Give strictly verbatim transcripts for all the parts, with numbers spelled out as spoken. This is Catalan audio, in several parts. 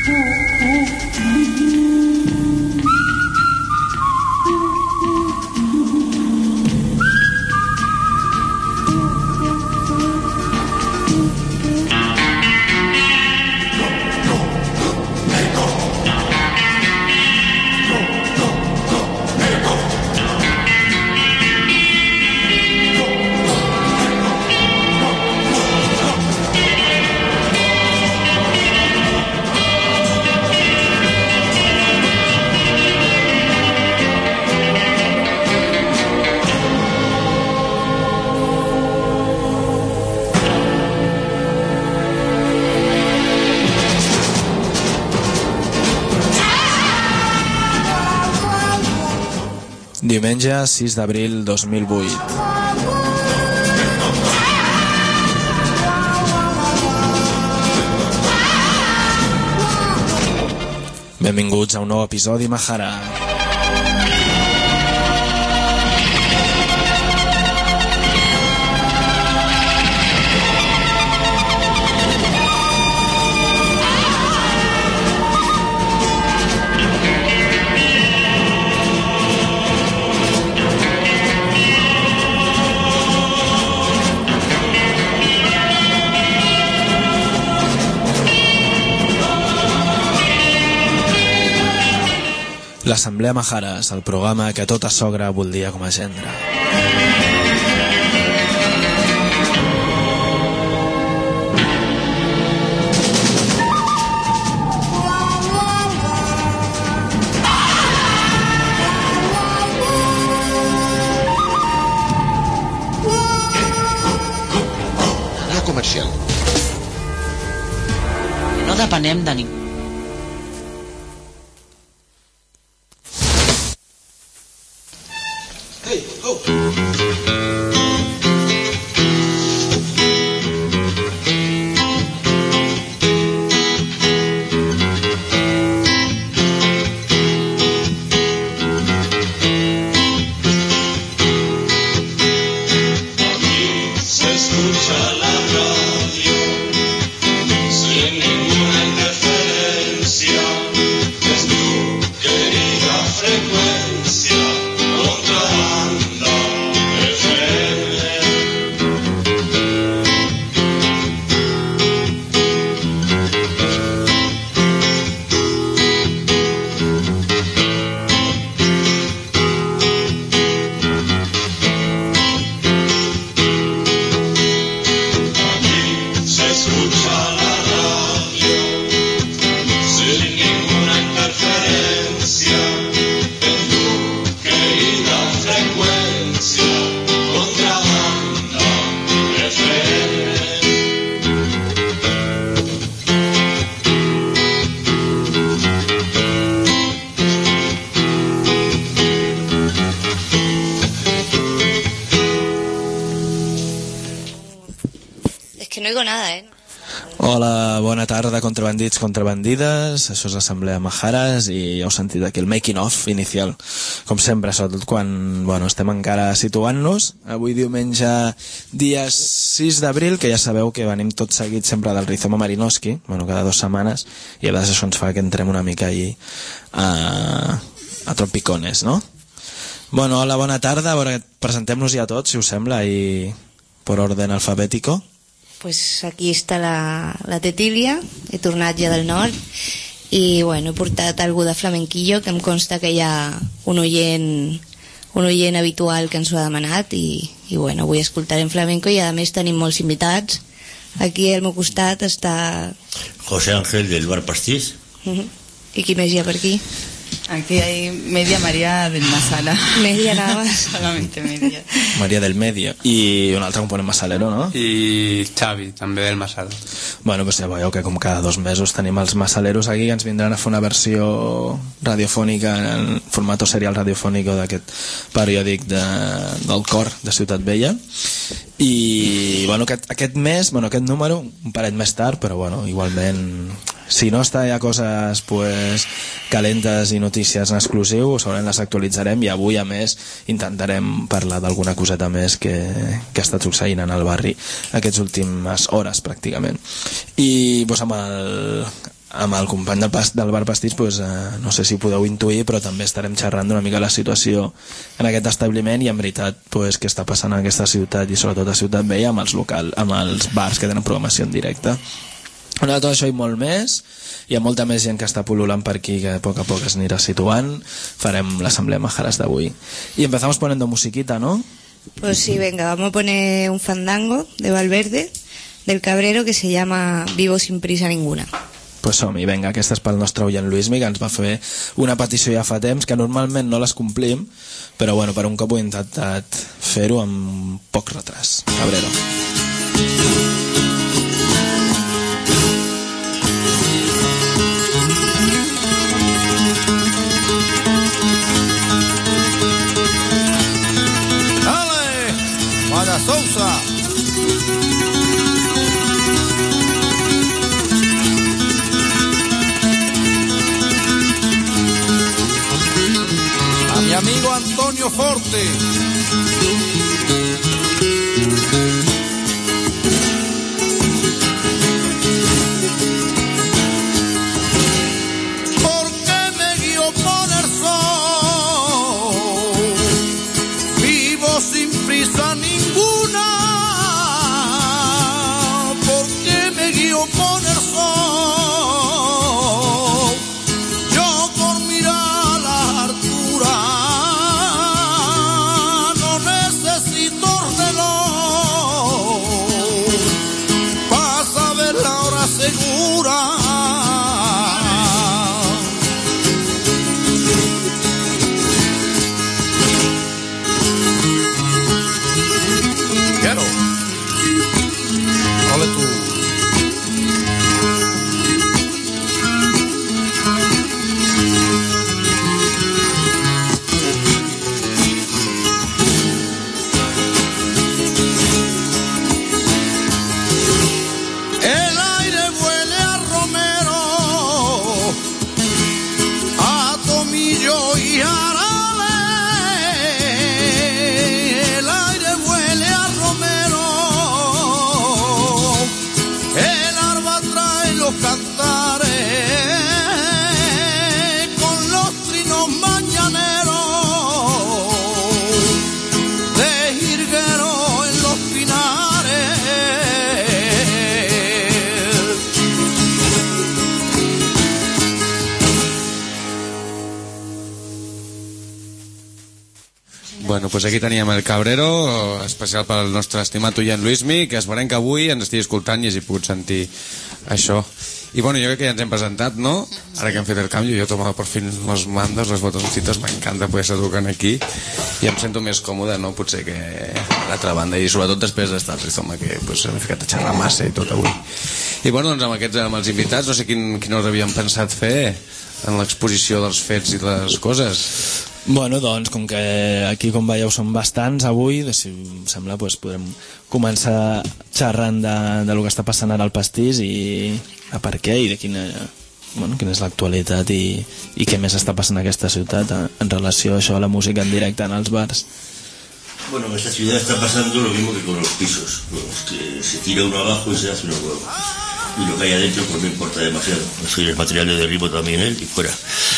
Diumenge sis d'abril dos mil vuit. Benvinguts a un nou episodi Mahara. L'Assemblea Maharas, el programa que tota sogra voldria com a gendre. La comercial. No depenem de ningú. Hola, bona tarda, contrabandits, contrabandides. Això és l'Assemblea Maharas i ja heu sentit aquí el making of inicial, com sempre, sobretot quan bueno, estem encara situant-nos. Avui diumenge, dia sis d'abril, que ja sabeu que venim tot seguit sempre del Rizoma Marinowski, bueno, cada dues setmanes, i a vegades això ens fa que entrem una mica allí a, a tropicones, no? Bueno, hola, bona tarda. A veure, presentem-nos ja tots, si us sembla, i per orden alfabètico. Pues aquí està la, la Tetília, he tornat ja del nord i bueno, he portat algú de flamenquillo que em consta que hi ha un oient, un oient habitual que ens ho ha demanat i, i bueno, avui escoltarem flamenco i a més tenim molts invitats. Aquí al meu costat està José Ángel del Bar Pastís. Uh-huh. I qui més hi ha per aquí? Aquí hay media María del Masala. Media nada más. Solamente media. María del Medio. I un altre component masalero, no? I Xavi, també del Masala. Bueno, pues ja veieu que com cada dos mesos tenim els masaleros aquí que ens vindran a fer una versió radiofònica en formato serial radiofònico d'aquest periòdic de, del cor de Ciutat Vella. I bueno, aquest, aquest mes, bueno, aquest número un parell més tard, però bueno, igualment si no està ja coses pues, calentes i notícies en exclusiu, segurament les actualitzarem i avui a més intentarem parlar d'alguna coseta més que, que ha estat succeint en el barri aquestes últimes hores pràcticament. I pues, amb el amb el company del, pas, del bar Pastís, pues, eh, no sé si podeu intuir, però també estarem xerrant una mica la situació en aquest establiment i en veritat pues, què està passant en aquesta ciutat i sobretot a Ciutat Vella amb els, local, amb els bars que tenen programació en directe. Una de tot això i molt més, hi ha molta més gent que està pul·lulant per aquí que a poc a poc es anirà situant. Farem l'assemblea Majaras d'avui y empezamos poniendo musiquita, ¿no? Pues sí, venga, vamos a poner un fandango de Valverde del Cabrero que se llama Vivo sin prisa ninguna. Pues som-hi, vinga, aquesta és pel nostre oient Luismi, que ens va fer una petició ja fa temps, que normalment no les complim, però bueno, per un cop ho he intentat fer-ho amb poc retras. Cabrero. ¡Dale! ¡Para Sousa! Mi amigo Antonio Forte. ¿Por qué me guío por el sol? Vivo sin prisa ninguna. ¿Por qué me guío por el sol? Yo por mirar la altura. Bueno, pues aquí teníem el Cabrero, especial pel nostre estimat oient Luismi, que esperem que avui ens estigui escoltant i hagi pogut sentir això. I bueno, jo crec que ja ens hem presentat, ¿no? Ara que hem fet el canvi, jo he tomado por fin los mandos, los botoncitos, m'encanta poder estar tocant aquí i em sento més còmode, no? Potser que l'altra banda, i sobretot després d'estar el rizoma, que pues, hem ficat a xerrar massa i tot avui. I bueno, doncs amb aquests, amb els invitats, no sé quin, quin us havíem pensat fer en l'exposició dels fets i les coses. Bueno, doncs, com que aquí, com veieu, som bastants avui, si em sembla, doncs, podrem començar xerrant de, de lo que està passant ara al pastís i a per què i de quina, bueno, quina és l'actualitat i, i què més està passant a aquesta ciutat en, en relació a això, a la música en directe en els bars. Bueno, en esta ciudad está pasando lo mismo que con los pisos, ¿no? Es que se tira uno abajo y se hace uno nuevo. Y lo que hay adentro pues no importa demasiado. Soy el material de derribo también él y fuera.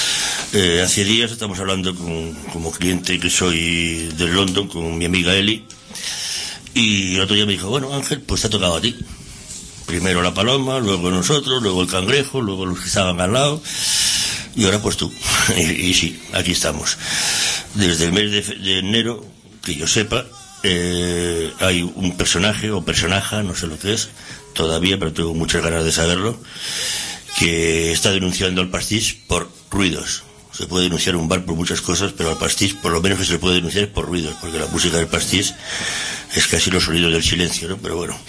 Eh, hace días estamos hablando con, como cliente que soy del London con mi amiga Eli y el otro día me dijo, bueno Ángel, pues te ha tocado a ti. Primero la paloma, luego nosotros, luego el cangrejo, luego los que estaban al lado y ahora pues tú. y, y sí, aquí estamos. Desde el mes de, de enero, que yo sepa, eh, hay un personaje o personaja, no sé lo que es todavía, pero tengo muchas ganas de saberlo, que está denunciando al pastís por ruidos. Se puede denunciar un bar por muchas cosas, pero al pastís por lo menos que se le puede denunciar por ruidos, porque la música del pastís es casi los sonidos del silencio, ¿no? Pero bueno,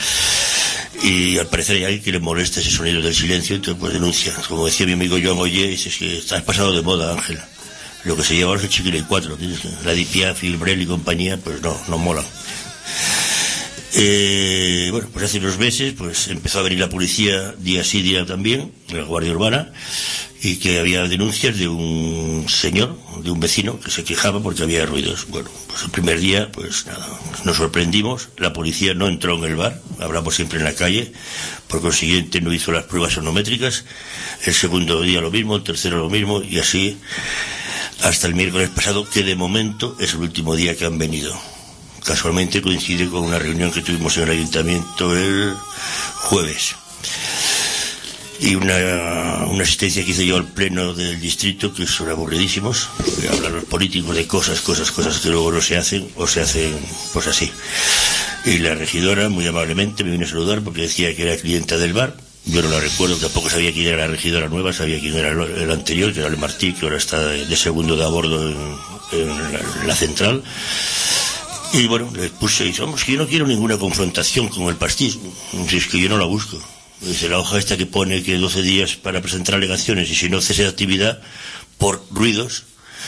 y al parecer hay alguien que le molesta ese sonido del silencio, entonces pues denuncia. Como decía mi amigo Joan Oye, dice que estás pasado de moda, Ángel. Lo que se lleva ahora es el Chiquile cuatro, la Di Piaf, el Brel y compañía, pues no, no mola. Eh, bueno, pues hace unos meses pues empezó a venir la policía día sí día también, la Guardia Urbana, y que había denuncias de un señor, de un vecino, que se quejaba porque había ruidos. Bueno, pues el primer día, pues nada, nos sorprendimos, la policía no entró en el bar, hablamos siempre en la calle, por consiguiente no hizo las pruebas sonométricas, el segundo día lo mismo, el tercero lo mismo, y así hasta el miércoles pasado, que de momento es el último día que han venido. Casualmente coincide con una reunión que tuvimos en el ayuntamiento el jueves. Y una, una asistencia que hice yo al pleno del distrito, que son aburridísimos, porque hablan los políticos de cosas, cosas, cosas que luego no se hacen, o se hacen pues así. Y la regidora, muy amablemente, me vino a saludar porque decía que era clienta del bar. Yo no la recuerdo, tampoco sabía quién era la regidora nueva, sabía quién era el anterior, que era el Martí, que ahora está de segundo de a bordo en, en, la, en la central. Y bueno, les puse, y dice, vamos, que yo no quiero ninguna confrontación con el Pastís, si es que yo no la busco. Dice, la hoja esta que pone que doce días para presentar alegaciones y si no cese de actividad por ruidos,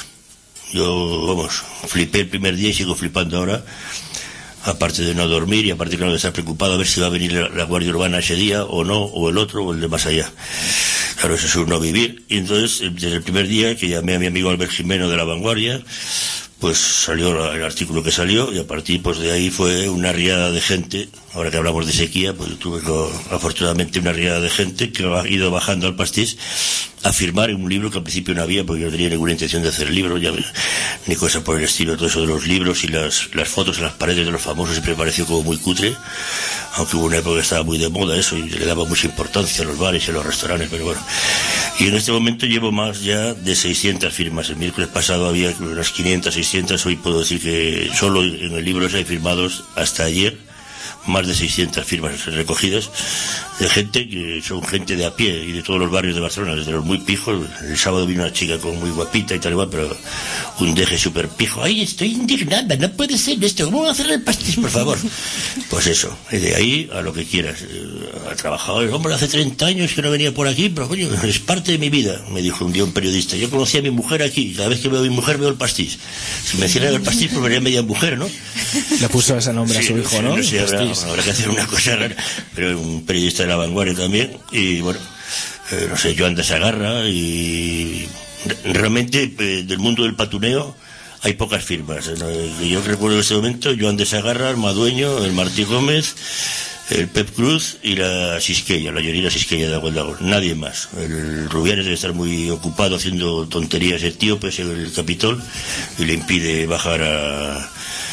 yo, vamos, flipé el primer día y sigo flipando ahora, aparte de no dormir y aparte de no estar preocupado a ver si va a venir la, la Guardia Urbana ese día o no, o el otro, o el de más allá. Claro, eso es un no vivir. Y entonces, desde el primer día que llamé a mi amigo Albert Jimeno de La Vanguardia, pues salió el artículo que salió, y a partir pues de ahí fue una riada de gente. Ahora que hablamos de sequía, pues yo tuve lo, afortunadamente una riada de gente que ha ido bajando al Pastís a firmar en un libro que al principio no había, porque yo no tenía ninguna intención de hacer el libro, ya, ni cosa por el estilo. Todo eso de los libros y las, las fotos en las paredes de los famosos siempre me pareció como muy cutre, aunque hubo una época que estaba muy de moda eso y le daba mucha importancia a los bares y a los restaurantes, pero bueno. Y en este momento llevo más ya de seiscientas firmas. El miércoles pasado había unas quinientas, seiscientas, hoy puedo decir que solo en el libro hay firmados hasta ayer más de seiscientas firmas recogidas de gente que son gente de a pie y de todos los barrios de Barcelona, desde los muy pijos. El sábado vino una chica como muy guapita y tal igual, pero un deje súper pijo. Ay, estoy indignada, no puede ser esto, ¿cómo va a hacer el Pastís, por favor? Pues eso, y de ahí a lo que quieras. Ha trabajado el hombre hace treinta años que no venía por aquí, pero coño, es parte de mi vida, me dijo un día un periodista. Yo conocí a mi mujer aquí, cada vez que veo a mi mujer veo el Pastís. Si me hicieran el Pastís, pues vería media mujer, ¿no? Le puso ese nombre sí, a su hijo, ¿no? No sé, habrá, habrá que hacer una cosa rara, pero un periodista de La Vanguardia también, y bueno, eh, no sé, Joan de Sagarra, y realmente eh, del mundo del patuneo hay pocas firmas, ¿no? Yo recuerdo en ese momento Joan de Sagarra, el Madueño, el Martí Gómez, el Pep Cruz y la Sisqueya, la Llorina Sisqueya de Agualdagos, nadie más. El Rubianes debe estar muy ocupado haciendo tonterías etíopes en el Capitol y le impide bajar a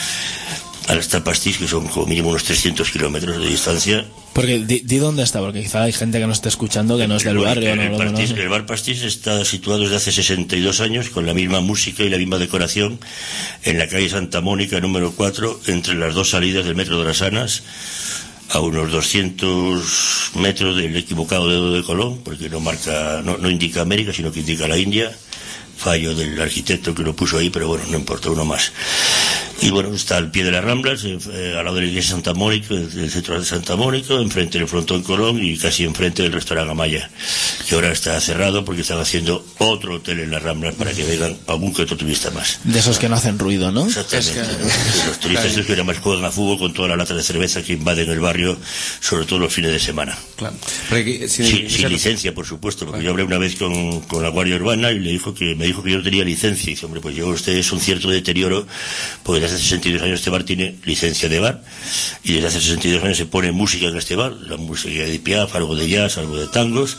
hasta el Pastís, que son como mínimo unos trescientos kilómetros de distancia. Porque di, di dónde está, porque quizá hay gente que no esté escuchando que no es del el, barrio. El, no, el, no, Pastís, no, no. el bar Pastís está situado desde hace sesenta y dos años con la misma música y la misma decoración en la calle Santa Mónica número cuatro, entre las dos salidas del metro de las Anas, a unos doscientos metros del equivocado dedo de Colón, porque no marca, no, no indica América, sino que indica la India. Fallo del arquitecto que lo puso ahí, pero bueno, no importa, uno más. Y bueno, está al pie de las Ramblas, eh, al lado de la iglesia Santa Mónica, del centro de Santa Mónica, enfrente del frontón Colón y casi enfrente del restaurante Amaya, que ahora está cerrado porque están haciendo otro hotel en las Ramblas para que vengan algún que otro turista más. De esos que no hacen ruido, ¿no? Exactamente. Es que... Los turistas claro. que además juegan a fútbol con toda la lata de cerveza que invaden el barrio, sobre todo los fines de semana. Claro. Aquí, sin, sin, sin licencia, por supuesto, porque claro. yo hablé una vez con, con la Guardia Urbana y le dijo que me dijo que yo no tenía licencia. Y dice, hombre, pues yo usted es un cierto deterioro, porque desde hace sesenta y dos años este bar tiene licencia de bar, y desde hace sesenta y dos años se pone música en este bar, la música de Piaf, algo de jazz, algo de tangos,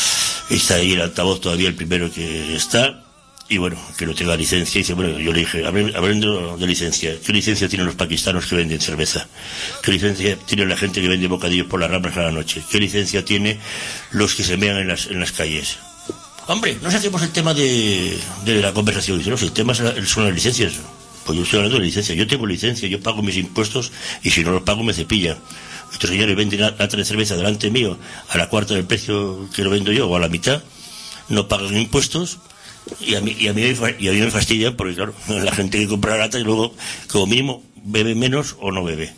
y está ahí el altavoz todavía el primero que está, y bueno, que no tenga licencia. Y dice, bueno, yo le dije, hablando de licencia, ¿qué licencia tienen los pakistanos que venden cerveza? ¿Qué licencia tiene la gente que vende bocadillos por las Ramblas cada noche? ¿Qué licencia tiene los que se mean en las, en las calles? Hombre, no saquemos el tema de, de la conversación. Dice, no, si el tema son las licencias. Pues yo estoy hablando de licencia. Yo tengo licencia, yo pago mis impuestos y si no los pago me cepillan. Estos señores venden lata de cerveza delante mío a la cuarta del precio que lo vendo yo o a la mitad, no pagan impuestos y a mí, y a mí, y a mí me fastidian porque claro, la gente que compra la lata y luego como mínimo bebe menos o no bebe.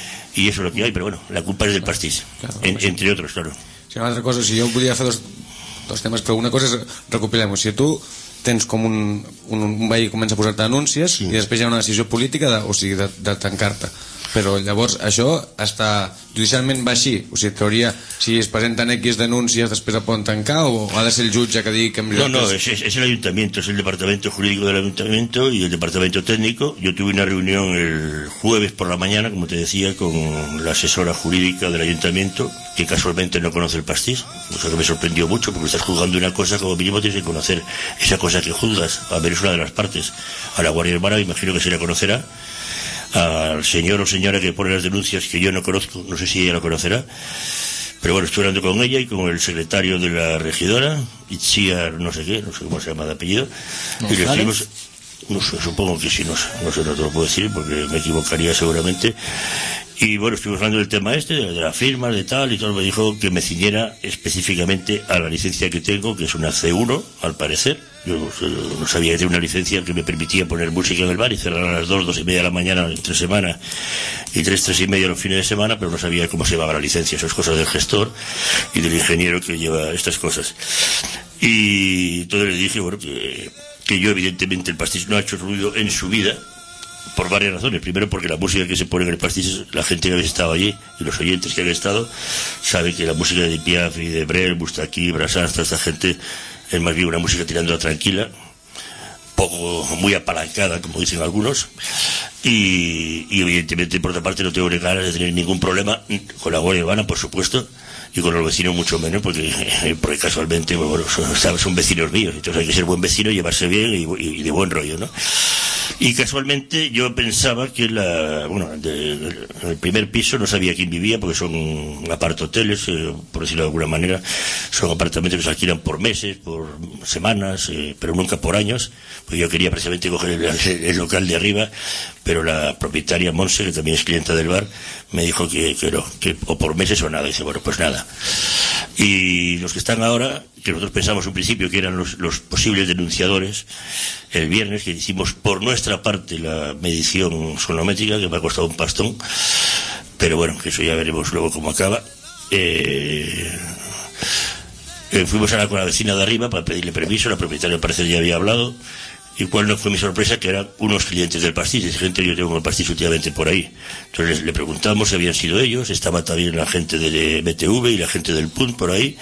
Y eso es lo que hay, pero bueno, la culpa es del Pastís, claro, en, entre otros, claro. Si una altra cosa, si jo volia fer dos, dos temes, però una cosa és recopilem-ho. Si tu tens com un, un, un veí comença a posar-te anúncies sí. i després hi ha una decisió política de, o sigui, de, de tancar-te, Però llavors això està judicialment va així, o sigui, teoria, si es presenten X denúncies després el poden tancar o ha de ser el jutge que digui que... No, no, es, es, es el ayuntamiento, es el departamento jurídico del ayuntamiento y el departamento técnico. Yo tuve una reunión el jueves por la mañana, como te decía, con la asesora jurídica del ayuntamiento, que casualmente no conoce el Pastís, cosa que me sorprendió mucho, porque estás juzgando una cosa, como mínimo tienes que conocer esa cosa que juzgas. A ver, es una de las partes. A la Guardia Urbana, imagino que se la conocerá. Al señor o señora que pone las denuncias, que yo no conozco, no sé si ella lo conocerá. Pero bueno, estoy hablando con ella y con el secretario de la regidora, Itziar, no sé qué, no sé cómo se llama de apellido, y le decimos, no sé, supongo que sí, no sé, no sé, no te lo puedo decir porque me equivocaría seguramente. Y bueno, estuvimos hablando del tema este, de la firma, de tal, y todo. Me dijo que me ciñera específicamente a la licencia que tengo, que es una C uno, al parecer. Yo no sabía que tenía una licencia que me permitía poner música en el bar y cerrar a las dos, dos y media de la mañana entre semana y tres, tres y media los fines de semana, pero no sabía cómo se llamaba la licencia. Eso es cosa del gestor y del ingeniero que lleva estas cosas. Y entonces le dije, bueno, que, que yo evidentemente el Pastís no ha hecho ruido en su vida, por varias razones. Primero, porque la música que se pone en el Pastís, la gente que habéis estado allí y los oyentes que han estado saben que la música de Piaf y de Brel, Bustaki, Brassens, toda esta gente es más bien una música tirando a tranquila, poco, muy apalancada, como dicen algunos, y, y evidentemente por otra parte no tengo ganas de tener ningún problema con la Guardia Urbana, por supuesto, y con los vecinos mucho menos, porque, porque casualmente, bueno, son, son vecinos míos, entonces hay que ser buen vecino, llevarse bien y, y de buen rollo, ¿no? Y casualmente yo pensaba que la, bueno, de, de, en el primer piso no sabía quién vivía, porque son apartoteles, eh, por decirlo de alguna manera, son apartamentos que se alquilan por meses, por semanas, eh, pero nunca por años, pues yo quería precisamente coger el, el, el local de arriba, pero la propietaria Monse, que también es clienta del bar, me dijo que, que no, que o por meses o nada. Y dice, bueno, pues nada. Y los que están ahora, que nosotros pensamos en principio que eran los, los posibles denunciadores, el viernes que hicimos por nuestra parte la medición sonométrica, que me ha costado un pastón, pero bueno, que eso ya veremos luego cómo acaba. Eh, eh, fuimos a la, con la vecina de arriba para pedirle permiso, la propietaria al parecer ya había hablado. Y cuál no fue mi sorpresa, que eran unos clientes del Pastís, es gente, yo tengo el Pastís últimamente por ahí. Entonces le preguntamos si habían sido ellos, estaba también la gente de B T V y la gente del P U N por ahí,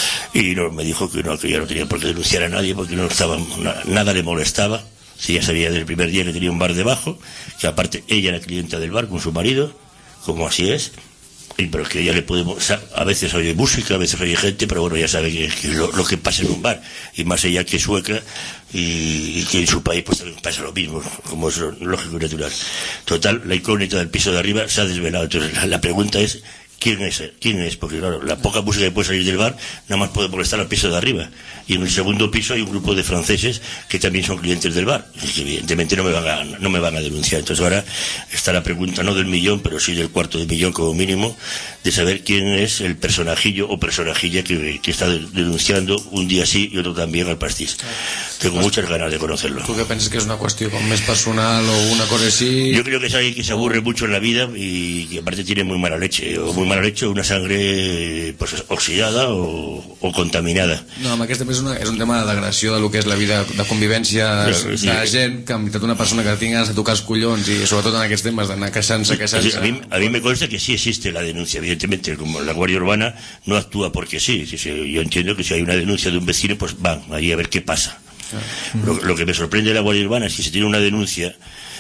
y no, me dijo que no, que ya no tenía por qué denunciar a nadie porque no estaba, nada le molestaba. Si ya sabía desde el primer día que tenía un bar debajo, que aparte ella era clienta del bar con su marido, como así es. Y pero que ya le podemos, a veces oye música, a veces oye gente, pero bueno, ya sabe que, que lo, lo que pasa en un bar, y más ella que sueca, y, y que en su país pues también pasa lo mismo, como es lógico y natural. Total, la incógnita del piso de arriba se ha desvelado. Entonces la, la pregunta es, ¿quién es? ¿Quién es? Porque claro, la poca música que puede salir del bar nada más puede molestar al piso de arriba, y en el segundo piso hay un grupo de franceses que también son clientes del bar, y que evidentemente no me van a, no me van a denunciar. Entonces ahora está la pregunta, no del millón, pero sí del cuarto de millón como mínimo, de saber quién es el personajillo o personajilla que, que está denunciando un día sí y otro también al Pastís. Tengo muchas ganas de conocerlo. ¿Tú qué piensas que es una cuestión con más personal o una cosa así? Yo creo que es alguien que se aburre mucho en la vida y que aparte tiene muy mala leche, o muy mala leche, o una sangre pues oxidada o, o contaminada. No, amb aquest tema és, una, és un tema de degradació de lo que és la vida de convivència sí, sí. de gent, que en veritat una persona que tingui ganes de tocar els collons i sobretot en aquests temes d'anar queixant-se, queixant-se... A, mí, a mí me consta que sí existe la denuncia, evidentemente, como la Guardia Urbana no actúa porque sí, sí, sí. Yo entiendo que si hay una denuncia de un vecino, pues van allí a ver qué pasa. Lo, lo que me sorprende de la Guardia Urbana es que si tiene una denuncia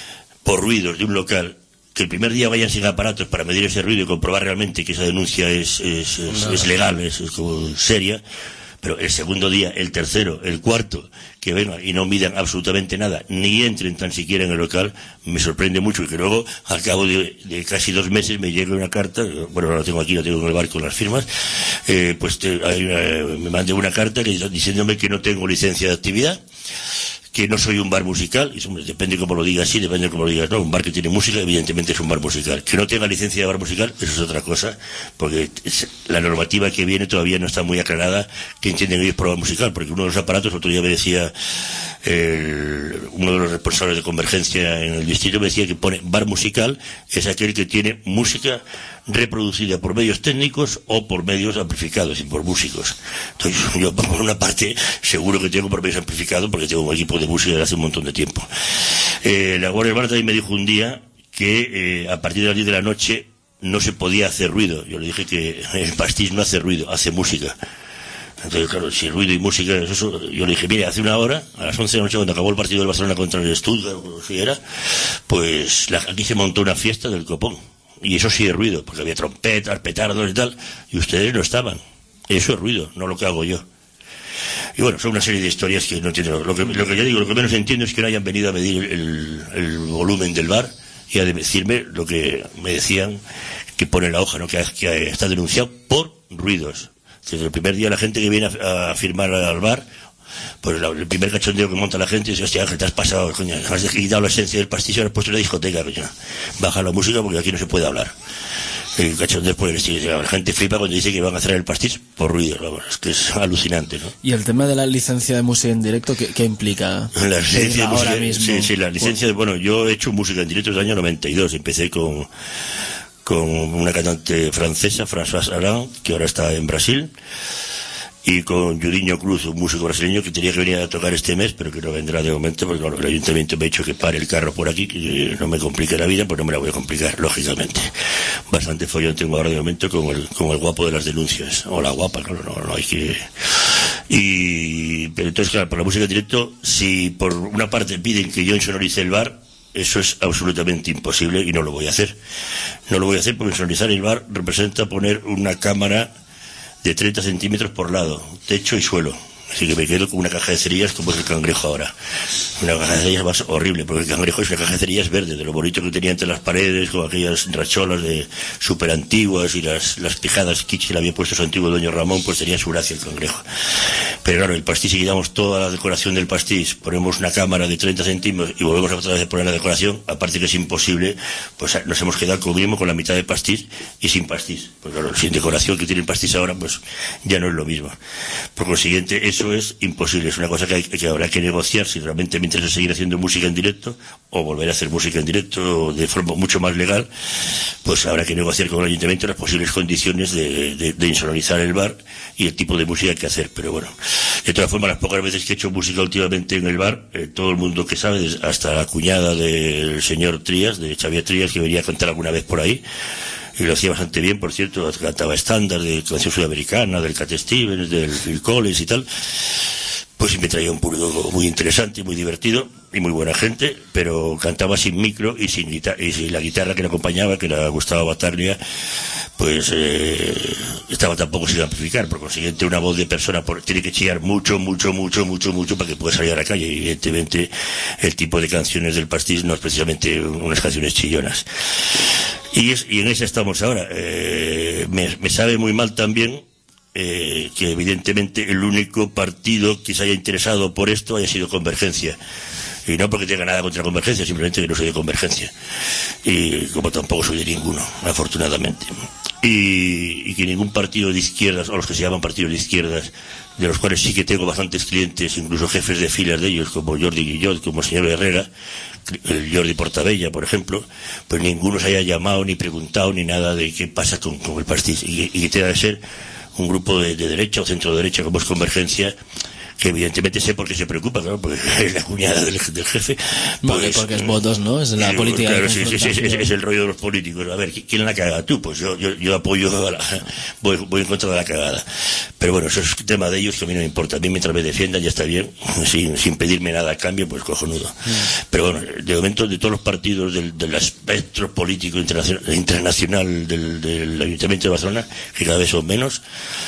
por ruidos de un local, que el primer día vayan sin aparatos para medir ese ruido y comprobar realmente que esa denuncia es, es, es, es legal, es, es como seria, pero el segundo día, el tercero, el cuarto, que vengan y no midan absolutamente nada, ni entren tan siquiera en el local, me sorprende mucho, y que luego, al cabo de, de casi dos meses, me llegue una carta, bueno, no la tengo aquí, la tengo en el bar con las firmas, eh, pues te, hay una, me mandé una carta que, diciéndome que no tengo licencia de actividad, que no soy un bar musical, y eso, depende cómo lo digas, sí, depende cómo lo digas, no, un bar que tiene música, evidentemente es un bar musical. Que no tenga licencia de bar musical, eso es otra cosa, porque es, la normativa que viene todavía no está muy aclarada, que entienden ellos por bar musical, porque uno de los aparatos, otro día me decía, el, uno de los responsables de Convergencia en el distrito me decía que pone bar musical, es aquel que tiene música reproducida por medios técnicos o por medios amplificados y por músicos. Entonces yo por una parte seguro que tengo por medios amplificados porque tengo un equipo de música desde hace un montón de tiempo. Eh, la Guardia Urbana también me dijo un día que eh, a partir de las diez de la noche no se podía hacer ruido. Yo le dije que el pastis no hace ruido, hace música. Entonces, claro, si ruido y música, eso, yo le dije, mire, hace una hora, a las once de la noche, cuando acabó el partido del Barcelona contra el Stuttgart, o si era, pues la, aquí se montó una fiesta del copón. Y eso sí es ruido, porque había trompetas, petardos y tal, y ustedes no estaban. Eso es ruido, no lo que hago yo. Y bueno, son una serie de historias que no entiendo. Lo que, lo que yo digo, lo que menos entiendo es que no hayan venido a medir el, el volumen del bar y a decirme lo que me decían que pone la hoja, ¿no? Que, que está denunciado por ruidos. Desde el primer día la gente que viene a, a firmar al bar, pues la, el primer cachondeo que monta la gente dice, hostia Ángel, te has pasado, coño, has quitado la esencia del pastillo, has puesto una discoteca, coño. Baja la música porque aquí no se puede hablar. El cachondeo por el estilo. La gente flipa cuando dice que van a hacer el pastis por ruido, vamos, es que es alucinante, ¿no? ¿Y el tema de la licencia de música en directo qué, qué implica? La licencia de música, ahora mismo. Sí, sí, la licencia de, bueno, yo he hecho música en directo desde el año noventa y dos, empecé con con una cantante francesa, Françoise Alain, que ahora está en Brasil, y con Judiño Cruz, un músico brasileño que tenía que venir a tocar este mes, pero que no vendrá de momento, porque bueno, el ayuntamiento me ha dicho que pare el carro por aquí, que no me complique la vida, pues no me la voy a complicar, lógicamente. Bastante follón tengo ahora de momento con el, con el guapo de las denuncias, o la guapa, claro, no, no hay que... Y, pero entonces, claro, por la música en directo, si por una parte piden que yo insonorice el bar, eso es absolutamente imposible y no lo voy a hacer. No lo voy a hacer porque insonorizar el bar representa poner una cámara de treinta centímetros por lado, techo y suelo. Así que me quedo con una caja de cerillas como es el Cangrejo ahora. Una caja de cerillas más horrible, porque el Cangrejo es una caja de cerillas verde, de lo bonito que tenía entre las paredes, con aquellas racholas de súper antiguas y las, las pijadas kitsch que le había puesto su antiguo dueño Ramón, pues tenía su gracia el Cangrejo. Pero claro, el pastis, si quitamos toda la decoración del pastis, ponemos una cámara de treinta centímetros y volvemos a otra vez a poner la decoración, aparte que es imposible, pues nos hemos quedado como mínimo con la mitad de pastis y sin pastis. Porque claro, sin decoración que tiene el pastis ahora, pues ya no es lo mismo. Por consiguiente, eso es imposible, es una cosa que, hay, que habrá que negociar si realmente me interesa seguir haciendo música en directo o volver a hacer música en directo de forma mucho más legal, pues habrá que negociar con el ayuntamiento las posibles condiciones de, de, de insonorizar el bar y el tipo de música que hacer. Pero bueno, de todas formas, las pocas veces que he hecho música últimamente en el bar, eh, todo el mundo que sabe, hasta la cuñada del señor Trías, de Xavier Trías, que venía a cantar alguna vez por ahí, y lo hacía bastante bien, por cierto, cantaba estándar de canción sudamericana, del Cat Stevens, del Phil Collins y tal, pues me traía un público muy interesante, muy divertido y muy buena gente, pero cantaba sin micro y sin, guitarra, y sin la guitarra que le acompañaba, que era Gustavo Battaglia, pues eh, estaba tampoco sin amplificar. Por consiguiente, una voz de persona por, tiene que chillar mucho, mucho, mucho, mucho, mucho para que pueda salir a la calle. Y evidentemente el tipo de canciones del pastis no es precisamente unas canciones chillonas. Y, es, y en esa estamos ahora. Eh, me, me sabe muy mal también eh, que evidentemente el único partido que se haya interesado por esto haya sido Convergencia. Y no porque tenga nada contra Convergencia, simplemente que no soy de Convergencia. Y como tampoco soy de ninguno, afortunadamente. Y, y que ningún partido de izquierdas, o los que se llaman partidos de izquierdas, de los cuales sí que tengo bastantes clientes, incluso jefes de filas de ellos, como Jordi Guillot, como el señor Herrera, el Jordi Portabella, por ejemplo, pues ninguno se haya llamado, ni preguntado, ni nada de qué pasa con, con el pastis. Y, y que tenga que ser un grupo de, de derecha o centro derecha como es Convergencia, que evidentemente sé por qué se preocupa, claro, porque es la cuñada del, del jefe. Porque, porque es votos, ¿no? Es la y, política. Claro, sí, sí, sí, es, es el rollo de los políticos. A ver, ¿quién la caga? Tú, pues yo, yo, yo apoyo, a la, voy, voy en contra de la cagada. Pero bueno, eso es un tema de ellos que a mí no me importa. A mí mientras me defiendan ya está bien, sin, sin pedirme nada a cambio, pues cojonudo. Mm. Pero bueno, de momento, de todos los partidos del, del espectro político internacional, internacional del, del Ayuntamiento de Barcelona, que cada vez son menos,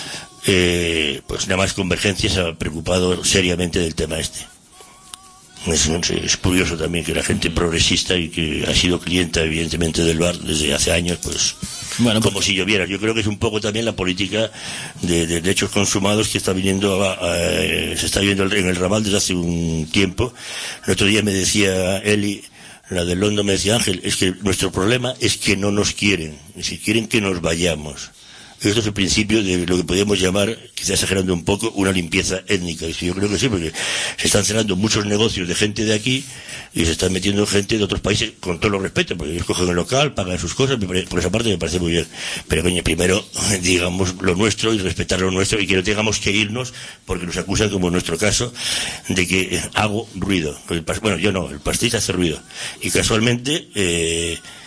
Eh, pues nada más Convergencia se ha preocupado seriamente del tema este. Es, es curioso también que la gente progresista y que ha sido clienta evidentemente del bar desde hace años, pues bueno, como si lloviera. Yo creo que es un poco también la política de, de derechos consumados que está viniendo a, a, a, se está viendo en el Raval desde hace un tiempo. El otro día me decía Eli, la del Londo, me decía, Ángel, es que nuestro problema es que no nos quieren, ni si quieren que nos vayamos. Esto es el principio de lo que podríamos llamar, quizás exagerando un poco, una limpieza étnica. Y yo creo que sí, porque se están cerrando muchos negocios de gente de aquí y se están metiendo gente de otros países, con todo lo respeto, porque ellos cogen el local, pagan sus cosas, por esa parte me parece muy bien. Pero coño, primero digamos lo nuestro y respetar lo nuestro, y que no tengamos que irnos porque nos acusan, como en nuestro caso, de que hago ruido. Bueno, yo no, el pastis hace ruido. Y casualmente, eh,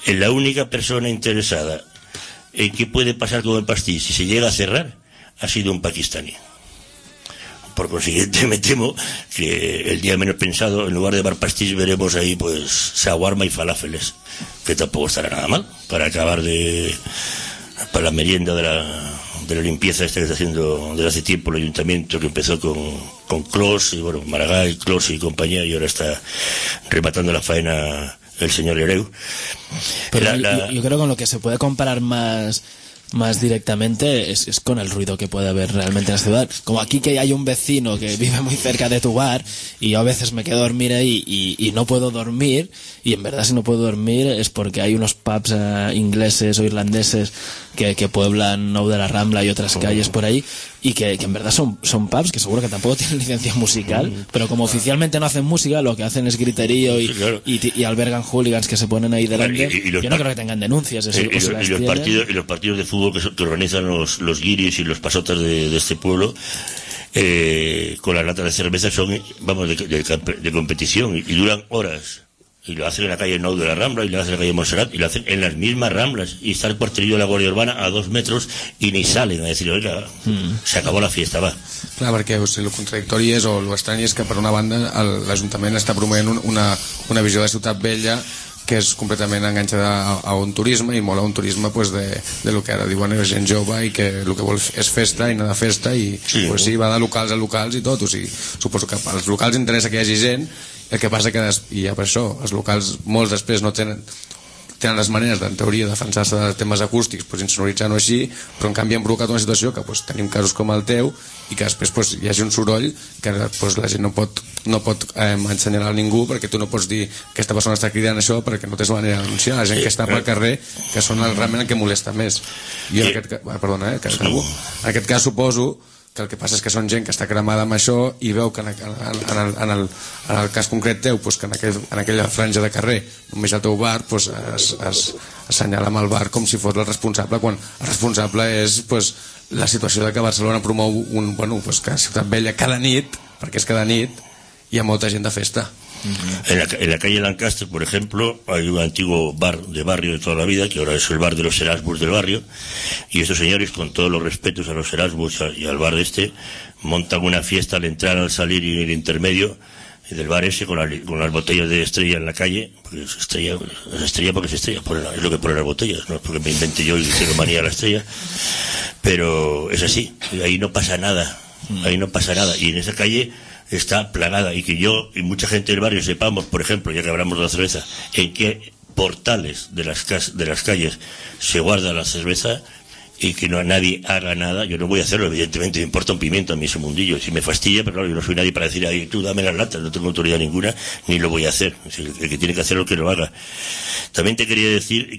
la única persona interesada en qué puede pasar con el Pastís si se llega a cerrar ha sido un pakistaní. Por consiguiente, me temo que el día menos pensado, en lugar de bar Pastís, veremos ahí pues shawarma y falafeles, que tampoco estará nada mal para acabar de para la merienda de la de la limpieza esta que está haciendo desde hace tiempo el ayuntamiento, que empezó con, con Clos y bueno, Maragall, Clos y compañía, y ahora está rematando la faena el señor Hereu. Pero la, la... Yo, yo creo que con lo que se puede comparar más más directamente es, es con el ruido que puede haber realmente en la ciudad. Como aquí, que hay un vecino que vive muy cerca de tu bar y yo a veces me quedo a dormir ahí y, y no puedo dormir, y en verdad si no puedo dormir es porque hay unos pubs uh, ingleses o irlandeses que, que pueblan Nou de la Rambla y otras calles por ahí, y que, que en verdad son, son pubs que seguro que tampoco tienen licencia musical, pero como oficialmente no hacen música, lo que hacen es griterío y, sí, claro. y, y albergan hooligans que se ponen ahí delante. Y, y yo no creo que tengan denuncias. Eso, y, y, y, los partidos, y los partidos de fútbol que, que organizan los, los guiris y los pasotas de, de este pueblo, eh, con las latas de cerveza, son, vamos, de, de, de competición, y, y duran horas. Y lo hacen en la calle Nou de la Rambla, y lo hacen en la calle Montserrat, y lo hacen en las mismas Ramblas, y está el cuartelillo de la Guardia Urbana a dos metros y ni salen a decir, oiga, mm. se acabó la fiesta, va. Clar, perquè o sigui, el contradictori és, o l'estrany és que per una banda l'Ajuntament està promovent una, una visió de ciutat vella que és completament enganxada a, a un turisme, i molt a un turisme pues, de, de lo que ara diuen és gent jove i que el que vol és festa i anar de festa, i sí, pues, sí, va de locals a locals i tot. O sigui, suposo que als locals interessa que hi hagi gent, el que passa que, des, i ja per això, els locals molts després no tenen tenen les maneres, en teoria, de defensar-se de temes acústics, pues, insonoritzant-ho així, però en canvi han provocat una situació que pues, tenim casos com el teu, i que després pues, hi hagi un soroll que pues, la gent no pot, no pot eh, ensenyalar a ningú, perquè tu no pots dir que aquesta persona està cridant això perquè no tens manera de denunciar. La gent que està pel carrer, que són el, realment el que molesta més. I en aquest, perdona, eh, que acabo. En aquest cas suposo que el que passa és que són gent que està cremada amb això i veu que en, en, en, el, en, el, en el cas concret teu, pues, que en, aquell, en aquella franja de carrer només el teu bar, pues, es, es assenyala amb el bar com si fos el responsable, quan el responsable és pues, la situació de que Barcelona promou un, bueno, pues, que Ciutat Vella cada nit, perquè és cada nit, hi ha molta gent de festa. En la, en la calle Lancaster, por ejemplo, hay un antiguo bar de barrio de toda la vida, que ahora es el bar de los Erasmus del barrio, y estos señores, con todos los respetos a los Erasmus y al bar de este, montan una fiesta al entrar, al salir y en el intermedio del bar ese, con, la, con las botellas de Estrella en la calle, porque es Estrella, es Estrella porque es Estrella, es lo que ponen las botellas, no es porque me invente yo y tengo manía a la Estrella, pero es así, y ahí no pasa nada, ahí no pasa nada, y en esa calle está plagada, y que yo y mucha gente del barrio sepamos, por ejemplo, ya que hablamos de la cerveza, en qué portales de las, de las calles se guarda la cerveza, y que no nadie haga nada. Yo no voy a hacerlo, evidentemente, me importa un pimiento a mí ese mundillo, si me fastidia, pero claro, yo no soy nadie para decir, ay, tú dame las latas, no tengo autoridad ninguna, ni lo voy a hacer. El que tiene que hacerlo, que lo haga. También te quería decir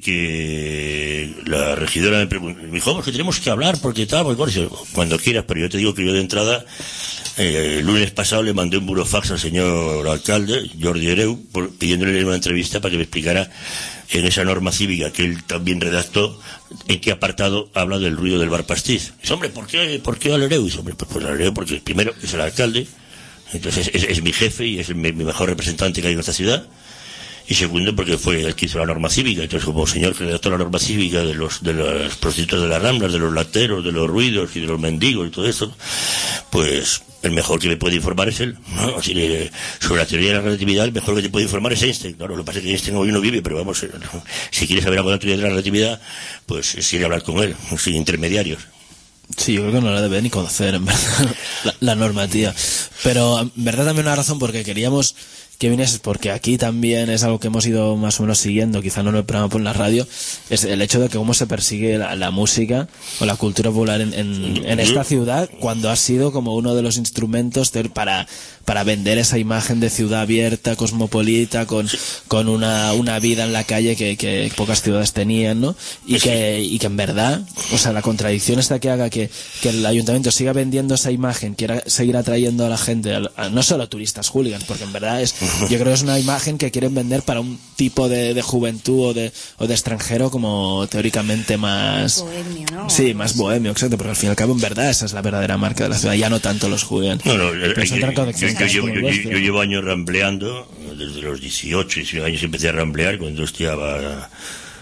que la regidora me preguntó, me dijo, pues que tenemos que hablar, porque tal, pues, cuando quieras, pero yo te digo que yo de entrada, eh, el lunes pasado le mandé un burofax al señor alcalde, Jordi Hereu, por, pidiéndole una entrevista para que me explicara en esa norma cívica que él también redactó, en qué apartado habla del ruido del bar Pastís. Dice, hombre, ¿por qué, por qué al Hereu? Dice, hombre, pues, pues al Hereu porque primero es el alcalde, entonces es, es mi jefe y es el, mi, mi mejor representante que hay en esta ciudad, y segundo porque fue el que hizo la norma cívica. Entonces, como señor que redactó la norma cívica de los de las prostitutas de las Ramblas, de los lateros, de los ruidos y de los mendigos y todo eso, pues el mejor que me puede informar es él, ¿no? Así que, sobre la teoría de la relatividad, el mejor que te puede informar es Einstein. Claro, lo que pasa es que Einstein hoy no vive, pero vamos, si quieres saber algo de la teoría de la relatividad, pues es ir a hablar con él, sin intermediarios. Sí, yo creo que no la debe ni conocer, en verdad, la, la normativa. Pero, en verdad, también una razón porque queríamos que vinieses, porque aquí también es algo que hemos ido más o menos siguiendo, quizá no en el programa, pero en la radio, es el hecho de que cómo se persigue la, la música o la cultura popular en, en, en esta ciudad, cuando ha sido como uno de los instrumentos de, para, para vender esa imagen de ciudad abierta, cosmopolita, con, con una, una vida en la calle que, que pocas ciudades tenían, ¿no? Y que, y que en verdad, o sea, la contradicción esta que haga que, que el ayuntamiento siga vendiendo esa imagen, quiera seguir atrayendo a la gente, a, a, no solo a turistas hooligans, porque en verdad es, yo creo que es una imagen que quieren vender para un tipo de, de juventud o de, o de extranjero como teóricamente más bohemio, ¿no? Sí, más bohemio, exacto, porque al fin y al cabo en verdad esa es la verdadera marca de la ciudad, ya no tanto los hooligans. No, no, yo, yo, yo, llevo, yo, yo, yo llevo años rambleando, desde los dieciocho, diecinueve años empecé a ramblear cuando estudiaba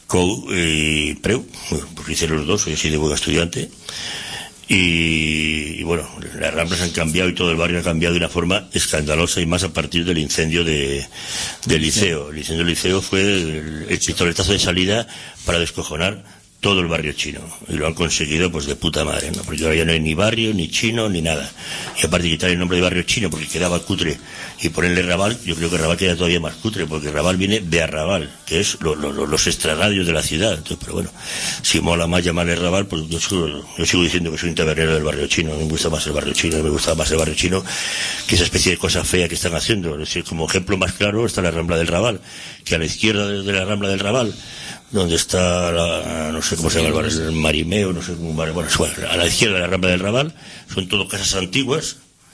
Cou y Preu, porque hicieron los dos, soy así de buen estudiante. Y, y bueno, las Ramblas han cambiado y todo el barrio ha cambiado de una forma escandalosa, y más a partir del incendio de, del liceo. El incendio del liceo fue el, el pistoletazo de salida para descojonar todo el barrio chino, y lo han conseguido pues de puta madre, ¿no? Porque ahora ya no hay ni barrio, ni chino, ni nada. Y aparte de quitar el nombre de barrio chino porque quedaba cutre y ponerle Raval, yo creo que Raval queda todavía más cutre, porque Raval viene de Arrabal, que es lo, lo, los extrarradios de la ciudad. Entonces, pero bueno, si mola más llamarle Raval, pues yo sigo, yo sigo diciendo que soy un tabernero del barrio chino. Me gusta más el barrio chino, me gusta más el barrio chino que esa especie de cosa fea que están haciendo. Es decir, como ejemplo más claro está la Rambla del Raval, que a la izquierda de la Rambla del Raval, donde está la, no sé cómo se llama el barrio, el Marimeo, no sé cómo, bueno, bueno, a la izquierda de la Rambla del Raval, son todo casas antiguas,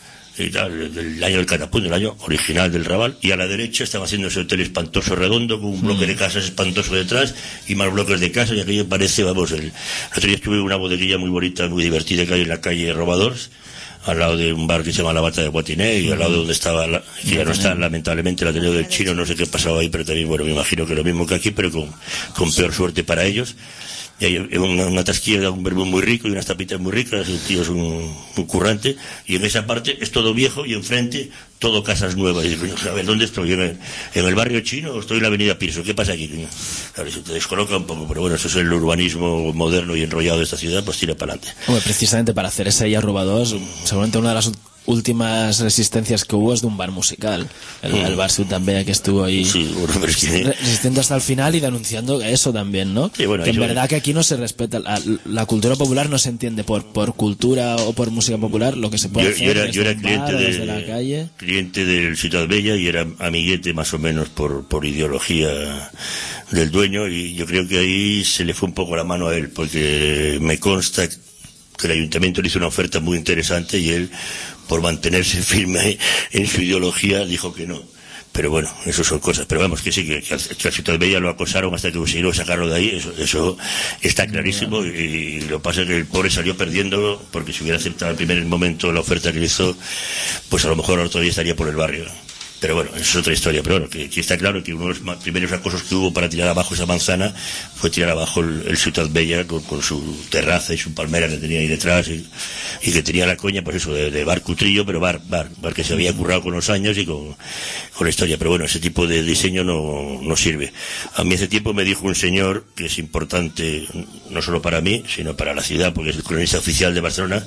y tal, del año del catapum, del año original del Raval, y a la derecha están haciendo ese hotel espantoso redondo, con un bloque de casas espantoso detrás, y más bloques de casas, y aquello parece, vamos, el, el otro día estuve en una bodeguilla muy bonita, muy divertida, que hay en la calle Robadores, al lado de un bar que se llama La Bata de Guatiné, y al lado de donde estaba, la, que ya no está lamentablemente el Ateneo del Chino, no sé qué pasaba ahí, pero también, bueno, me imagino que lo mismo que aquí, pero con, con peor suerte para ellos. Y hay una, una tasquilla, un vermú muy rico y unas tapitas muy ricas, el tío es un, un currante, y en esa parte es todo viejo, y enfrente todo casas nuevas. Y dices, a ver, ¿dónde estoy? ¿En el, en el barrio chino o estoy en la avenida Pirso? ¿Qué pasa aquí? A ver, se te descoloca un poco, pero bueno, eso es el urbanismo moderno y enrollado de esta ciudad, pues tira para adelante. Bueno, precisamente para hacer ese ya Robadors, seguramente una de las últimas resistencias que hubo es de un bar musical, el, mm. el bar Ciutat Vella, que estuvo ahí, sí, bueno, pero es que... resistiendo hasta el final y denunciando eso también, ¿no? Sí, bueno, que en yo... verdad que aquí no se respeta la, la cultura popular, no se entiende por por cultura o por música popular lo que se puede yo, hacer. Yo era, yo era cliente, bar, de, desde la calle. cliente del Ciutat Vella, y era amiguete más o menos por, por ideología del dueño, y yo creo que ahí se le fue un poco la mano a él, porque me consta que el ayuntamiento le hizo una oferta muy interesante y él, por mantenerse firme en su ideología, dijo que no. Pero bueno, eso son cosas. Pero vamos, que sí, que, que al, que al Ciutat Vella lo acosaron hasta que consiguieron sacarlo de ahí, eso, eso está clarísimo, y, y lo que pasa es que el pobre salió perdiendo, porque si hubiera aceptado al primer momento la oferta que le hizo, pues a lo mejor ahora todavía estaría por el barrio. Pero bueno, eso es otra historia. Pero bueno, que, que está claro que uno de los primeros acosos que hubo para tirar abajo esa manzana fue tirar abajo el, el Ciutat Vella con, con su terraza y su palmera que tenía ahí detrás, y, y que tenía la coña, pues eso, de, de bar cutrillo, pero bar, bar, bar que se había currado con los años y con, con la historia. Pero bueno, ese tipo de diseño no, no sirve. A mí hace tiempo me dijo un señor que es importante, no solo para mí, sino para la ciudad, porque es el cronista oficial de Barcelona,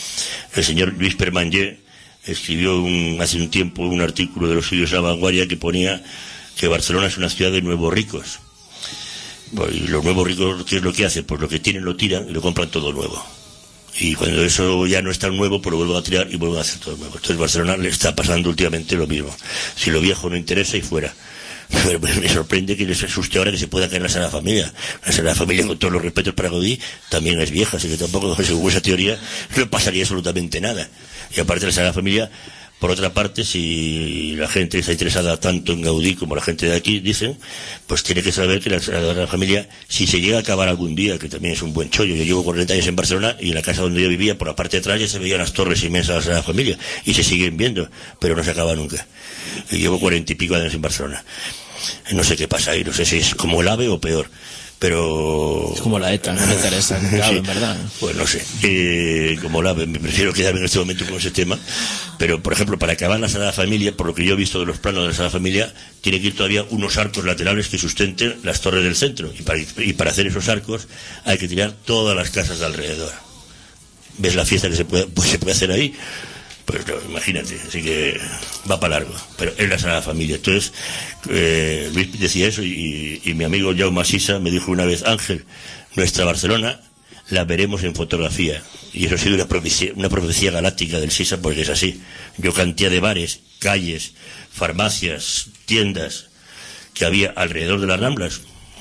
el señor Luis Permanyer. Escribió un, hace un tiempo un artículo de los suyos de La Vanguardia que ponía que Barcelona es una ciudad de nuevos ricos. Pues, y los nuevos ricos, ¿qué es lo que hacen? Pues lo que tienen lo tiran y lo compran todo nuevo. Y cuando eso ya no es tan nuevo, pues lo vuelven a tirar y vuelven a hacer todo nuevo. Entonces Barcelona le está pasando últimamente lo mismo. Si lo viejo no interesa, y fuera. Pero me sorprende que les asuste ahora que se pueda caer la Sagrada Familia. La Sagrada Familia, con todos los respetos para Gaudí, también es vieja, así que tampoco, según esa teoría, no pasaría absolutamente nada. Y aparte la Sagrada Familia, por otra parte, si la gente está interesada tanto en Gaudí como la gente de aquí, dicen, pues tiene que saber que la Sagrada Familia, si se llega a acabar algún día, que también es un buen chollo. Yo llevo cuarenta años en Barcelona, y en la casa donde yo vivía, por la parte de atrás, ya se veían las torres inmensas de la Sagrada Familia, y se siguen viendo, pero no se acaba nunca. Y llevo cuarenta y pico años en Barcelona. No sé qué pasa ahí, no sé si es como el AVE o peor, pero... Es como la ETA, no me interesa, claro, sí, en verdad. Pues no sé, eh, como el AVE, me prefiero quedarme en este momento con ese tema, pero por ejemplo, para acabar la Sagrada Familia, por lo que yo he visto de los planos de la Sagrada Familia, tiene que ir todavía unos arcos laterales que sustenten las torres del centro, y para, y para hacer esos arcos hay que tirar todas las casas de alrededor. ¿Ves la fiesta que se puede, pues, se puede hacer ahí? Pues no, imagínate, así que va para largo, pero es la Sagrada Familia. Entonces, eh, Luis decía eso, y, y mi amigo Jaume Sisa me dijo una vez: Ángel, nuestra Barcelona la veremos en fotografía. Y eso ha sido una profecía, una profecía galáctica del Sisa, porque es así. Yo cantidad de bares, calles, farmacias, tiendas que había alrededor de las Ramblas,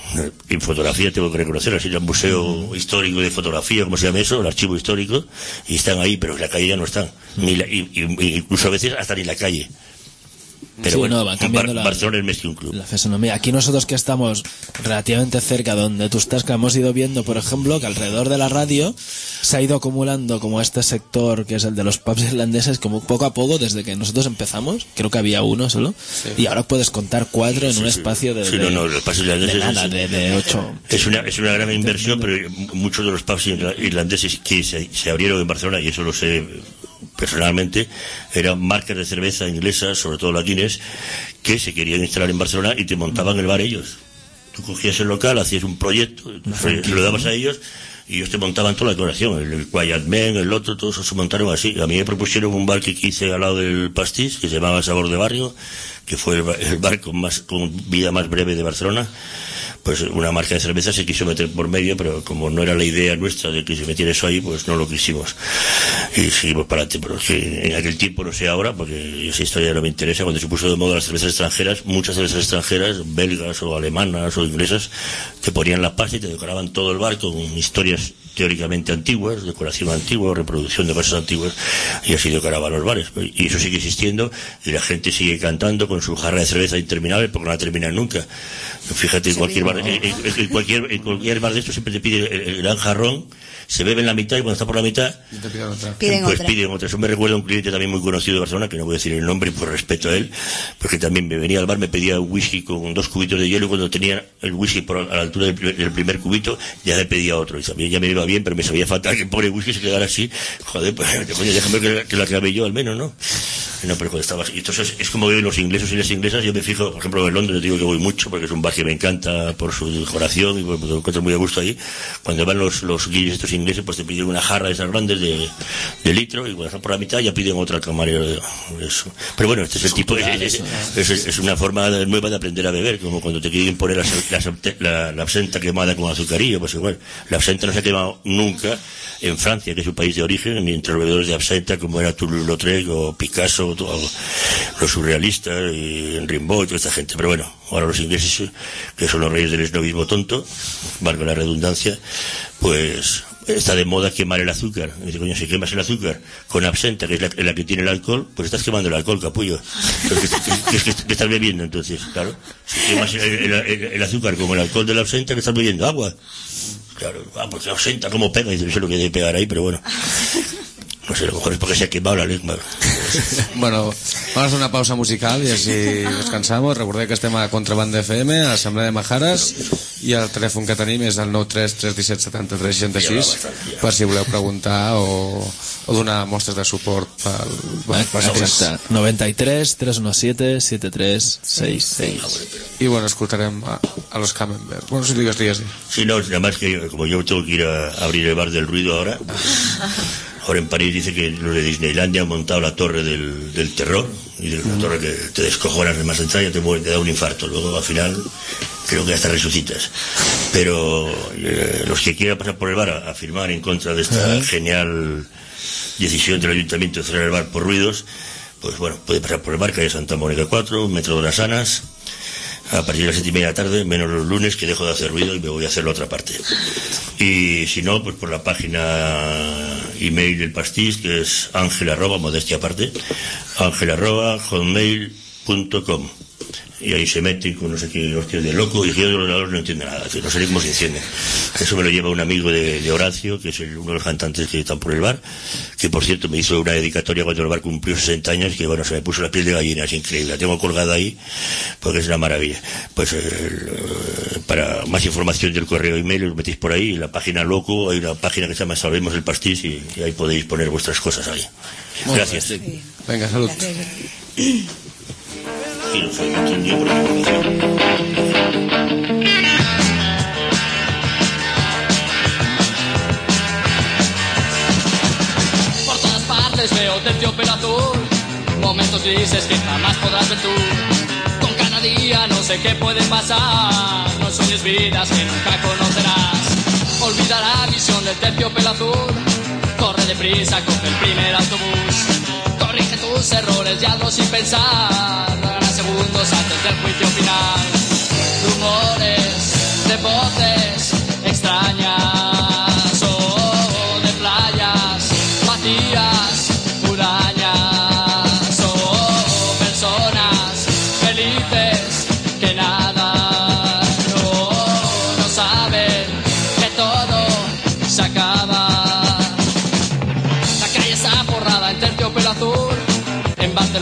en fotografía tengo que reconocer, así el museo histórico de fotografía, ¿cómo se llama eso? El archivo histórico, y están ahí, pero en la calle ya no están, ni la, y, y, incluso a veces hasta ni la calle. Pero Sí, bueno, no, van cambiando Bar- la- Barcelona es más que un club. La fisonomía. Aquí nosotros que estamos relativamente cerca donde tú estás, que hemos ido viendo, por ejemplo, que alrededor de la radio se ha ido acumulando como este sector que es el de los pubs irlandeses, como poco a poco, desde que nosotros empezamos, creo que había uno solo, y ahora puedes contar cuatro en Sí, un sí. espacio de, Sí, de, no, no, los pubs de irlandeses nada, es- de, de ocho. Es una, es una gran inversión, pero muchos de los pubs irla- irlandeses que se, se abrieron en Barcelona, y eso lo sé personalmente, eran marcas de cerveza inglesas, sobre todo latines, que se querían instalar en Barcelona y te montaban el bar ellos. Tú cogías el local, hacías un proyecto, se lo dabas a ellos y ellos te montaban toda la decoración, el, el Quiet Man, el otro, todos se montaron así. A mí me propusieron un bar que hice al lado del Pastis, que se llamaba Sabor de Barrio, que fue el, ba- el bar con más con vida más breve de Barcelona. Pues una marca de cerveza se quiso meter por medio, pero como no era la idea nuestra de que se metiera eso ahí, pues no lo quisimos. Y seguimos para adelante, pero es que en aquel tiempo, no sé ahora, porque esa historia no me interesa, cuando se puso de moda las cervezas extranjeras, muchas cervezas extranjeras, belgas o alemanas o inglesas, te ponían la pasta y te decoraban todo el bar con historias teóricamente antiguas, decoración antigua, reproducción de cosas antiguas, y así decoraban los bares. Y eso sigue existiendo, y la gente sigue cantando con su jarra de cerveza interminable, porque no la terminan nunca. Fíjate, en cualquier bar, en, en- en cualquier, en cualquier bar de estos siempre te pide el, el gran jarrón, se bebe en la mitad, y cuando está por la mitad, Y te piden otra. Piden pues otra. piden otra. Eso me recuerda a un cliente también muy conocido de Barcelona, que no voy a decir el nombre por respeto a él, porque también me venía al bar, me pedía un whisky con dos cubitos de hielo, y cuando tenía el whisky por a la altura del, primer- del primer cubito, ya le pedía otro. Y sabía, ya me iba bien, pero me sabía fatal que el pobre whisky se quedara así. Joder, pues coño, déjame que, que lo acabé yo al menos, ¿no? No, pero cuando estaba así. Y entonces es como viven los ingleses y las inglesas. Yo me fijo, por ejemplo, en Londres, digo que voy mucho, porque es un bar que me encanta por su decoración y porque me encuentro muy a gusto ahí. Cuando van los, los guiris estos ingleses, pues te piden una jarra de esas grandes de, de litro, y cuando están por la mitad ya piden otra al camarero de eso. Pero bueno, este es el tipo, es, es, es, es- es una forma nueva de aprender a beber, como cuando te quieren poner la, la, la, la absenta quemada con azucarillo, pues igual. La absenta no se ha quemado nunca en Francia, que es su país de origen, ni entre los bebedores de absenta como era Toulouse-Lautrec o Picasso, todo, los surrealistas y Rimbaud y toda esta gente. Pero bueno, ahora los ingleses, que son los reyes del esnovismo tonto, valga la redundancia, pues está de moda quemar el azúcar. Y dice, coño, si quemas el azúcar con absenta, que es la, la que tiene el alcohol, pues estás quemando el alcohol, capullo. Pero que, que, que, que estás bebiendo, entonces, claro. Si quemas el, el, el, el azúcar como el alcohol de la absenta, que estás bebiendo agua. Claro, ah, porque la absenta, ¿cómo pega? Y dice, eso es lo que debe pegar ahí, pero bueno. No sé, a lo mejor es porque se ha quemado la lengua. Bueno, vamos a hacer una pausa musical i així descansamos. Recordeu que estem a Contrabanda F M, a l'Assemblea de Majares, i el telèfon que tenim és el nou tres tres un set set tres sis sis per si voleu preguntar o, o donar mostres de suport pel, pel pastís. Exacte. noventa y tres, trescientos diecisiete, setenta y tres, sesenta y seis. I bueno, escoltarem a, a los Camembert. Bueno, si digues, digues. Sí, no, nada más que yo, como yo tengo que ir a abrir el bar del ruido ahora, ahora en París dice que los de Disneylandia han montado la torre del, del terror, y de la torre que te descojonas de más entraña, te, muere, te da un infarto, luego al final creo que hasta resucitas. Pero eh, los que quieran pasar por el bar a, a firmar en contra de esta genial decisión del ayuntamiento de cerrar el bar por ruidos, pues bueno, puede pasar por el bar, calle Santa Mónica cuatro, metro de las Anas, a partir de las siete y media de la tarde, menos los lunes, que dejo de hacer ruido y me voy a hacer la otra parte. Y si no, pues por la página email del Pastis, que es ángel arroba, modestia aparte, ángel arroba hotmail punto com. Y ahí se meten con no sé qué hostias de loco, y yo de los lados no entiendo nada, no sé cómo se enciende. Eso me lo lleva un amigo de, de Horacio, que es el, uno de los cantantes que están por el bar, que por cierto me hizo una dedicatoria cuando el bar cumplió sesenta años, que bueno, se me puso la piel de gallina, es increíble, la tengo colgada ahí, porque es una maravilla. Pues eh, para más información del correo email, os metéis por ahí, en la página loco, hay una página que se llama Salvemos el Pastis, y, y ahí podéis poner vuestras cosas ahí. Gracias. Sí. Venga, salud. Gracias. Y no sé, no entendí por qué. Por todas partes veo terciopelo azul, momentos grises que jamás podrás ver tú. Con cada día no sé qué puede pasar, no sueñes vidas que nunca conocerás. Olvida la visión del terciopelo azul, corre deprisa, coge el primer autobús. Corrige tus errores y hazlo sin pensar, no ganas segundos antes del juicio final. Rumores de voces extrañas, oh, de playas vacías, hurañas, oh, personas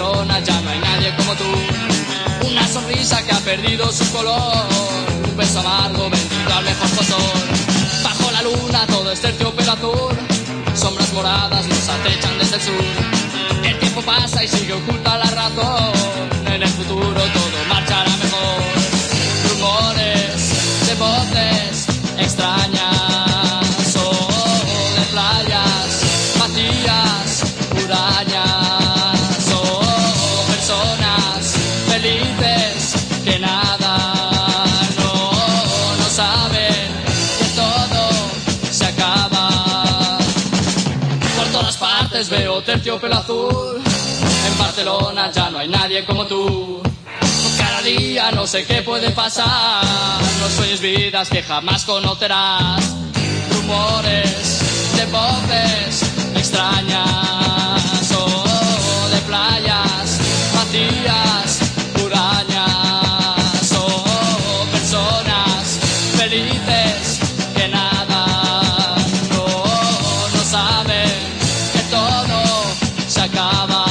Barcelona ya no hay nadie como tú. Una sonrisa que ha perdido su color, un beso amargo vendido al mejor postor. Bajo la luna todo es terciopelo azul, sombras moradas nos acechan desde el sur. El tiempo pasa y sigue oculta la razón, en el futuro todo marchará mejor. Rumores de voces extrañas, oh, de playas vacías, hurañas, oh, personas felices que nada, no, no saben que todo se acaba. Por todas partes veo terciopelo azul, en Barcelona ya no hay nadie como tú. Cada día no sé qué puede pasar, no sueñes vidas que jamás conocerás. Rumores de voces extrañas, oh, de playas vacías, hurañas, oh, personas felices que nada, no, no saben que todo se acaba.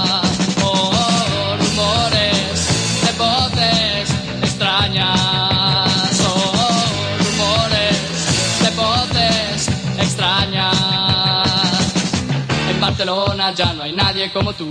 Barcelona ya no hay nadie como tú.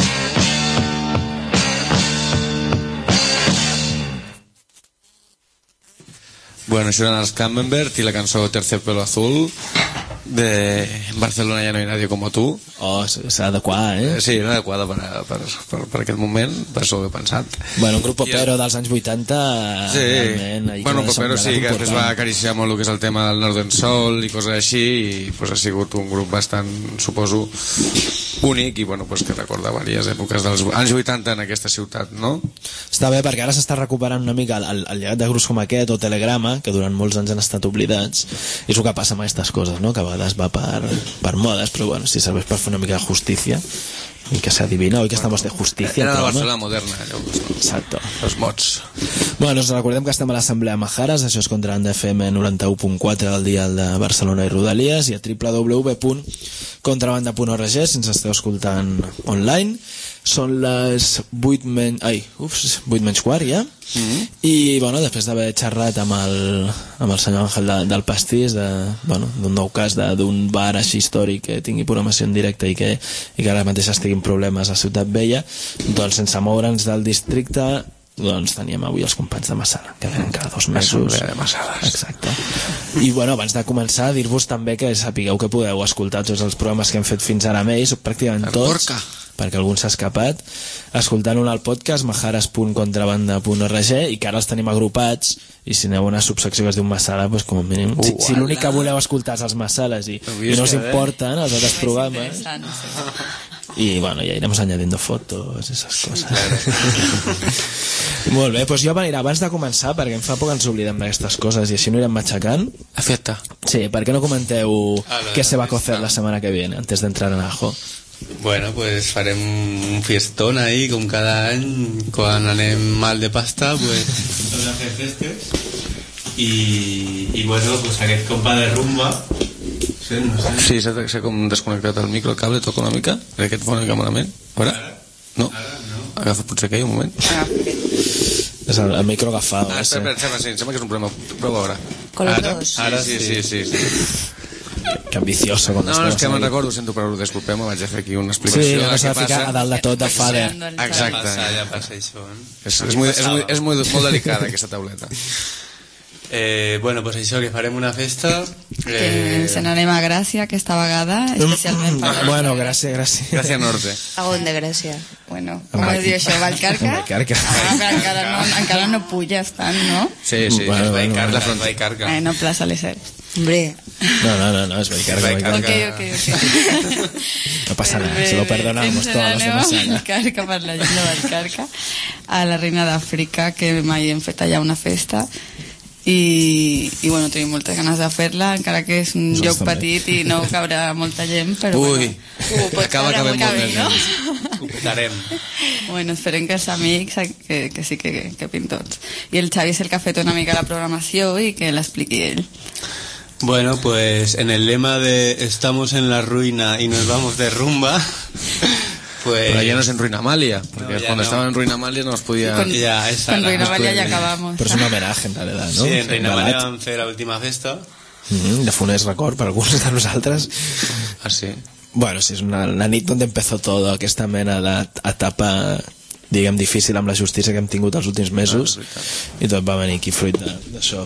Bueno, això eren els Camembert i la cançó Terciopelo Azul de Barcelona ja no hi ha nadie como tu. Oh, s'ha d'adequar, eh? Sí, era adequada per, per, per, per aquest moment, per això ho he pensat. Bueno, un grup popero dels anys vuitanta, sí. realment... Bueno, popero sí, que després va acariciar molt el que és el tema del Northern Soul i coses així, i pues, ha sigut un grup bastant, suposo, únic, i bueno, pues, que recorda diverses èpoques dels anys vuitanta en aquesta ciutat, no? Està bé, perquè ara s'està recuperant una mica el, el, el llegat de grups com aquest, o Telegrama, que durant molts anys han estat oblidats, i és el que passa amb aquestes coses, no? Que a vegades va per, per modes, però bueno, si serveix per fer una mica de justícia, y que se adivina, hoy que estamos de justicia. Era la Barcelona moderna, allò, exacto. Els mots. Bueno, us recordem que estem a l'Assemblea Majares, això és contra l'Anda F M noranta-u punt quatre del dial de Barcelona i Rodalies, i a w w w punt contrabanda punt org si ens esteu escoltant online. Són les vuit menys... Ai, ups, vuit menys quart ja. Mm-hmm. I, bueno, després d'haver xerrat amb el, amb el senyor Àngel de, del Pastís, de, bueno, d'un nou cas d'un bar així històric que tingui programació en directe i que, i que ara mateix estiguin problemes a Ciutat Vella, doncs sense moure'ns del districte, doncs teníem avui els companys de Massala, que venen cada dos mesos. De Massales. Exacte. I bueno, abans de començar, dir-vos també que sapigueu que podeu escoltar tots els programes que hem fet fins ara amb ells, pràcticament tots, Porca. perquè algun s'ha escapat, escoltant-ho al podcast majares punt contrabanda punt org, i que ara els tenim agrupats, i si aneu a una subsecció que es diu Massala, doncs com a mínim, uh, si, si l'únic que voleu escoltar és els Massales i, i no us importen els altres programes, i bueno, ja irem añadiendo fotos i esas coses. Molt bé, doncs jo aniré abans de començar, perquè em fa poc ens oblidem d'aquestes coses i així no irem matxacant. Afecta. Sí, ¿por qué no comenteu qué se va a cocer la semana que viene antes de entrar en ajo? Bueno, pues farem un fiestón ahí, com cada any, quan anem mal de pasta, pues hem de fer festes. I, i bueno, pues aquest compa de rumba, sí, no sé. Sí, s'ha com desconnectat el micro, el cable, toca una mica, perquè et fa una mica malament. Ara? No? Agafa potser aquell, un moment. És el, el micro agafat. Ah, espera, espera, sí, em sembla que és un problema. Prova ara. Con los dos. Ara sí, sí, sí, sí. Que ambicioso. No, no, és que me'n recordo, sento, però disculpem, vaig a fer aquí una explicació. Sí, no s'ha de ficar a dalt de tot de fader. Exacte. Ja passa això, eh? És, és, muy, és, muy, és muy, molt delicada aquesta tauleta. Eh, bueno, pues això, que farem una festa eh... que se n'anem a Gràcia aquesta vegada, especialment per... Bueno, gràcies, gràcies. Gràcies Norte. A on de Gràcia? Bueno, com es diu això, Vallcarca? Vallcarca. Ah, però encara no, encara no puges tant, no? Sí, sí, bueno, és bueno, Vallcarca, bueno. Vallcarca. Eh, no, plaça l'Eser. Hombre. No, no, no, no, es Vallcarca. Ok, ok, ok. No pasa nada, se lo perdonamos todos los demás. Vallcarca, per la gent de Vallcarca, a la Reina d'Àfrica, que mai hem fet allà una festa, i, i bueno, tenim moltes ganes de fer-la, encara que és un Nosaltres lloc també. petit i no cabrà molta gent, però Ui, bueno, uh, pot acaba cabre cabent molt molta bé, no? Ho petarem. Bueno, esperem que els amics que, que sí que capin tots. I el Xavi és el que ha fet una mica la programació i que l'expliqui ell. Bueno, pues en el lema de estamos en la ruïna y nos vamos de rumba, Pues... Però ja no és en Ruina Amalia, perquè no, quan no. estava en Ruina Amalia no es podia... Con, ya, esa, con Ruina no Amalia ya acabamos. Però és un homenatge, en realitat, no? Sí, en Reina Balat. Amalia vam fer l'última festa. Mm, de funest record per alguns de nosaltres. Ah, sí? Bueno, sí, és una, la nit on empezó todo, aquesta mena d'etapa, diguem, difícil amb la justícia que hem tingut els últims mesos, ah, i tot va venir aquí fruit d'això.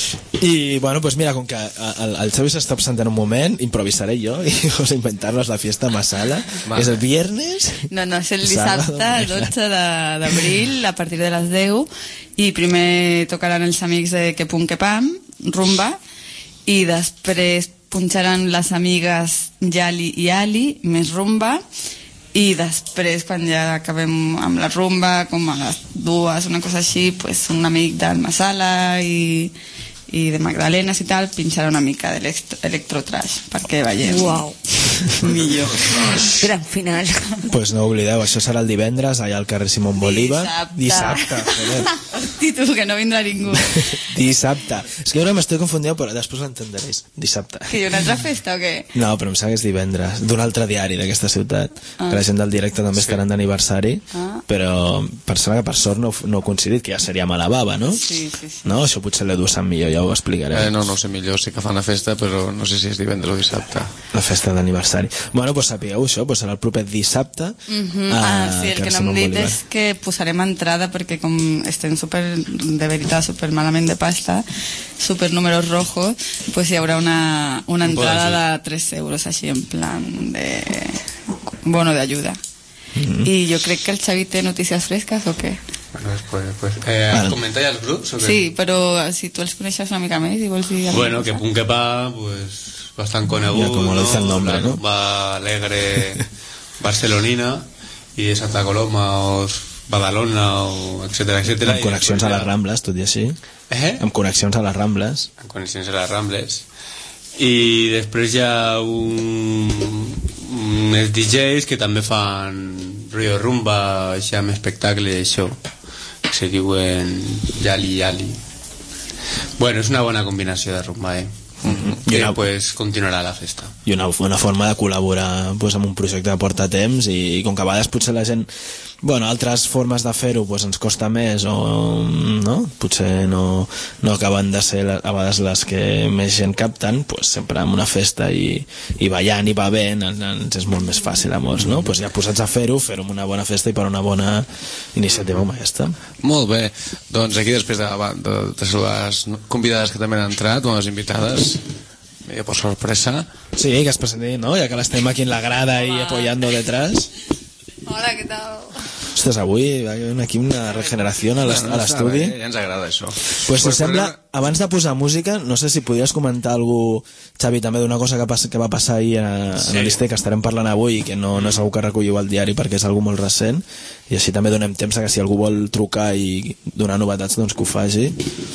I, bueno, pues mira, com que el, el Xavi s'està absentant un moment, improvisaré jo i vamos a inventar-nos la fiesta Masala. Vale. És el viernes? No, no, és el Sábado, dissabte, el dotze d'abril, a partir de les deu, i primer tocaran els amics de Que Pum Que Pam, rumba, i després punxaran les amigues Yali i Ali, més rumba, i després, quan ja acabem amb la rumba, com a les dues, una cosa així, pues un amic del Masala i, i de Magdalenes i tal, pinxarà una mica d'electrotrash, perquè veiem Uau. millor. Gran final. Pues no oblideu, això serà el divendres allà al carrer Simón Bolívar. Dissabte. Dissabte, joder. Hosti, tu, que no vindrà ningú. Dissabte. És que ara m'estic confondiendo, però després l'entenderéis. Dissabte. Que hi ha una altra festa o què? No, però em sembla que és divendres, d'un altre diari d'aquesta ciutat, Ah. que la gent del directe també Sí. estaran d'aniversari, Ah. però per sembla que per sort no, no ha coincidit, que ja seria mala bava, no? Sí, sí, sí. No? Això potser l'Edu sap millor, ja ho explicaré. Eh, no, no ho sé millor, sí que fan la festa, però no sé si és divendres o dissabte. La festa d'aniversari. Bueno, doncs sapigueu això, doncs serà el proper dissabte. Mm -hmm. a Ah, sí, el que Carrer no hem Simón dit Bolívar. és que posarem entrada perquè com estem super, de veritat, super malament de pasta, super números rojos, pues hi haurà una, una entrada de tres euros, així en plan de bono de ayuda. Mm -hmm. I jo crec que el Xavi té notícies fresques o què? Bueno, después, pues, eh, Vale. ¿comentáis los grups o qué? Sí, però si tu els coneixes una mica més i vols dir... Bueno, alguna Que cosa. Pum Que Pa, pues bastant conegut, Ya, como lo dice el nombre, la ¿no? rumba alegre barcelonina, i de Santa Coloma o Badalona, o etcètera, etcètera. Amb connexions a les Rambles, tot i així. Eh? Amb connexions a les Rambles. Amb connexions a les Rambles. I després hi ha un, uns D Js que també fan Rio Rumba, així amb espectacle i això, que se diuen Yali Yali. Bueno, és una bona combinació de rumba, eh? Mm-hmm. I I una, pues continuarà la festa. i una, una forma de col·laborar pues, amb un projecte que porta temps i, i com que a vegades potser la gent, bueno, altres formes de fer-ho pues, ens costa més o no? Potser no, no acaben de ser a vegades les que més gent capten, pues, sempre amb una festa i, i ballant i bevent ens, ens és molt més fàcil, amors, no? Pues ja posats a fer-ho, fer-ho amb una bona festa i per una bona iniciativa com aquesta. Molt bé, doncs aquí després de, de, de les convidades que també han entrat, o les invitades, medio por sorpresa. Sí, que es presenti, no? Ja que l'estem aquí en la grada i apoyando detrás. Hola, què tal? Ostres, avui hi ha aquí una regeneració a l'est- a l'estudi. Eh? Ja ens agrada això. Pues, si Pues sembla, podem- abans de posar música, no sé si podries comentar algú, Xavi, també d'una cosa que, pas, que va passar ahir a, Sí. en l'Iste, que estarem parlant avui i que no, no és algú que recolliu al diari perquè és algú molt recent, i així també donem temps a que si algú vol trucar i donar novetats, doncs que ho faci.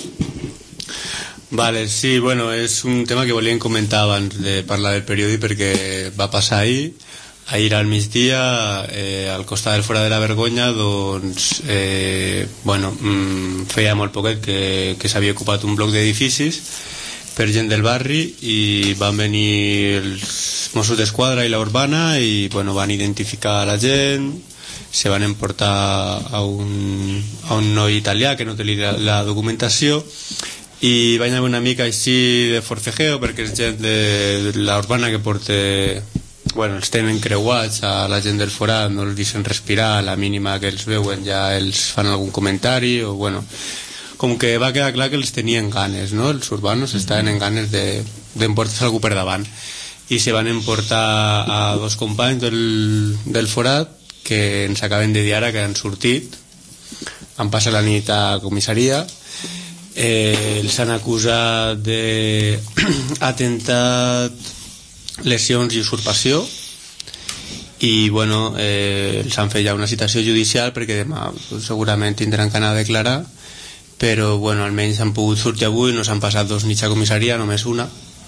Vale, sí, bueno, és un tema que volíem comentar abans de parlar del periòdic perquè va passar ahir, ahir al migdia, eh, al costat del Fora de la Vergonya, doncs, eh, bueno, mm, feia molt poquet que, que s'havia ocupat un bloc d'edificis per gent del barri i van venir els Mossos d'Esquadra i la Urbana i, bueno, van identificar la gent, se van emportar a un, a un noi italià que no té la, la documentació i van haver una mica així de forcejeo perquè és gent de la Urbana que porta, bueno, els tenen creuats a la gent del forat, no els deixen respirar, a la mínima que els veuen ja els fan algun comentari o bueno, com que va quedar clar que els tenien ganes, no? Els urbanos estaven en ganes de, d'emportar-se algú per davant i se van emportar a dos companys del, del forat que ens acaben de dir ara que han sortit, han passat la nit a comissaria. Eh, els han acusat d'atemptat, lesions i usurpació i bueno, eh, els han fet ja una citació judicial perquè demà pues, segurament tindran que anar a declarar, però bueno, almenys han pogut sortir avui, no s'han passat dos nits a comissaria, només una,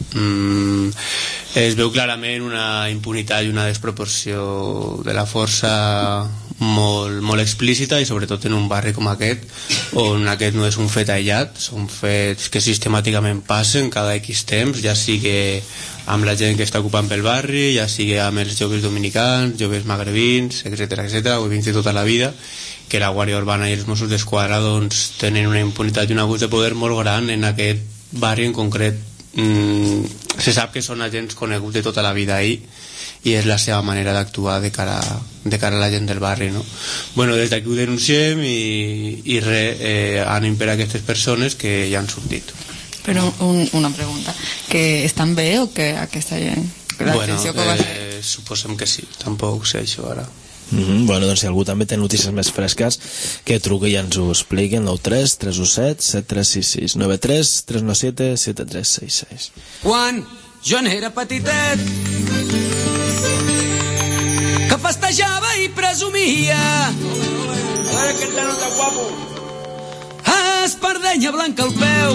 mm, es veu clarament una impunitat i una desproporció de la força molt, molt explícita, i sobretot en un barri com aquest, on aquest no és un fet aïllat, són fets que sistemàticament passen cada X temps, ja sigui amb la gent que està ocupant pel barri, ja sigui amb els joves dominicans, joves magrebins, etcètera, etcètera. Ho he vist tota la vida, que la Guàrdia Urbana i els Mossos d'Esquadra doncs, tenen una impunitat i un abús de poder molt gran en aquest barri en concret. Mm, se sap que són agents coneguts de tota la vida ahí, i és la seva manera d'actuar de cara, de cara a la gent del barri, no? Bueno, des d'aquí ho denunciem i, i res, eh, ànim per a aquestes persones que ja han sortit. Però un, una pregunta, que estan bé o que aquesta gent... Bueno, eh, suposem que sí, tampoc sé això ara. Mm-hmm. Bueno, doncs si algú també té notícies més fresques, que truqui i ens ho expliquen. Nou tres tres u set set tres sis sis nou tres tres nou set set tres seis seis. Quan jo n'era petitet, que festejava i presumia, espardenya blanca al peu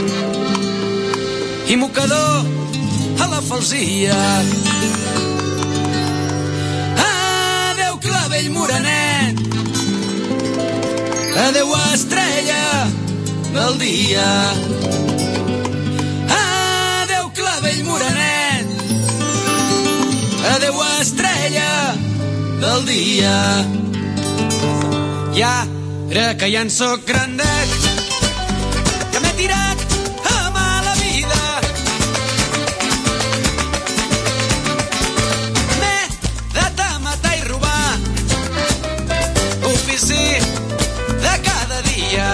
i mocador a la falsia. Adeu clavell morenet, adeu estrella del dia. Adeu clavell morenet, adeu estrella del dia. Ja, ara que ja en soc grandet, que m'he tirat a mala vida, m'he dat a matar i robar, ofici de cada dia.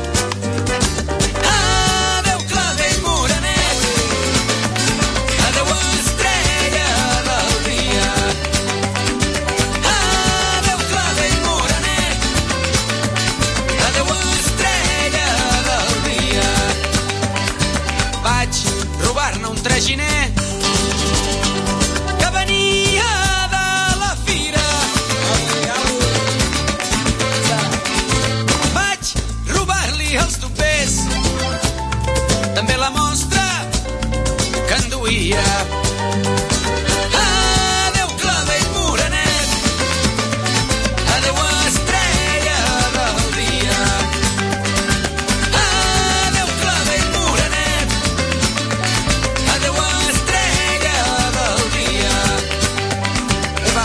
Adeu clavell morenet, adeu estrella del dia. Adeu clavell morenet, adeu estrella del dia. Vaig robar-ne un traginer que venia de la fira. Vaig robar-li els topers, també la mostra que enduia. Adeu clavell morenet, adeu estrella del dia. Adeu clavell morenet, adeu estrella del dia. Va.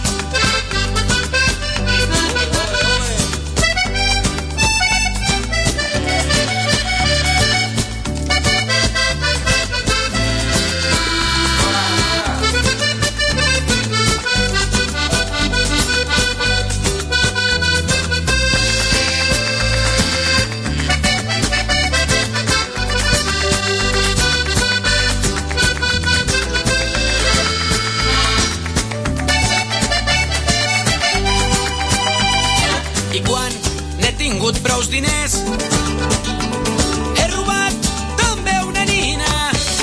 I quan n'he tingut prous diners, he robat també una nina.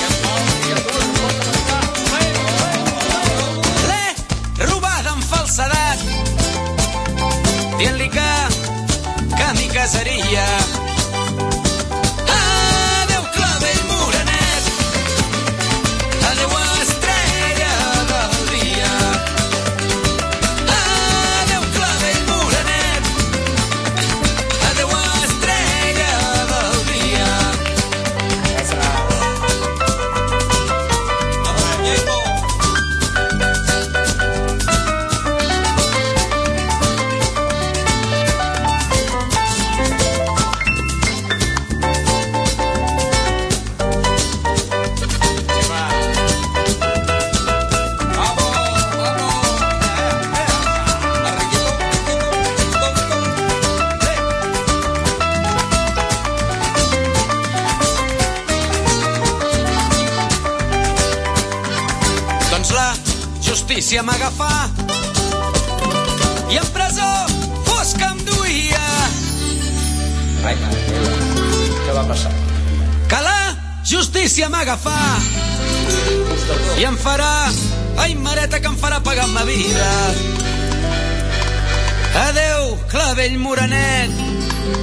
L'he robada amb falsedat, dient-li que, que m'hi casaria. Adeu clavell morenet, adeu estrella del dia. Adeu clavell morenet, adeu estrella del dia. Doncs la justícia m'agafà i en presó fosca em duia. Ai, mare meva, què va passar? Que la justícia m'agafà i em farà, ai mareta, que em farà pagar amb ma vida. Adeu clavell morenet,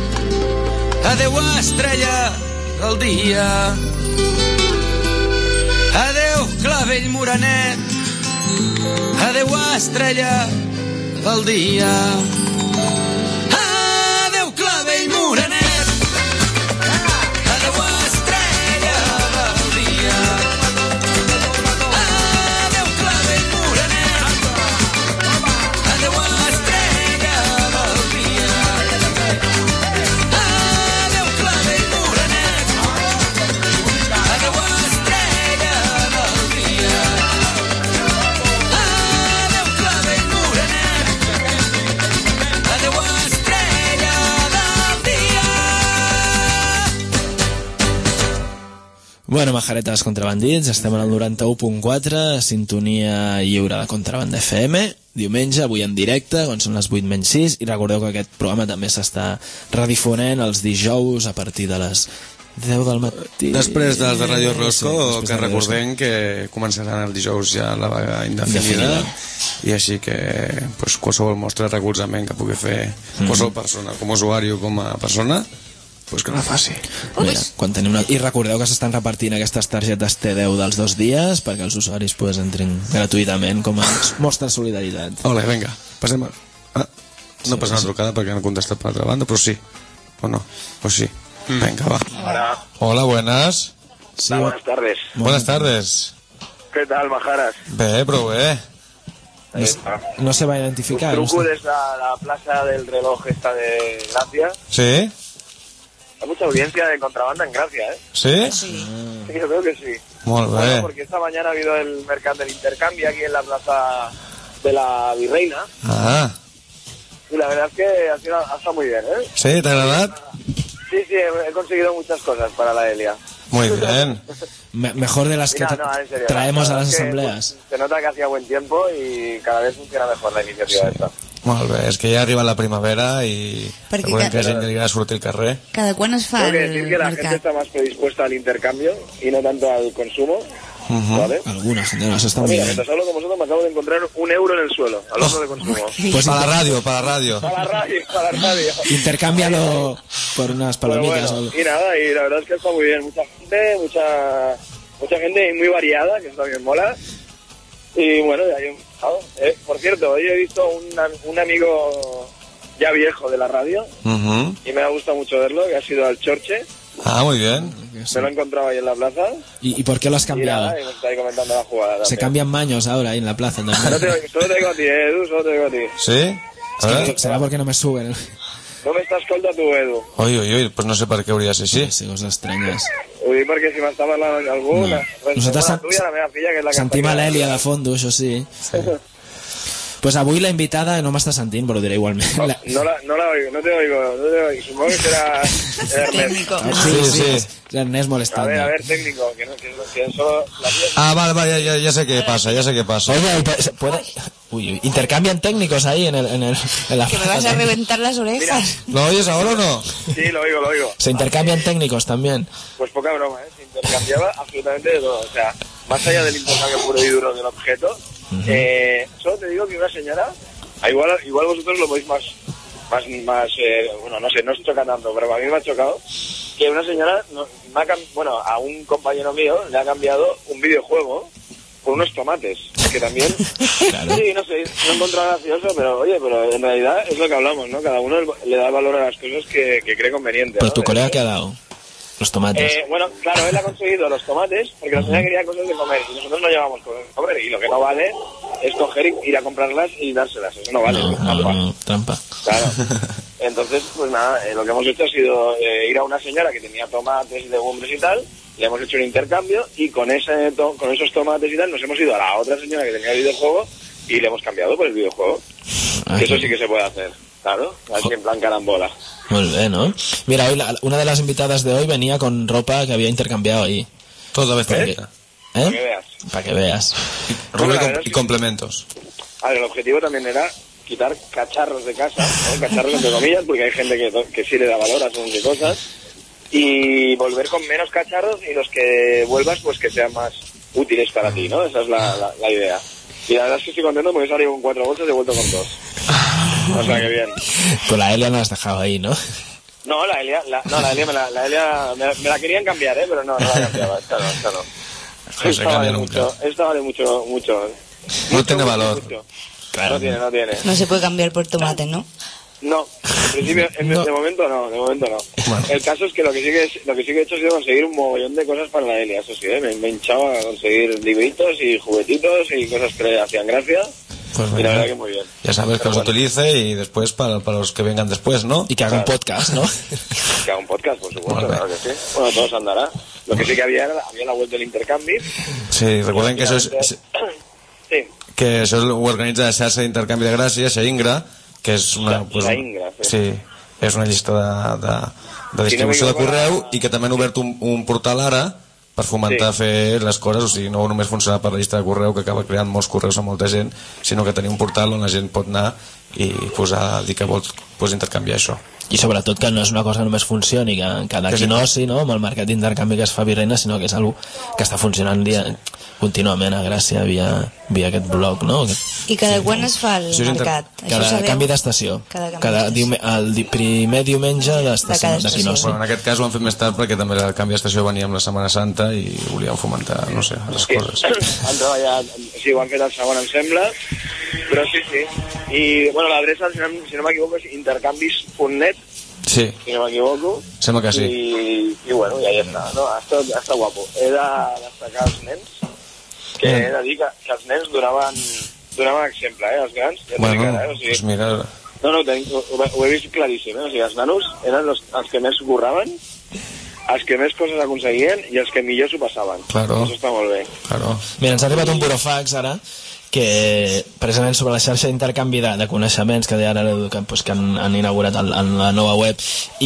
adeu estrella del dia. Adeu, clavell morenet. Adeu, estrella del dia. Adeu, clavell morenet. Adeu, estrella del dia. Adeu, clavell morenet. Adeu, estrella del dia. Adeu, clavell morenet. Adeu, estrella del dia. Adeu, clavell morenet. Adeu, estrella del dia. Bueno, majaretes contrabandits, estem al noranta-u punt quatre, sintonia lliure de Contrabanda F M, diumenge, avui en directe, quan són les vuit menys sis, i recordeu que aquest programa també s'està redifonent els dijous a partir de les deu del matí. Després dels de Radio Rosco, Sí, que recordem que començaran el dijous ja la vaga indefinida, i així que pues, qualsevol mostra de recolzament que pugui fer Mm. qualsevol persona, com a usuari o com a persona, pues que la faci. Mira, quan tenim una... I recordeu que s'estan repartint aquestes targetes T deu dels dos dies perquè els usuaris pues, entrin gratuïtament com a mostra de solidaritat. Ole, vinga, passem a... Ah, no passa una trucada perquè no ha contestat per l'altra banda, però sí. O no, o sí. Venga, va. Hola. Hola, buenas. Sí, buenas tardes. Buenas tardes. ¿Qué tal, majaras? Bé, però bé. No, no se va a identificar. Truco usted. desde la, la plaza del reloj esta de Gracia. Sí? Hay mucha audiencia de contrabanda en Gracia, ¿eh? Sí? Sí, yo creo que sí. Molt bé. Bueno, porque esta mañana ha habido el mercado del intercambio aquí en la plaza de la Virreina. Ah, Y la verdad es que ha, sido, ha estado muy bien, ¿eh? sí, t'ha agradat? Sí, sí, he, he conseguido muchas cosas para la Elia. Muy bien. Me- mejor de las que Mira, tra- no, en serio, traemos la a las verdad es que, asambleas. pues, se nota que hacía buen tiempo y cada vez funciona mejor la iniciativa esta. Molt bé, és que ja arriba la primavera i Perquè recordem ca- que la gent li agrada sortir al carrer. Cada quan es fa Tengo que el decir que la gente mercat? está más predispuesta al intercambio y no tanto al consumo, ¿vale? Alguna gente no, eso está Pues muy mira, bien. mientras hablo con vosotros me acabo de encontrar un euro en el suelo, hablando de consumo. Pues Para la inter- radio, para la radio. Para la radio, para la radio. Intercámbialo por unas Pero palomitas. bueno, o- y nada, y la verdad es que está muy bien. Mucha gente, mucha mucha gente muy variada, que está bien mola. Y bueno, ya hay un... eh, por cierto, hoy he visto un, un amigo ya viejo de la radio Ujú. y me ha gustado mucho verlo, que ha sido al Chorche. Ah, muy bien. Me lo he encontrado ahí en la plaza. ¿Y, y por qué lo has Y cambiado? nada, y me está ahí comentando la jugada Se también. cambian maños ahora ahí en la plaza. también. No te oigo- solo te digo a ti, Edu, solo te digo a ti. Sí? A Es ver. que será porque no me suben. No me estás escolta tu, Edu. Ui, ui, ui, pues no sé per què hauria de ser així. Sí, coses estranyes. Ho dic perquè si m'està parlant alguna... No. Nosaltres la tuya, la meva filla, que és la que Sentim està a aquí. l'Èlia de fondo, això sí. Pues avui la invitada no m'està sentint, però ho diré igualment. La... No la, no la oigo, no te oigo, no te oigo. Supongo que será Ernest. Sí, sí, sí. Ernest A molestando. ver, a ver, técnico, que no, que, no- que solo la tía... Ah, vale, vale, ya, ya sé qué pasa, ya sé qué pasa. Oye, ¿se puede? Uy, uy, intercambian técnicos ahí en, el, en, el, en la Que me vas a reventar las orejas. ¿Lo oyes ahora o no? Sí, lo oigo, lo oigo. Se intercambian técnicos también. Pues poca broma, ¿eh? Se intercambiaba absolutamente de todo. O sea, más allá del intercambio puro y duro del objeto, eh, solo te digo que una señora, ah, igual, igual vosotros lo veis más, más, más eh, bueno, no sé, no os choca tanto, pero a mí me ha chocado que una señora, no, me ha cam- bueno, a un compañero mío le ha cambiado un videojuego por unos tomates, que también, sí, no sé, no he encontrado gracioso, pero oye, pero en realidad es lo que hablamos, ¿no? Cada uno le da valor a las cosas que, que cree conveniente. Pues ¿no? tu colega que ha dado los tomates. Eh, bueno, claro, él ha conseguido los tomates porque la señora quería cosas de comer y nosotros no llevamos cosas de comer y lo que no vale es coger y ir a comprarlas y dárselas, eso no vale. No, es no, trampa. no, trampa. Claro. Entonces, pues nada, eh, lo que hemos hecho ha sido eh, ir a una señora que tenía tomates y legumbres y tal, le hemos hecho un intercambio y con ese to- con esos tomates y tal nos hemos ido a la otra señora que tenía el videojuego y le hemos cambiado por el videojuego. Ah, Que eso sí que se puede hacer, claro, así en plan carambola. Muy bien, ¿no? Mira, hoy la- una de las invitadas de hoy venía con ropa que había intercambiado ahí. Toda vez ¿Eh? Para que ¿Eh? veas. Para que veas. Ropa y, la com- verdad es y que- complementos. A ver, el objetivo también era quitar cacharros de casa, ¿no? Cacharros entre comillas, porque hay gente que, que sí le da valor a según qué cosas, y volver con menos cacharros y los que vuelvas, pues que sean más útiles para ti, ¿no? Esa es la, la, la idea. Y la verdad es que estoy contento porque he salido con cuatro bolsas y he vuelto con dos. O sea que bien. Con la Elia no la has dejado ahí, ¿no? No, la Elia, la, no, la Elia, me la, la Elia me, me la querían cambiar, ¿eh? Pero no, no la cambiaba, esta no, esta no. se cambia nunca. Esta vale mucho, mucho. No mucho, tiene valor. Mucho. Claro. No tiene, no tiene. No se puede cambiar por tomate, ¿no? No, en principio, en, no. de momento no, de momento no. Bueno. El caso es que lo que sí que lo que sí que he hecho ha sido conseguir un mogollón de cosas para la Elia, eso sí, ¿eh? me, me hinchaba a conseguir libritos y juguetitos y cosas que le hacían gracia. Pues y la verdad que muy bien. Ya sabes que Pero los bueno. utilice y después para, para los que vengan después, ¿no? Y que haga claro. un podcast, ¿no? Que haga un podcast, por supuesto, claro que sí. Bueno, todo se andará. Lo que sí que había era había la web del intercanvi. Sí, recuerden que eso es... es sí. Que eso ho organitza la xarxa d'intercanvi de gràcies, Ingra, que és una... La, pues, la Ingra, sí. Sí, és una llista de, de, de distribució de correu i que també han obert un, un portal ara per fomentar sí. fer les coses, o sigui, no només funciona per la llista de correu que acaba creant molts correus a molta gent, sinó que tenir un portal on la gent pot anar i posar, dir que vols pues, intercanviar això. I sobretot que no és una cosa que només funcioni, que, que d'aquí no, sí, no, amb el mercat d'intercanvi que es fa Virreina, sinó que és una que està funcionant dia, contínuament a Gràcia via, via aquest blog, no? I cada sí, quan no? es fa el Això mercat? Inter... Cada Això canvi d'estació. Cada, cada diume... el di... primer diumenge d'estació. De d'aquí no, sí. Bueno, en aquest cas ho han fet més tard perquè també el canvi d'estació venia amb la Setmana Santa i volíem fomentar, no sé, les sí. coses. Han treballat, sí, ho han fet el segon, em sembla, però sí, sí. I, bueno, l'adreça, si no, si no m'equivoco, és intercanvis punt net. Sí. Si no m'equivoco. Sembla que sí. I, i bueno, ja hi està, no? Està, està guapo. He de destacar els nens, que he de dir que, que els nens donaven, donaven exemple, eh, els grans. Ja bueno, cara, eh? O sigui, pues mira... No, no, ho, ho, ho he vist claríssim, eh? O sigui, els nanos eren els, els que més curraven, els que més coses aconseguien i els que millor s'ho passaven. Claro. Això està molt bé. Claro. Mira, ens ha arribat un burofax ara que precisament sobre la xarxa d'intercanvi de, de coneixements que ara que, pues, que han, han inaugurat el, en la nova web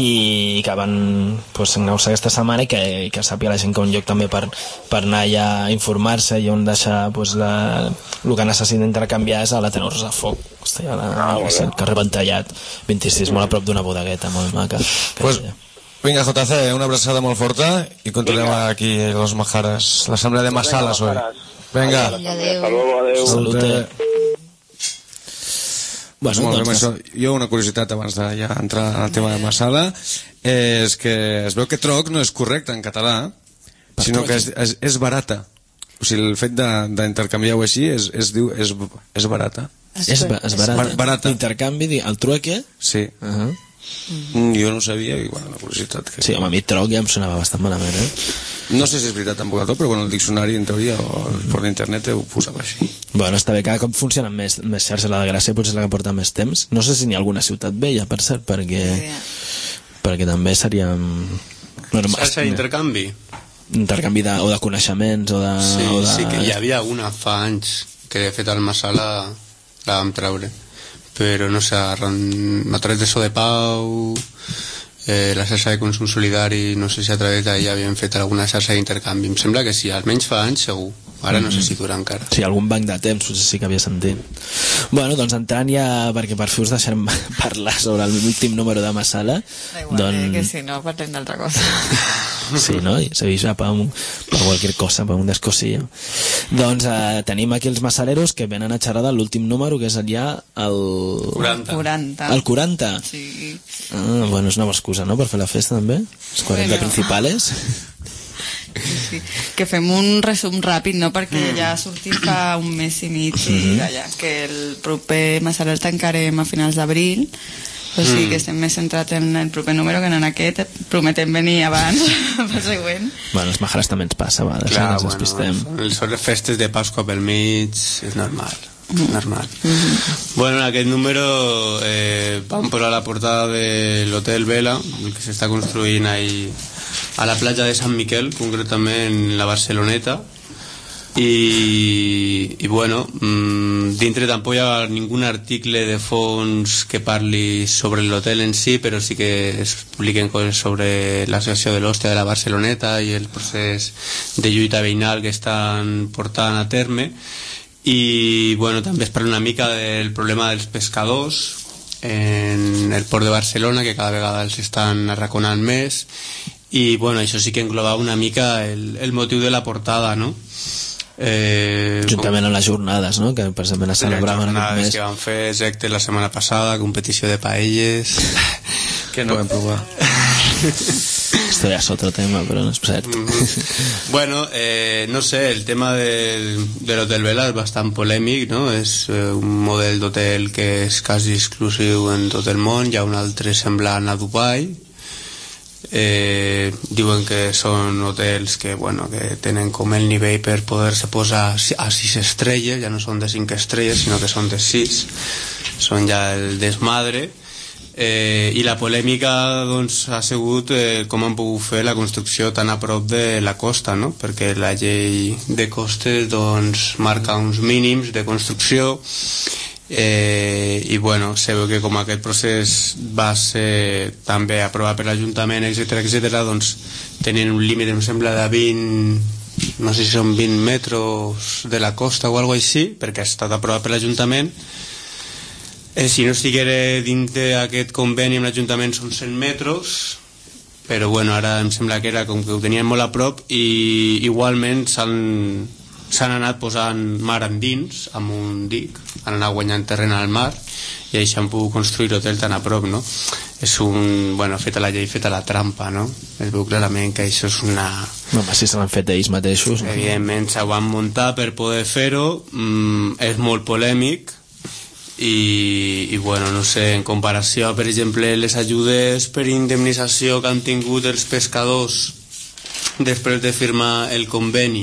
i que van pues, inaugurar aquesta setmana i que, que sàpiga la gent que un lloc també per, per anar allà a informar-se i on deixar pues, la, el que necessita intercanviar és a la Tenor Rosafoc. Hosti, a la, ah, al carrer Ventallat vint-i-sis, molt a prop d'una bodegueta molt maca. Pues, vinga, J C, una abraçada molt forta i continuem aquí los Majares, l'assemblea de Masalas hoy. Vinga. Adéu. Adéu. Salute. Bueno, doncs, doncs, això, jo una curiositat abans de ja entrar al tema de Masala és que es veu que troc no és correcte en català, sinó que és, és, és barata. O sigui, el fet d'intercanviar-ho així es, es diu és, és barata. És, és barata. barata. Intercanvi, el trueque? Sí. Uh -huh. Mm, jo no sabia i bueno, una curiositat que... Sí, home, a mi troc ja em sonava bastant malament, eh? No sé si és veritat tampoc tot, però bueno, el diccionari en teoria o per l'internet ho posava així. Bueno, està bé, cada cop funciona més, més xarxa. La de Gràcia potser és la que porta més temps. No sé si n'hi ha alguna ciutat vella, per cert, perquè perquè també seria normal. Xarxa d'intercanvi? Intercanvi de, o de coneixements o de... Sí, o de... sí que hi havia una fa anys que de fet al Masala la vam treure, però no sé, a través de So de Pau, eh, la xarxa de consum solidari, no sé si a través d'ahir havien fet alguna xarxa d'intercanvi. Em sembla que sí, almenys fa anys segur. Ara no sé si dura encara. Sí, algun banc de temps, potser sí que havia sentit. Bueno, doncs entrant ja, perquè per fi us deixarem parlar sobre l'últim número de Masala. Da igual, doncs... eh, que si no parlem d'altra cosa. Sí, no? I s'avisa per, un, per qualsevol cosa, per un descosillo. Doncs eh, tenim aquí els masaleros que venen a xerrar de l'últim número, que és ja el... quaranta. quaranta. El quaranta? Sí. Ah, bueno, és una bona excusa, no?, per fer la festa, també? Els quaranta bueno. principales? Sí, sí. Que fem un resum ràpid, no?, perquè ja ha sortit fa un mes i mig i allà, que el proper Masala el tancarem a finals d'abril. O sigui mm. que estem més centrats en el proper número que en aquest. Prometem venir abans pel següent. Bueno, els Majares també ens passa, va, de clar, ens bueno, despistem. són les festes de Pasqua pel mig, és normal. Mm. normal. Mm. Bueno, en aquest número eh, vam posar la portada de l'Hotel Vela, el que s'està construint ahí a la platja de Sant Miquel, concretament en la Barceloneta. I, i bueno, mmm, dintre tampoc hi ha ningun article de fons que parli sobre l'hotel en si, però sí que es publiquen coses sobre l'associació de l'Hòstia de la Barceloneta i el procés de lluita veïnal que estan portant a terme. I bueno, també es parla una mica del problema dels pescadors en el port de Barcelona, que cada vegada els estan arraconant més. I bueno, això sí que engloba una mica el, el motiu de la portada, no? Eh, juntament amb les jornades, no?, que precisament es celebraven aquest mes, que van fer exacte la setmana passada, competició de paelles que no vam provar. Esto ya es otro tema, però no és cert. Mm-hmm. Bueno, eh, no sé, el tema del, de l'Hotel Vela és bastant polèmic, no? És eh, un model d'hotel que és quasi exclusiu en tot el món, hi ha un altre semblant a Dubai. Eh, diuen que són hotels que, bueno, que tenen com el nivell per poder-se posar a sis estrelles, ja no són de cinc estrelles sinó que són de sis, són ja el desmadre. Eh, i la polèmica doncs, ha sigut eh, com han pogut fer la construcció tan a prop de la costa, no? Perquè la llei de costes doncs, marca uns mínims de construcció. Eh, i bueno, se veu que com aquest procés va ser també aprovat per l'Ajuntament, etcètera, etcètera, doncs tenien un límit, em sembla, de vint, no sé si són vint metres de la costa o alguna cosa així, perquè ha estat aprovat per l'Ajuntament. Eh, si no estiguera dins d'aquest conveni amb l'Ajuntament són cent metres, però bueno, ara em sembla que era com que ho tenien molt a prop i igualment s'han s'han anat posant mar endins amb un dic, han anat guanyant terreny al mar i així han pogut construir l'hotel tan a prop, no? És un, bueno, feta la llei, feta la trampa, no? Es veu clarament que això és una... No, home, si se l'han fet ells mateixos, no? Evidentment s'ho van muntar per poder fer-ho, mm, és molt polèmic i, i bueno, no sé, en comparació a, per exemple, les ajudes per indemnització que han tingut els pescadors després de firmar el conveni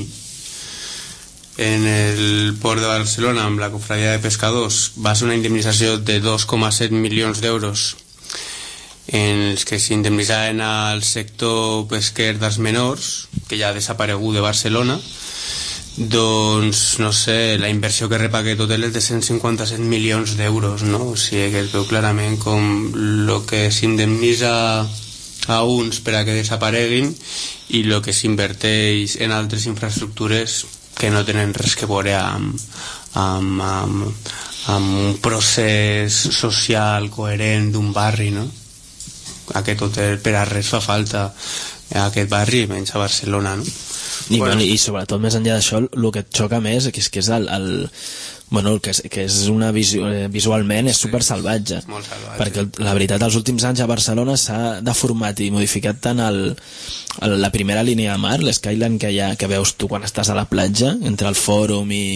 en el port de Barcelona amb la cofradia de pescadors, va ser una indemnització de dos coma set milions d'euros en els que s'indemnitzaven al sector pesquer dels menors, que ja ha desaparegut de Barcelona. Doncs, no sé, la inversió que rep aquest hotel és de cent cinquanta-set milions d'euros, no? O sigui que es veu clarament com el que s'indemnitza a uns per a que desapareguin i el que s'inverteix en altres infraestructures que no tenen res que veure amb, amb, amb, amb un procés social coherent d'un barri, no? Aquest hotel per a res fa falta a aquest barri, menys a Barcelona, no? I, bueno. I sobretot més enllà d'això el que et xoca més que és que és el, el bueno, el que és, que és una visu, visualment és super salvatge, sí, molt salvatge, perquè la veritat els últims anys a Barcelona s'ha deformat i modificat tant el, el, la primera línia de mar, l'Skyline que, ha, que veus tu quan estàs a la platja entre el Fòrum i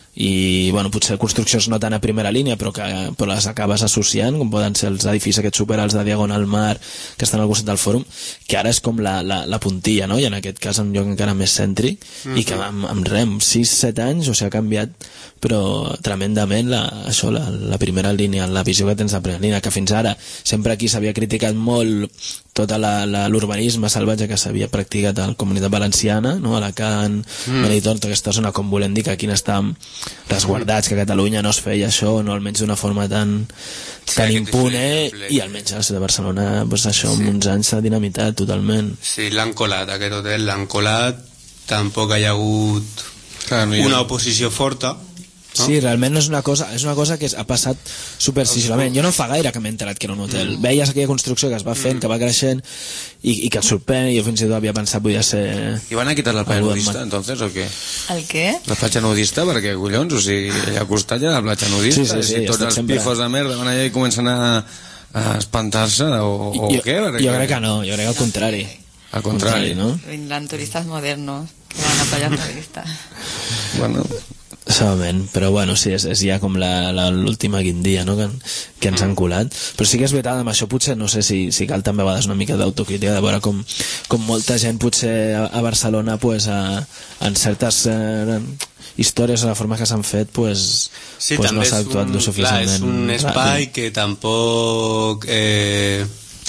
i bueno, potser construccions no tan a primera línia però que però les acabes associant, com poden ser els edificis aquests superalts de Diagonal Mar que estan al costat del Fòrum, que ara és com la, la, la puntilla, no? I en aquest cas en un lloc encara més cèntric, mm-hmm. i que amb, amb rem, sis set anys, o sigui, ha canviat però tremendament la, això, la, la primera línia, la visió que tens de primera línia, que fins ara sempre aquí s'havia criticat molt tot l'urbanisme salvatge que s'havia practicat a la Comunitat Valenciana, no? A Alacant, mm. Benidorm, tota aquesta zona, com volem dir que aquí n'estàvem resguardats, que a Catalunya no es feia això, no almenys d'una forma tan, sí, tan impune, i almenys a la ciutat de Barcelona pues, això sí. En uns anys s'ha dinamitat totalment. Sí, l'han colat, aquest hotel l'han colat, tampoc hi ha hagut Clar, no hi ha... una oposició forta. No? Sí, realment no és una cosa, és una cosa que ha passat super sigilament. Jo no fa gaire que m'he enterat que era un hotel. Mm. Veies aquella construcció que es va fent, mm. que va creixent i, i que et sorprèn, i jo fins i tot havia pensat podia ser... I van a quitar la platja nudista, entonces, o què? El què? La platja nudista, perquè, collons, o sigui, allà al costat hi ha la platja nudista, sí, sí, sí, i tots els sempre... pifos de merda van allà i comencen a, a espantar-se, o, o jo, què? Perquè... Jo crec que no, jo crec al contrari. Al contrari, no? Vendrán turistas modernos que van a playa nudista. Bueno... Segurament, però bueno, sí, és, és ja com l'última guindia, no?, que, que ens han colat. Però sí que és veritat, amb això potser, no sé si, si cal també a vegades una mica d'autocrítica, de veure com, com molta gent potser a, a Barcelona, pues, a, en certes eh, històries o la forma que s'han fet, pues, sí, pues no s'ha actuat lo suficientment. Clar, és un espai ràpid. Que tampoc... Eh...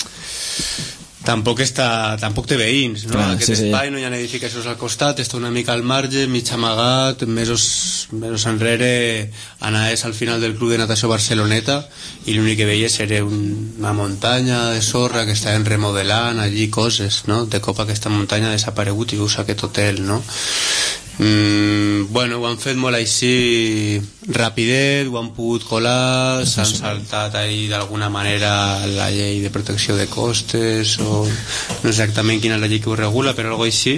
tampoc està, tampoc té veïns, no? Clar, aquest sí, espai sí. No hi ha edificacions al costat, està una mica al marge, mig amagat, mesos, mesos enrere anaves al final del club de natació Barceloneta i l'únic que veies era un, una muntanya de sorra que estaven remodelant allí coses, no? De cop aquesta muntanya ha desaparegut i veus aquest hotel, no? Mm, bueno, ho han fet molt així rapidet, ho han pogut colar, s'han saltat ahí d'alguna manera la llei de protecció de costes o no sé exactament quina és la llei que ho regula, però algo així.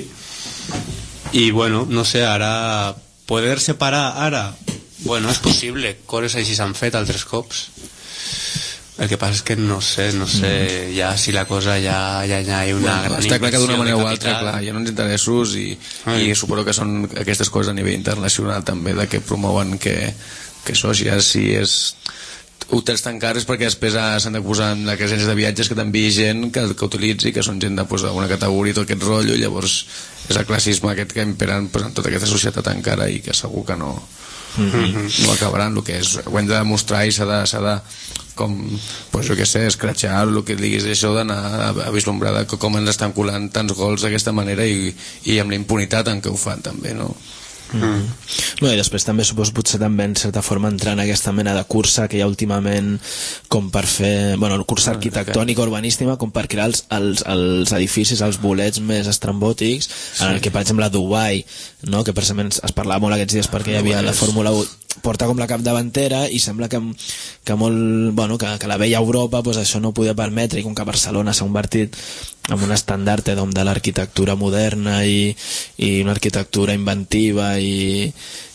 I bueno, no sé, ara poder separar ara, bueno, és possible, coses així s'han fet altres cops, El que passa és que no sé, no sé, mm. ja si la cosa ja, ja, ja hi ha una bueno, gran està clar que d'una manera o capital. altra, clar, hi ha uns interessos i, mm. i suposo que són aquestes coses a nivell internacional també, de que promouen que, que això, si és, si és hotels tan cars perquè després s'han de posar en les agències de viatges que t'enviï gent que, que utilitzi, que són gent de pues, una categoria i tot aquest rotllo, llavors és el classisme aquest que imperen pues, en tota aquesta societat tan cara i que segur que no, mm-hmm. no acabaran. El que és, ho hem de demostrar i s'ha de, s'ha de com, pues jo què sé, escratxar el que diguis d'això, d'anar a, a vislumbrar de com ens estan colant tants gols d'aquesta manera i, i amb la impunitat en què ho fan també, no? Mm. No, i després també suposo potser també en certa forma entrar en aquesta mena de cursa que hi ha últimament com per fer, bueno, el cursa arquitectònica urbanística com per crear els, els, els edificis, els bolets més estrambòtics, sí. En el que per exemple a Dubai, no? Que precisament es parlava molt aquests dies perquè hi havia la Fórmula u porta com la capdavantera i sembla que, que, molt, bueno, que, que la vella Europa pues, això no ho podia permetre i com que Barcelona s'ha convertit en un estàndard de, de l'arquitectura moderna i, i una arquitectura inventiva i,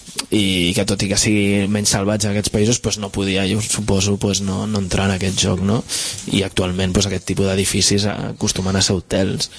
i que tot i que sigui menys salvatge en aquests països pues, no podia, jo suposo pues, no, no entrar en aquest joc, no? I actualment pues, aquest tipus d'edificis acostumen a ser hotels.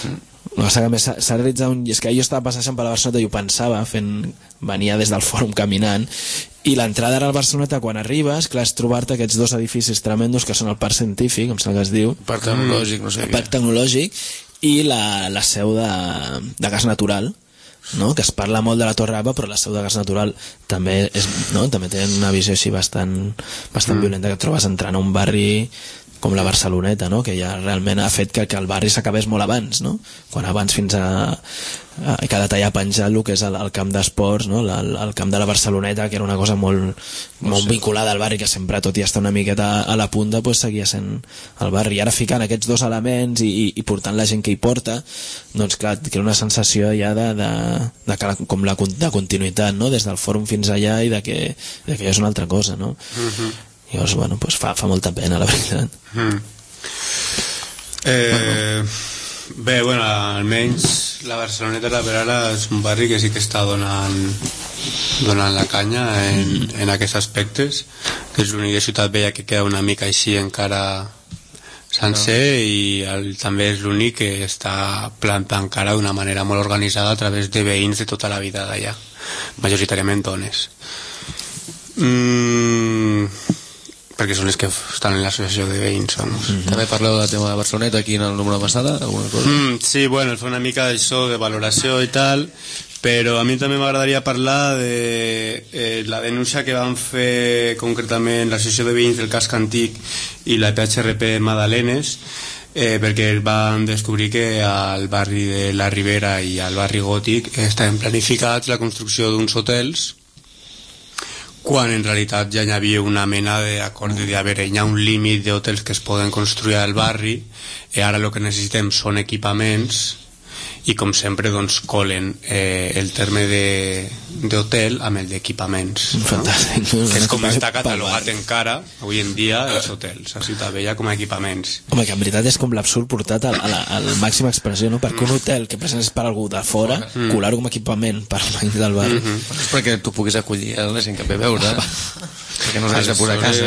No, que més s'ha realitzat un... És que jo estava passant per la Barceloneta i ho pensava, fent... venia des del fòrum caminant, i l'entrada ara al Barceloneta, quan arribes, clar, és trobar-te aquests dos edificis tremendos que són el Parc Científic, em sembla que es diu. Parc Tecnològic, no sé què. Parc Tecnològic, i la, la seu de, de gas natural, no? Que es parla molt de la Torre Alba, però la seu de gas natural també, és, no? També té una visió així bastant, bastant mm. violenta, que et trobes entrant a un barri com la Barceloneta, no? Que ja realment ha fet que, que el barri s'acabés molt abans, no? Quan abans fins a, a cada tallar penjat el que és el, el camp d'esports, no? el, el camp de la Barceloneta, que era una cosa molt, molt vinculada al barri, que sempre, tot i estar una miqueta a la punta, pues, seguia sent el barri. I ara ficant aquests dos elements i, i, i portant la gent que hi porta, doncs clar, crea una sensació ja de, de, de, de com la de continuïtat, no? Des del fòrum fins allà i de que, de que ja és una altra cosa, no? Mm-hmm. Llavors, bueno, pues fa, fa molta pena, la veritat. Mm. Eh, bueno. Bé, bueno, almenys la Barceloneta per ara és un barri que sí que està donant, donant la canya en, mm. en aquests aspectes, que és l'única ciutat vella que queda una mica així encara sencer no. I el, també és l'únic que està plantant cara d'una manera molt organitzada a través de veïns de tota la vida d'allà, majoritàriament dones. Mm, perquè són les que estan en l'associació de veïns, vamos. Mm-hmm. També parleu del tema de Barceloneta aquí en el número passada, alguna cosa? Mm, sí, bueno, fa una mica d'això de valoració i tal, però a mi també m'agradaria parlar de eh, la denúncia que van fer concretament l'associació de veïns del casc antic i la P H R P Madalenes, eh, perquè van descobrir que al barri de la Ribera i al barri Gòtic estaven planificats la construcció d'uns hotels quan en realitat ja hi havia una mena d'acord de dir, a veure, hi ha un límit d'hotels que es poden construir al barri i ara el que necessitem són equipaments i com sempre doncs colen eh, el terme d'hotel amb el d'equipaments, no? Que és com està catalogat encara avui en dia els hotels a Ciutat Vella com a equipaments. Home, que en veritat és com l'absurd portat a la, a la màxima expressió, no? Perquè un hotel que present és per algú de fora, mm. colar-ho com a equipament per veïns del barri. Mm-hmm. És perquè tu puguis acollir a la gent que ve a veure, perquè no s'has de posar a casa.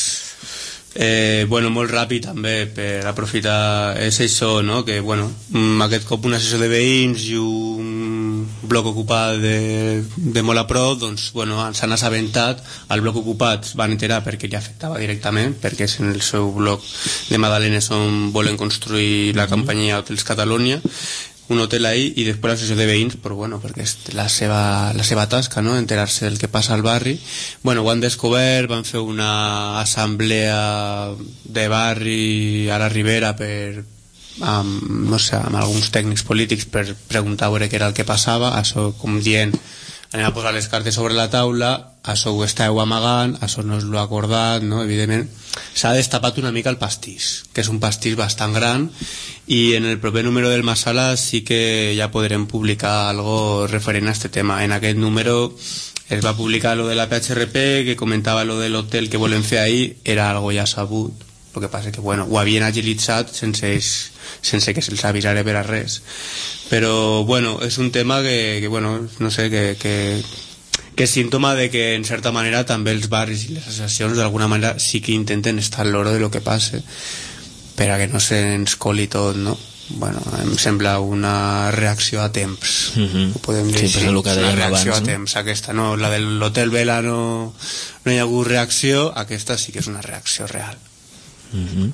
Eh, bueno, molt ràpid també per aprofitar és això, no? Que bueno, aquest cop una sessió de veïns i un bloc ocupat de, de molt a prop, doncs bueno, s'han assabentat, al bloc ocupat van enterar perquè li afectava directament, perquè és en el seu bloc de Madalenes on volen construir la companyia Hotels Catalunya, un hotel ahí, i després l'associació de veïns, però bueno, perquè és la seva, la seva tasca, no?, enterar-se del que passa al barri. Bueno, ho han descobert, van fer una assemblea de barri a la Ribera per, amb, no sé, amb alguns tècnics polítics per preguntar a veure què era el que passava, això com dient, anem a posar les cartes sobre la taula, això ho estàveu amagant, això no és lo acordat, no?, evidentment. S'ha destapat una mica el pastís, que és un pastís bastant gran, i en el proper número del Masala sí que ja podrem publicar algo referent a este tema. En aquest número es va publicar lo de la P H R P, que comentava lo del hotel que volen fer ahir, era algo ja sabut, el que passa que bueno, ho havien agilitzat sense, ells, sense que se'ls avisara per a res. Però bueno, és un tema que, que bueno, no sé, que, que, que és símptoma de que en certa manera també els barris i les associacions d'alguna manera sí que intenten estar al loro de lo que passe per a que no se'ns coli tot, no? Bueno, em sembla una reacció a temps. Mm-hmm. Ho podem dir sí, així, una reacció abans, a temps. No? Aquesta no, la de l'Hotel Vela no, no hi ha hagut reacció, aquesta sí que és una reacció real. Mm-hmm.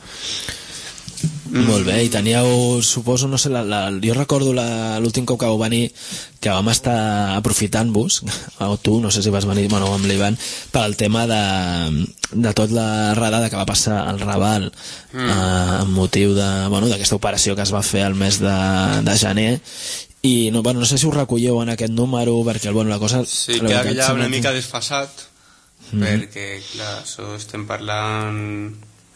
Mm. Molt bé, i teníeu, suposo, no sé, la, la, jo recordo la, l'últim cop que vau venir que vam estar aprofitant-vos, o tu, no sé si vas venir, bueno, amb l'Ivan, per al tema de, de tot la redada que va passar al Raval mm. eh, amb motiu de, bueno, d'aquesta operació que es va fer al mes de, de gener, i no, bueno, no sé si us recolleu en aquest número, perquè bueno, la cosa... Sí, que ja una mica desfasat, mm. perquè, clar, això estem parlant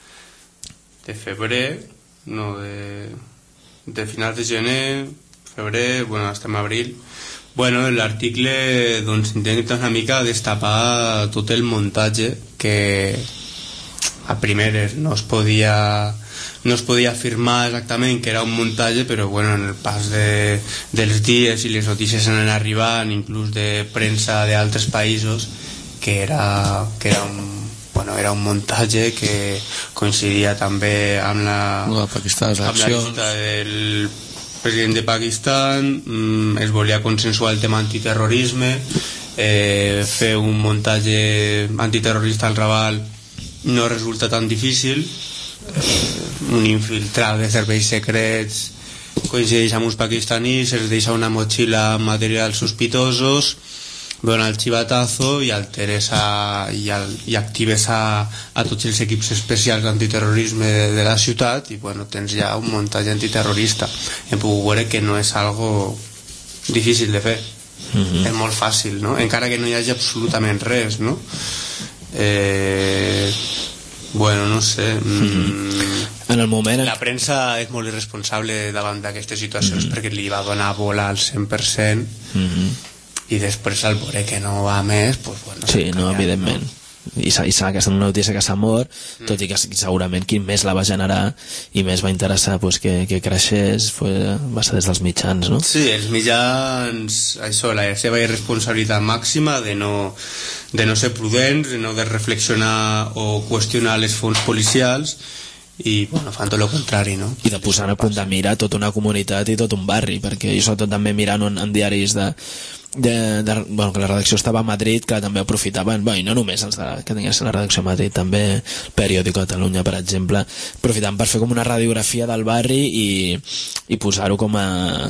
de febrer, no, de, de finals de gener, febrer, bueno, estem a abril. Bueno, l'article doncs intenta una mica destapar tot el muntatge que a primeres no es podia no es podia afirmar exactament que era un muntatge, però bueno, en el pas de, dels dies i les notícies anaven arribant, inclús de premsa d'altres països, que era, que era un bueno, era un muntatge que coincidia també amb la, no, Pakistan, amb la visita del president de Pakistan. mm, es volia consensuar el tema antiterrorisme, eh, fer un muntatge antiterrorista al Raval no resulta tan difícil. eh, un infiltrat de serveis secrets coincideix amb uns pakistanis, els deixa una motxilla amb materials sospitosos, veuen el xivatazo i alteres a, i, al, i actives a, a tots els equips especials d'antiterrorisme de, de la ciutat i bueno, tens ja un muntatge antiterrorista. Hem pogut veure que no és algo difícil de fer. Mm-hmm. És molt fàcil, no? Encara que no hi hagi absolutament res, no? Eh, bueno, no sé. Mm, en el moment... La premsa és molt irresponsable davant d'aquestes situacions mm-hmm. perquè li va donar bola al cent per cent. Mm-hmm. I després al veure que no va més pues, bueno, sí, no, evidentment no? i s'ha que és una notícia que s'ha mort mm. tot i que segurament qui més la va generar i més va interessar pues, que, que creixés fue, va ser des dels mitjans, no? Sí, els mitjans això, la seva irresponsabilitat màxima de no, de no ser prudents, de no de reflexionar o qüestionar les fonts policials i bueno, fan tot el contrari, no? I de posar a punt de mirar tota una comunitat i tot un barri, perquè jo sobretot també mirant en, en diaris de, de, de, bueno, que la redacció estava a Madrid, que també aprofitaven, bueno, i no només els de, que tinguessin la redacció a Madrid, també el Periòdico Catalunya, per exemple, aprofitaven per fer com una radiografia del barri i, i posar-ho com a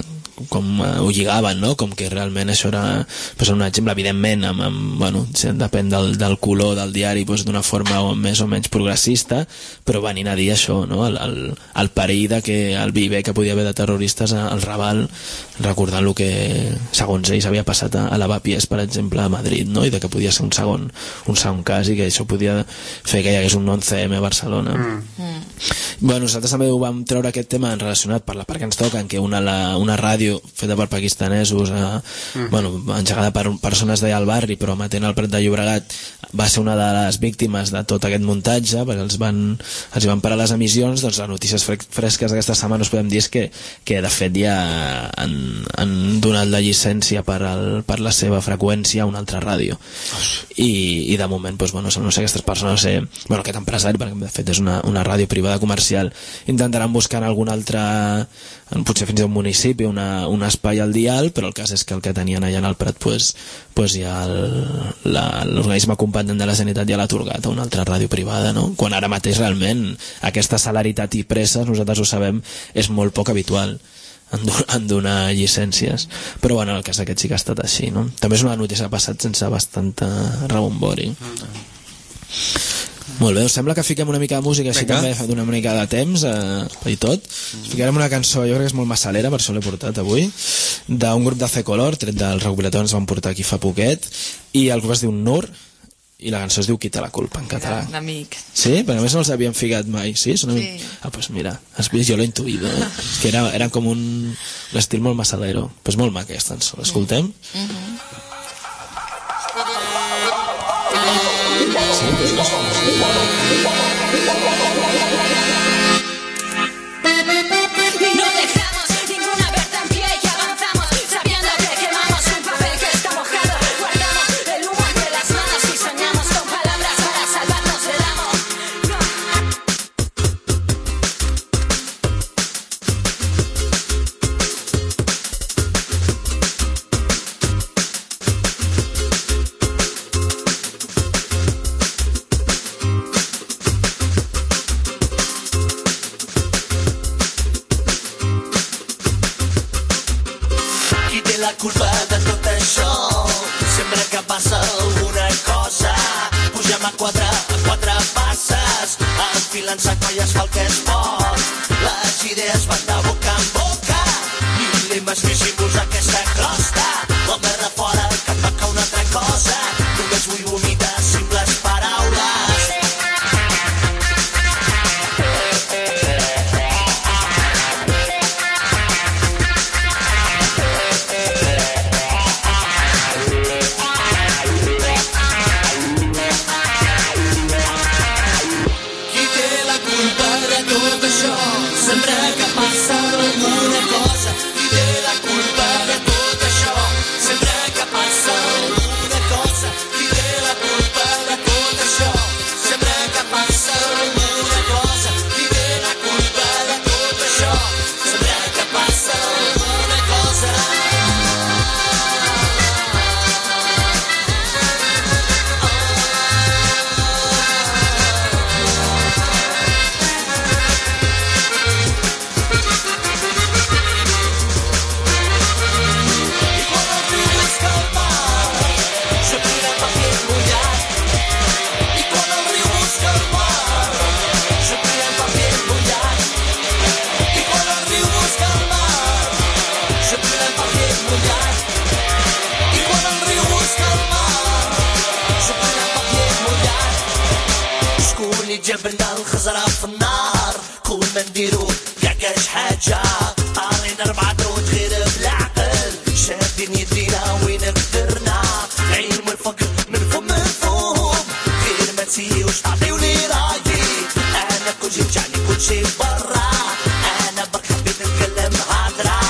com uh, ho lligaven, no? Com que realment això era pues, un exemple, evidentment amb, amb, bueno, depèn del, del color del diari pues, d'una forma o més o menys progressista, però venint a dir això, no? el, el, el perill de que el viver que podia haver de terroristes al Raval, recordant el que segons ells havia passat a, a l'Avapiés, per exemple, a Madrid, no? I de que podia ser un segon, un segon cas i que això podia fer que hi hagués un onze eme a Barcelona. Mm. Mm. Bueno, nosaltres també ho vam treure aquest tema relacionat per la part que ens toca, en què una, la, una ràdio feta per pakistanesos eh, mm. bueno, engegada per persones d'allà al barri però amatent al Prat de Llobregat va ser una de les víctimes de tot aquest muntatge perquè els van, els van parar les emissions. Doncs les notícies fresques d'aquesta setmana us podem dir que, que de fet ja han, han donat la llicència per, el, per la seva freqüència a una altra ràdio i, i de moment doncs, bueno, no sé, aquestes persones no sé, bueno, aquest empresari perquè de fet és una, una ràdio privada comercial intentaran buscar en algun altre potser fins a un municipi una, un espai al dial, però el cas és que el que tenien allà en el Prat pues, pues ja l'organisme competent de la Sanitat ja l'ha atorgat a una altra ràdio privada, no? Quan ara mateix realment aquesta celeritat i presses, nosaltres ho sabem, és molt poc habitual en, do, en donar llicències, però bueno, el cas aquest sí que ha estat així, no? També és una notícia que ha passat sense bastanta rebombori. Mm. Molt bé, us sembla que fiquem una mica de música així Venga. També fa una mica de temps eh, i tot. Mm. Ficarem una cançó, jo crec que és molt massalera, per això l'he portat avui, d'un grup de C Color, tret del recopilatori ens van portar aquí fa poquet, i el grup es diu Nur i la cançó es diu Qui té la culpa en català. Un amic. Sí? Perquè a més no els havien ficat mai. Sí? Són sí. Ah, pues mira, has vist, jo l'he intuïdo. Eh? És que era, era com un, un estil molt massalero. Pues molt maca aquesta cançó, l'escoltem? Mm -hmm. Sí, pues no som No dejamos ninguna verde en pie y avanzamos sabiendo que quemamos un papel que está mojado. Guardamos el humo culpa de tot això. Sempre que passa alguna cosa, pugem a quatre, a quatre passes, enfilant-se colles fa el que es pot. Les idees van de boca en boca, mil·limes visibles aquesta crosta. L'home de fora que et toca una altra cosa, només vull vomitar simples paraules. Qui té la culpa de tot això? Sempre que passa alguna cosa. Qui té la culpa de tot això? Sempre que passa alguna cosa. Qui té la culpa de tot això? Sempre que passa alguna cosa. Qui té la culpa de tot això? Sempre que passa alguna cosa. جبنا الخزرة في النار كون ما نديرو كاع كاش حاجة علينا أربعة دروج غير بالعقل شادين يدينا وين قدرنا علم الفقر منكم مفهوم غير ما تسيوش تعطيوني رايي أنا كل شي رجعني كل شي برا أنا برك حبيت نتكلم هضرة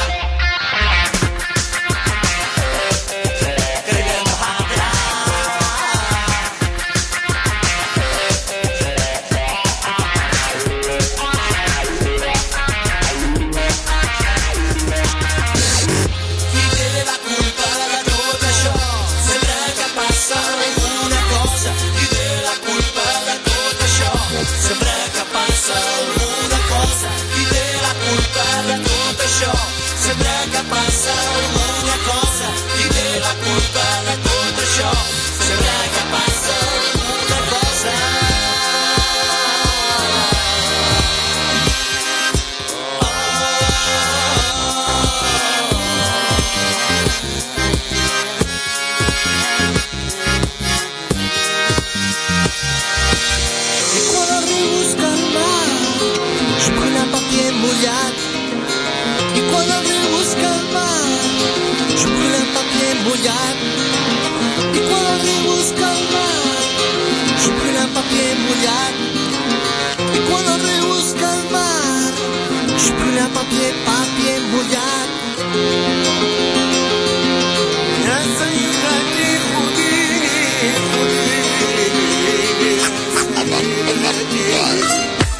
Sempre que passa alguna cosa, qui té la culpa de tot això? Sempre que passa alguna cosa. I quan arribes calmat, jo prenc el paper mullat. I quan el riu es calma, jo prenc el paper mullat. I quan el riu es calma, jo prenc el paper mullat. I quan el riu es calma, jo prenc el paper, paper mullat. Ja سيدتي خديني خديني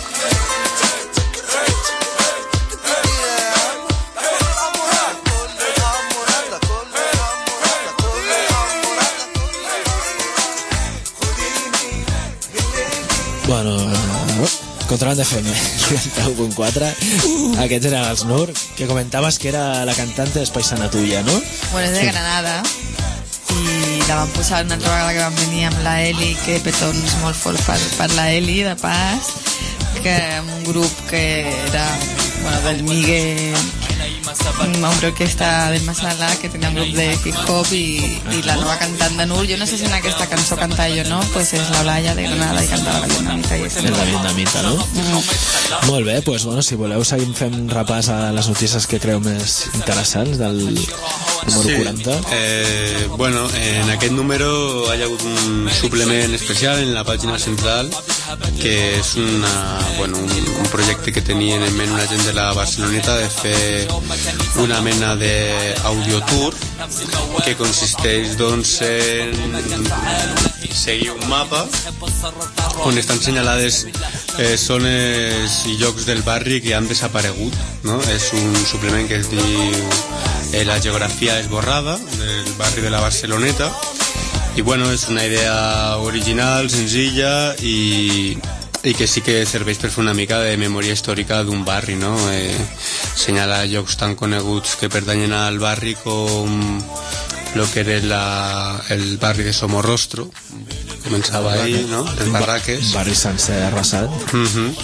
Bueno, Contraband F M, noventa u punt quatre. Aquests eren els Nur, que comentaves que era la cantante de Paisana Tuya, ¿no? Bueno, és de Granada. I la van posar una altra vegada que van venir amb la Eli, que petons molt fort per, per la Eli, de pas, que un grup que era, bueno, del Miguel, un hombre que està del Masala, que tenia un grup de hip-hop i, i la nova cantant de Nur. Jo no sé si en aquesta cançó canta jo no, pues és la Blaya de Granada i cantava la vietnamita. I és la vietnamita, no? Mm. Molt bé, doncs, bueno, si voleu seguim fent repàs a les notícies que creu més interessants del número sí. quaranta. Eh, bueno, en aquest número hi ha hagut un suplement especial en la pàgina central, que és una, bueno, un, un projecte que tenien en ment una gent de la Barceloneta de fer una mena d'audiotour que consisteix doncs en seguir un mapa on estan senyalades eh, zones i llocs del barri que han desaparegut, no? És un suplement que es diu eh, La geografia esborrada del barri de la Barceloneta. I bueno, és una idea original, senzilla i, i que sí que serveix per fer una mica de memòria històrica d'un barri, no? Eh, senyala llocs tan coneguts que pertanyen al barri com lo que era la, el barri de Somorrostro, començava ahí, no? Les barraques. Un barri sencer arrasat. Uh-huh.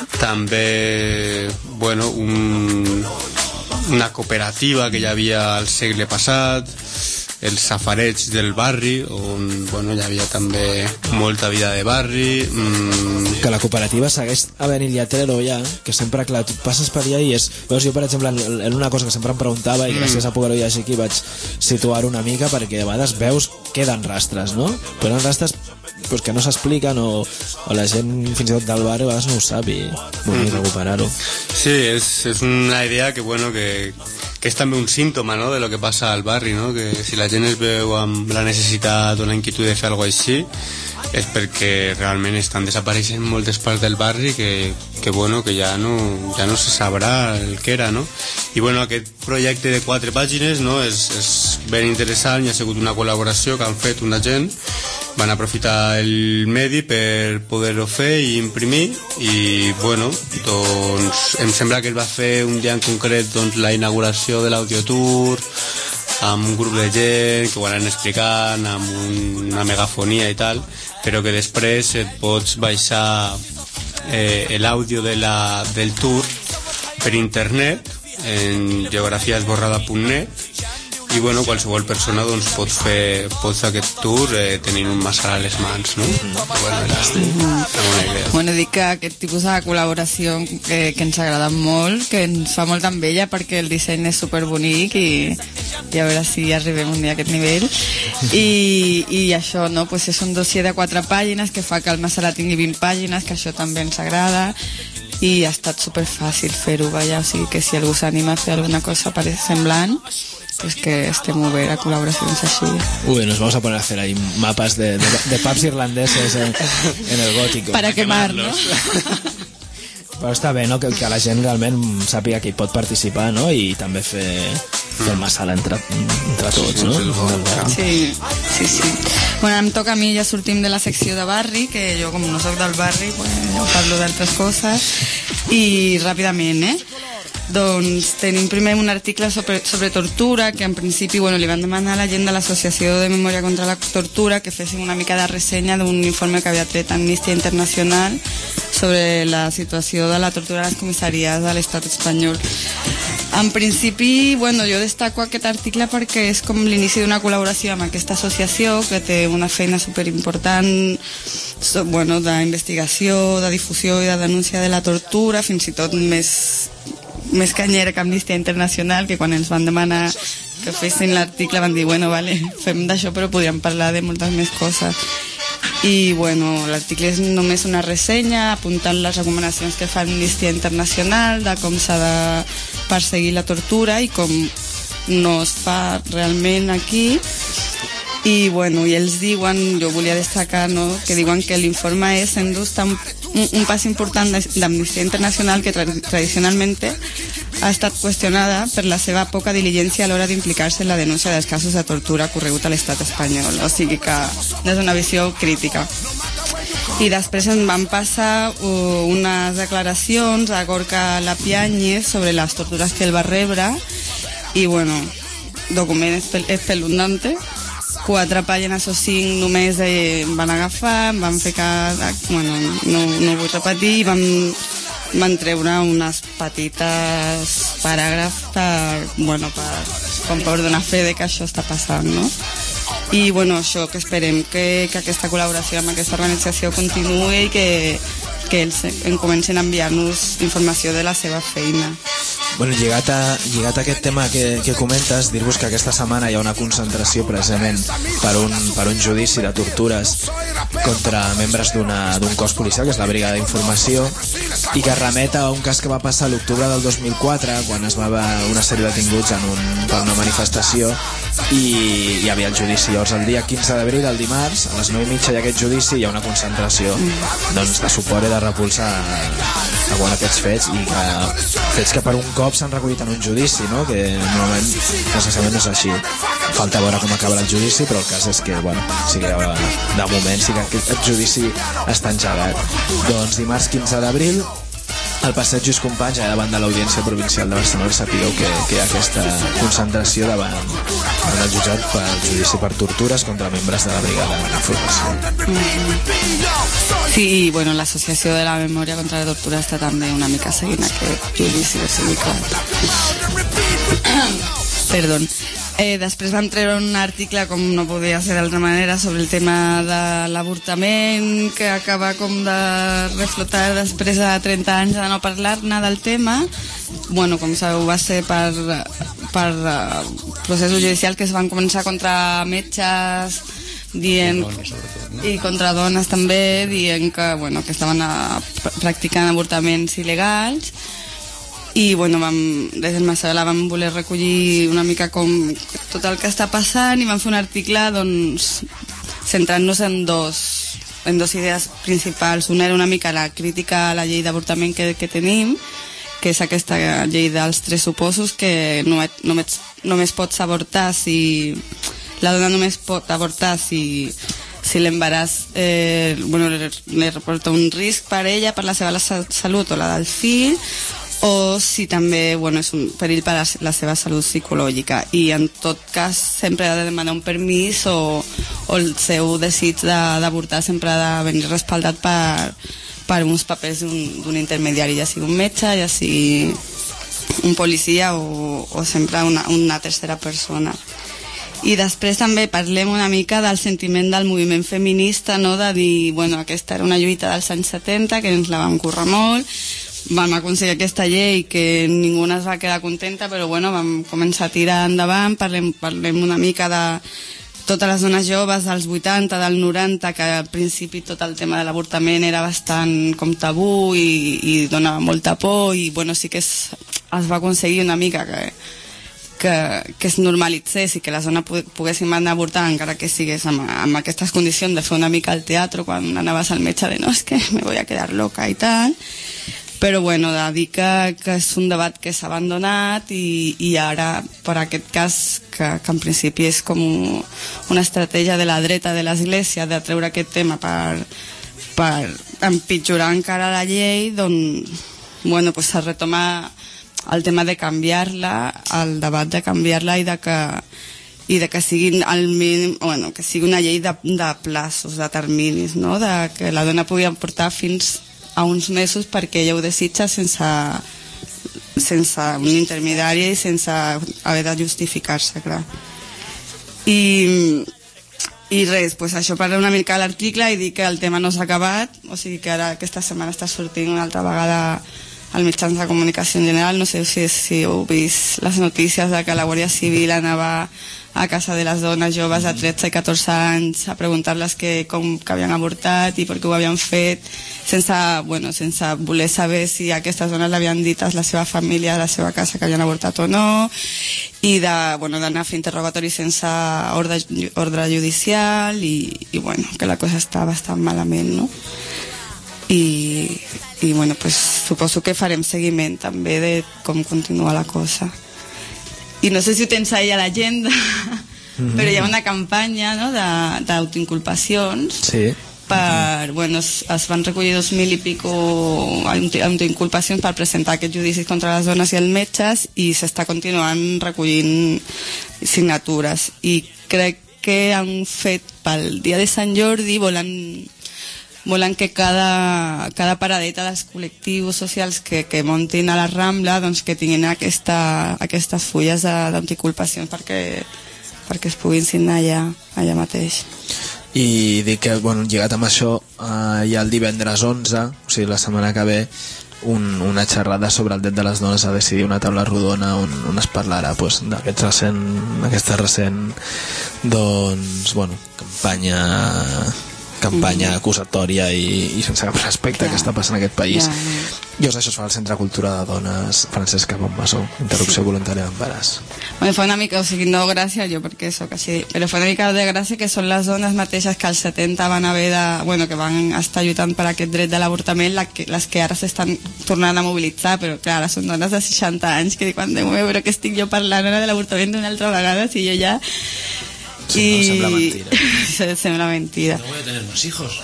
També, bueno, un, una cooperativa que hi havia al segle passat, els safarets del barri, on bueno, hi havia també molta vida de barri. Mm. Que la cooperativa segueix havent-hi lletrero ja, que sempre, clar, tu passes per allà i és... Veus, jo, per exemple, en una cosa que sempre em preguntava, i gràcies a poder-ho llegir aquí vaig situar una mica, perquè de vegades veus, queden rastres, no? Però eren rastres pues, que no s'expliquen o, o la gent fins i tot del barri a vegades no ho sap i volia mm. recuperar-ho. Sí, és, és una idea que, bueno, que, que és també un símptoma, no?, de lo que passa al barri, no?, que si la gent es veu amb la necessitat o la inquietud de fer alguna cosa així és perquè realment estan desapareixent moltes parts del barri que, que, bueno, que ja no, ja no se sabrà el que era, no? I bueno, aquest projecte de quatre pàgines, no?, és, és ben interessant i ha sigut una col·laboració que han fet una gent, van aprofitar el medi per poder-ho fer i imprimir i bueno, doncs em sembla que es va fer un dia en concret doncs, la inauguració de l'Audiotour amb un grup de gent que ho anaven explicant amb un, una megafonia i tal, però que després et pots baixar eh, l'àudio de la, del tour per internet en geografiaesborrada punt net i bueno, qualsevol persona doncs, pot, fer, pot fer aquest tour eh, tenint un massal a les mans, no? Mm-hmm. Bueno, era una bona idea. Bueno, dic que aquest tipus de col·laboració que, que ens agrada molt, que ens fa molt tan bella perquè el disseny és superbonic i, i a veure si arribem un dia a aquest nivell. I, i això, no? Pues és un dossier de quatre pàgines que fa que el massal tingui vint pàgines, que això també ens agrada i ha estat superfàcil fer-ho, vaja, o sigui que si algú s'anima a fer alguna cosa semblant, pues que estem obert a col·laboracions així. Uy, nos vamos a poner a hacer ahí mapas de, de, de pubs irlandeses en, en el gótico. Para quemarlos. Però està bé, no?, que, que la gent realment sàpiga que hi pot participar, no?, i també fer, fer el massal entre, entre tots, no? Sí, sí, sí. Bueno, em toca a mi, ja sortim de la secció de barri, que jo com no soc del barri, pues, jo parlo d'altres coses, i ràpidament, eh? Doncs tenim primer un article sobre, sobre tortura que en principi bueno, li van demanar a la gent de l'Associació de Memòria contra la Tortura que fessin una mica de ressenya d'un informe que havia tret Amnistia Internacional sobre la situació de la tortura a les comissaries de l'estat espanyol. En principi, bueno, jo destaco aquest article perquè és com l'inici d'una col·laboració amb aquesta associació que té una feina superimportant bueno, d'investigació, de difusió i de denúncia de la tortura, fins i tot més més canyera que Amnistia Internacional, que quan ens van demanar que fessin l'article van dir, bueno, vale, fem d'això però podríem parlar de moltes més coses. I bueno, l'article és només una ressenya apuntant les recomanacions que fa Amnistia Internacional de com s'ha de perseguir la tortura i com no es fa realment aquí. I bueno, i ells diuen, jo volia destacar, no?, que diuen que l'informe és sens dubte un, un pas important d'Amnistia Internacional que tra tradicionalment ha estat qüestionada per la seva poca diligència a l'hora d'implicar-se en la denúncia dels casos de tortura ocorregut a l'estat espanyol, o sigui que és una visió crítica. I després en van passar uh, unes declaracions a Gorka Lapiáñez sobre les tortures que ell va rebre i bueno, document espeluznante. Quatre pàgines o cinc només eh, van agafar, van fer que, bueno, no, no vull repetir, van, van treure unes petites paràgrafs per, bueno, per, com per donar fe de que això està passant, no? I bueno, això, que esperem que, que aquesta col·laboració amb aquesta organització continuï i que, que ells en comencin a enviar-nos informació de la seva feina. Bueno, lligat a, lligat a aquest tema que, que comentes, dir-vos que aquesta setmana hi ha una concentració precisament per un, per un judici de tortures contra membres d'un cos policial, que és la Brigada d'Informació, i que remet a un cas que va passar l'octubre del dos mil quatre, quan es va haver una sèrie de detinguts en un, per una manifestació, i hi havia el judici. Llavors, el dia quinze d'abril, el dimarts, a les nou i mitja hi ha aquest judici, hi ha una concentració doncs, de suport i de repulsa a, a, a aquests fets, i que, fets que per un cop cops s'han recollit en un judici, no? Que normalment necessàriament no és així. Falta veure com acaba el judici, però el cas és que, bueno, sí que de moment sí que aquest judici està engegat. Doncs dimarts quinze d'abril al passeig Lluís Companys, allà davant de l'Audiència Provincial de Barcelona, sapigueu que, que hi ha aquesta concentració davant, davant el jutjat per judici per tortures contra membres de la Brigada d'Informació. Mm. Sí, i bueno, l'Associació de la Memòria contra la Tortura està també una mica seguint aquest judici, o sigui que... Perdó. Eh, després vam treure un article, com no podia ser d'altra manera, sobre el tema de l'avortament, que acaba com de reflotar després de trenta anys de no parlar-ne del tema. Bueno, com sabeu, va ser per, per uh, processos judicials que es van començar contra metges, dient, i contra dones també, dient que, bueno, que estaven a, practicant avortaments il·legals. I bueno, vam, des del Massavela vam voler recollir una mica com tot el que està passant i vam fer un article doncs, centrant-nos en dos, en dos idees principals. Una era una mica la crítica a la llei d'avortament que, que tenim, que és aquesta llei dels tres suposos, que només, només, només pots avortar si... La dona només pot avortar si, si l'embaràs eh, bueno, li reporta un risc per ella, per la seva salut o la del fill, o si també bueno, és un perill per a la seva salut psicològica, i en tot cas sempre ha de demanar un permís o, o el seu desig d'avortar sempre ha de venir respaldat per, per uns papers d'un intermediari, ja sigui un metge, ja sigui un policia o, o sempre una, una tercera persona. I després també parlem una mica del sentiment del moviment feminista, no? De dir, bueno, aquesta era una lluita dels anys setanta, que ens la vam currar molt, vam aconseguir aquesta llei que ningú es va quedar contenta, però bueno, vam començar a tirar endavant. Parlem, parlem una mica de totes les dones joves dels vuitanta, del noranta, que al principi tot el tema de l'avortament era bastant com tabú i, i donava molta por, i bueno, sí que es, es va aconseguir una mica que, que, que es normalitzés i que les dones poguessin anar a avortar, encara que sigués amb, amb aquestes condicions de fer una mica al teatre quan anaves al metge de no, és que me voy a quedar loca i tal. Però bueno, de dir que, que és un debat que s'ha abandonat i, i ara, per aquest cas, que, que en principi és com una estratègia de la dreta de l'Església de treure aquest tema per, per empitjorar encara la llei, doncs, bueno, pues s'ha retomat el tema de canviar-la, el debat de canviar-la i de que i de que sigui al mínim, bueno, que sigui una llei de, de plaços, de terminis, no? De que la dona pugui portar fins a uns mesos perquè ella ho desitja sense, sense un intermediari i sense haver de justificar-se, clar. I, i res, pues això, parla una mica l'article i dir que el tema no s'ha acabat, o sigui que ara aquesta setmana està sortint una altra vegada als mitjans de comunicació en general. No sé si, si heu vist les notícies de que la Guàrdia Civil anava a casa de les dones joves de tretze i catorze anys a preguntar-les que, com que havien avortat i per què ho havien fet, sense, bueno, sense voler saber si aquestes dones l'havien dit a la seva família, a la seva casa, que havien avortat o no, i de, bueno, d'anar a fer interrogatoris sense ordre, ordre judicial i, i bueno, que la cosa està bastant malament, no? I, i bueno, pues, suposo que farem seguiment també de com continua la cosa. I no sé si ho tens ahí a l'agenda, mm-hmm. però hi ha una campanya, no?, d'autoinculpacions. Sí. Per, bueno, es, es van recollir dos mil i pico autoinculpacions per presentar aquests judicis contra les dones i els metges, i s'està continuant recollint signatures. I crec que han fet pel dia de Sant Jordi, volen volen que cada, cada paradeta dels col·lectius socials que, que muntin a la Rambla, doncs que tinguin aquesta, aquestes fulles d'autoinculpacions perquè, perquè es puguin signar allà, allà mateix. I dic que, bueno, lligat amb això, eh, hi ha el divendres onze, o sigui la setmana que ve, un, una xerrada sobre el dret de les dones a decidir, una taula rodona on, on es parlarà pues, d'aquesta recent, aquesta recent doncs, bueno, campanya campanya acusatòria i, i sense cap respecte ja, que està passant en aquest país. Ja, ja. I us això es fa al Centre Cultura de Dones Francesca Montmassó, interrupció voluntària d'embaràs. Bueno, fa una mica, o sigui, no gràcia, jo perquè sóc així, però fa una mica de gràcia que són les dones mateixes que als setanta van haver de, bueno, que van estar lluitant per aquest dret de l'avortament, la que, les que ara s'estan tornant a mobilitzar, però clar, ara són dones de seixanta anys que diuen, Déu meu, però que estic jo parlant ara de l'avortament d'una altra vegada, si jo ja... Sí, I... no, sembla mentira. Sembla mentira. No voy a tener más hijos.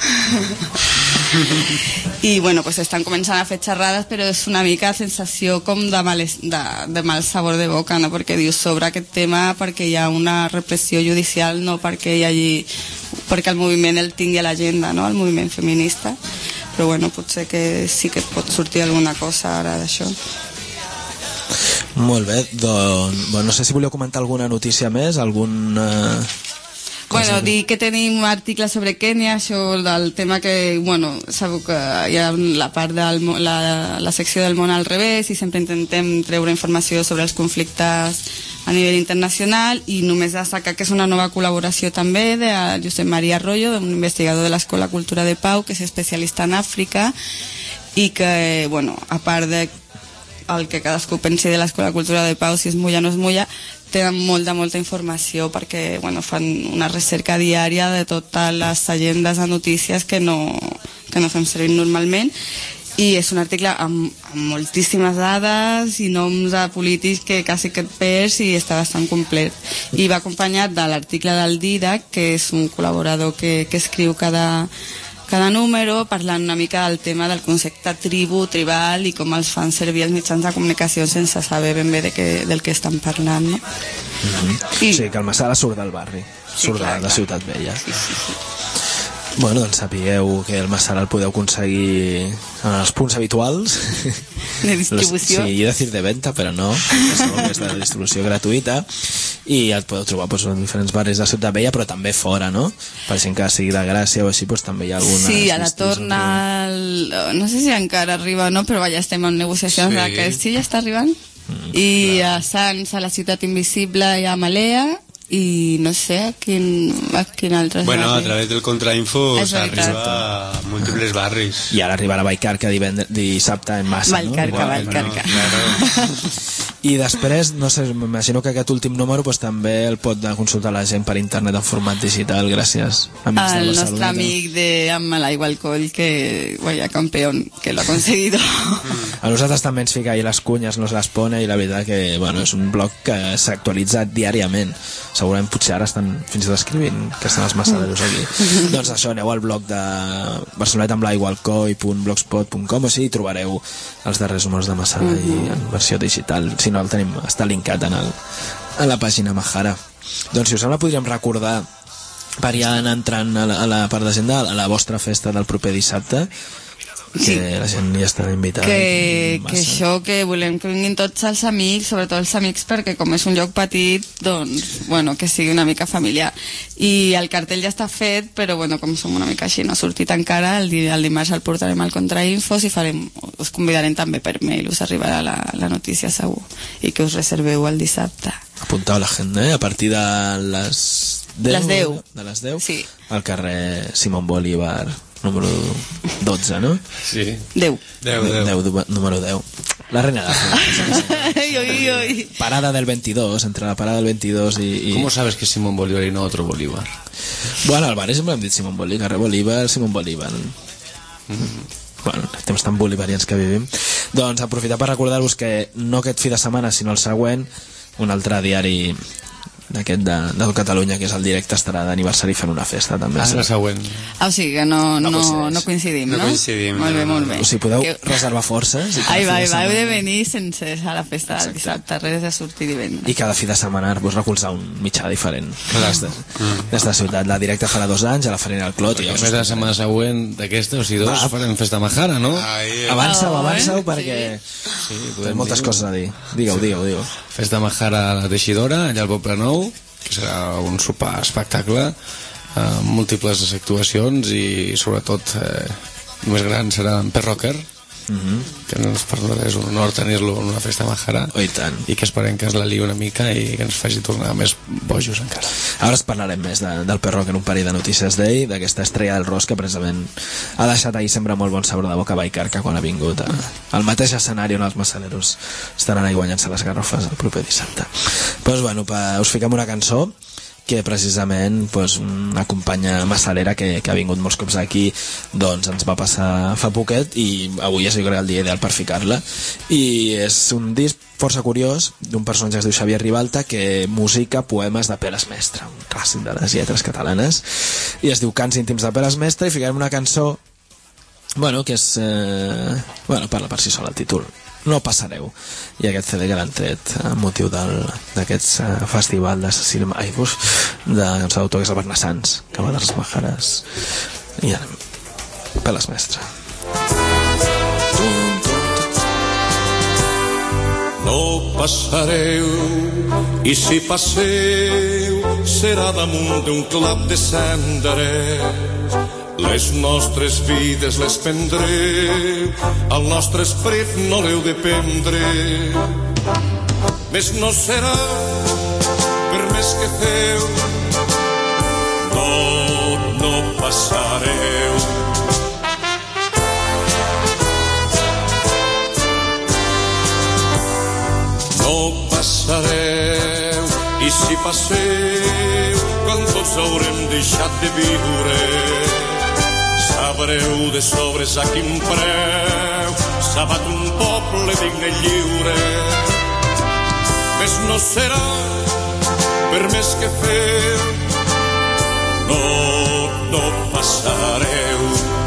I bueno, pues estan començant a fer xerrades, però és una mica sensació com de mal, de, de mal sabor de boca, no? Perquè dius sobre aquest tema perquè hi ha una repressió judicial, no perquè hi hagi, perquè el moviment el tingui a l'agenda, no? El moviment feminista, però bueno, potser que sí que pot sortir alguna cosa ara d'això. Molt bé, doncs bueno, no sé si voleu comentar alguna notícia més, algun... Eh... Bueno, dir que tenim articles sobre Kenya, això del tema que, bueno, sabeu que hi ha la part de la, la secció del món al revés i sempre intentem treure informació sobre els conflictes a nivell internacional i només destacar que és una nova col·laboració també de Josep Maria Arroyo, un investigador de l'Escola Cultura de Pau, que és especialista en Àfrica i que, bueno, a part de el que cadascú pensi de l'Escola Cultura de Pau, si es mulla o no es mulla, tenen molta, molta informació perquè bueno, fan una recerca diària de totes les agendes de notícies que no, que no fem servir normalment i és un article amb, amb moltíssimes dades i noms de polítics que quasi que et perds i està bastant complet i va acompanyat de l'article del Didac, que és un col·laborador que, que escriu cada cada número parlant una mica del tema del concepte tribu, tribal i com els fan servir els mitjans de comunicació sense saber ben bé de què, del que estan parlant, no? Mm-hmm. I... Sí, que el Massala surt del barri, sí, surt clar, de la Ciutat Vella. Sí, sí, sí. Bueno, doncs sapigueu que el Massala el podeu aconseguir en els punts habituals de distribució. Sí, jo decir de venta, però no, és de distribució gratuïta i et podeu trobar doncs, en diferents barris de Ciutat Vella, però també fora, no? Per gent que sigui de Gràcia o així, doncs també hi ha alguna... Sí, a la torna, el... no sé si encara arriba o no, però ja estem en negociacions sí. que sí, ja està arribant. Mm, I clar. A Sants, a la Ciutat Invisible i a Malea, i no sé a quin, a quin altre bueno, barri. A través del Contrainfo s'arriba a múltiples barris i ara arribarà a Vallcarca divendres, dissabte en massa, Vallcarca, no? Vallcarca. Bueno, claro. I després, no sé, m'imagino que aquest últim número pues, també el pot consultar la gent per internet en format digital, gràcies amics el de la nostre amic de Ammala Igualcoll, que vaya campeón, que lo ha conseguido. A nosaltres també ens fica ahí les cunyes, nos les pone, i la veritat que bueno, és un blog que s'ha actualitzat diàriament. Segurament potser ara estan fins i tot escrivint que estan els massaderos aquí. Doncs això, aneu al blog de barceloneta amb la igualcoll punt blogspot punt com o sigui, trobareu els darrers números de Massala i en versió digital. Si no, el tenim, està linkat en, el, en la pàgina Mahara. Doncs si us sembla podríem recordar, per ja anar entrant a la, a la part d'agenda, a la vostra festa del proper dissabte, que sí. La gent ja està invitada que, que això, que volem que vinguin tots els amics, sobretot els amics, perquè com és un lloc petit, doncs bueno, que sigui una mica familiar i el cartell ja està fet, però bueno, com som una mica així, no ha sortit encara, el, el dimarts el portarem al Contrainfos i farem, us convidarem també per mail, us arribarà la, la notícia segur, i que us reserveu el dissabte. Apuntau la gent, eh? A partir de les deu, les deu. De les deu sí. Al carrer Simón Bolívar número dotze, no? Sí. deu. deu, deu. deu número deu. La reina de ay, ay, ay. Parada del veintidós, entre la parada del veintidós y, y... ¿Cómo sabes que es Simón Bolívar y no otro Bolívar? Bueno, al barri sempre hem dit Simón Bolívar, carrer Bolívar, Simón Bolívar. Mm. Bueno, temps tan bolivarians que vivim. Doncs aprofitar per recordar-vos que no aquest fi de setmana, sinó el següent, un altre diari d'aquest de, de Catalunya, que és el Directe, estarà d'aniversari fent una festa també. Ah, la següent. Ah, o sigui que no, no, no, no coincidim, no? No coincidim. Molt bé, molt bé. O sigui, podeu que... reservar forces. Ai, va, va, heu de venir sense a la festa del dissabte, res de sortir divendres. I cada fi de setmana vos recolzar un mitjà diferent. Des de, des de ciutat. La Directe farà dos anys, a la Farina del Clot. I a més, la setmana següent d'aquesta, o sigui, dos, va. Farem festa Mahara, no? Avança-ho, avança-ho, perquè sí, tenim moltes coses a dir. Digueu, sí. digueu, digueu. Festa Mahara a la Teixidora, allà al Poble Nou, que serà un sopar espectacle, amb múltiples actuacions i sobretot eh, el més gran serà en Pet Rocker, Mm-hmm. que ens, per nosaltres és un honor tenir-lo en una festa majara. Oh, i tant. I que esperem que es la liï una mica i que ens faci tornar més bojos encara. Ara es parlarem més de, del Perro, que en un parell de notícies d'ell, d'aquesta estrella del Ros que precisament ha deixat ahir sempre molt bon sabor de boca a Vallcarca quan ha vingut a, al mateix escenari on els massaleros estaran ahí guanyant-se les garrofes el proper dissabte. Pues bueno, pa, us fiquem una cançó que precisament pues, una companya massalera que, que ha vingut molts cops aquí, doncs ens va passar fa poquet i avui és jo crec el dia ideal per ficar-la, i és un disc força curiós d'un personatge que es diu Xavier Ribalta, que musica poemes de Peres Mestre, un clàssic de les lletres catalanes, i es diu Cants íntims de Peres Mestre, i ficarem una cançó bueno, que és eh, bueno, parla per si sola el títol, No passareu, i aquest C D que l'han tret amb motiu d'aquest uh, festival de Cecília Maibus, de cançó d'autor que és el Bernat Sans, que va de les Majares, i anem per les mestres. No passareu, i si passeu serà damunt d'un clap de cendres. Les nostres vides les prendreu, al nostre esperit no l'heu de prendre. Més no serà per més que feu, no, no passareu. No passareu, i si passeu, quan tots haurem deixat de viure, sabreu de sobres a quin preu s'ha bat un poble digne i lliure. Més no serà per més que feu, no, no passareu.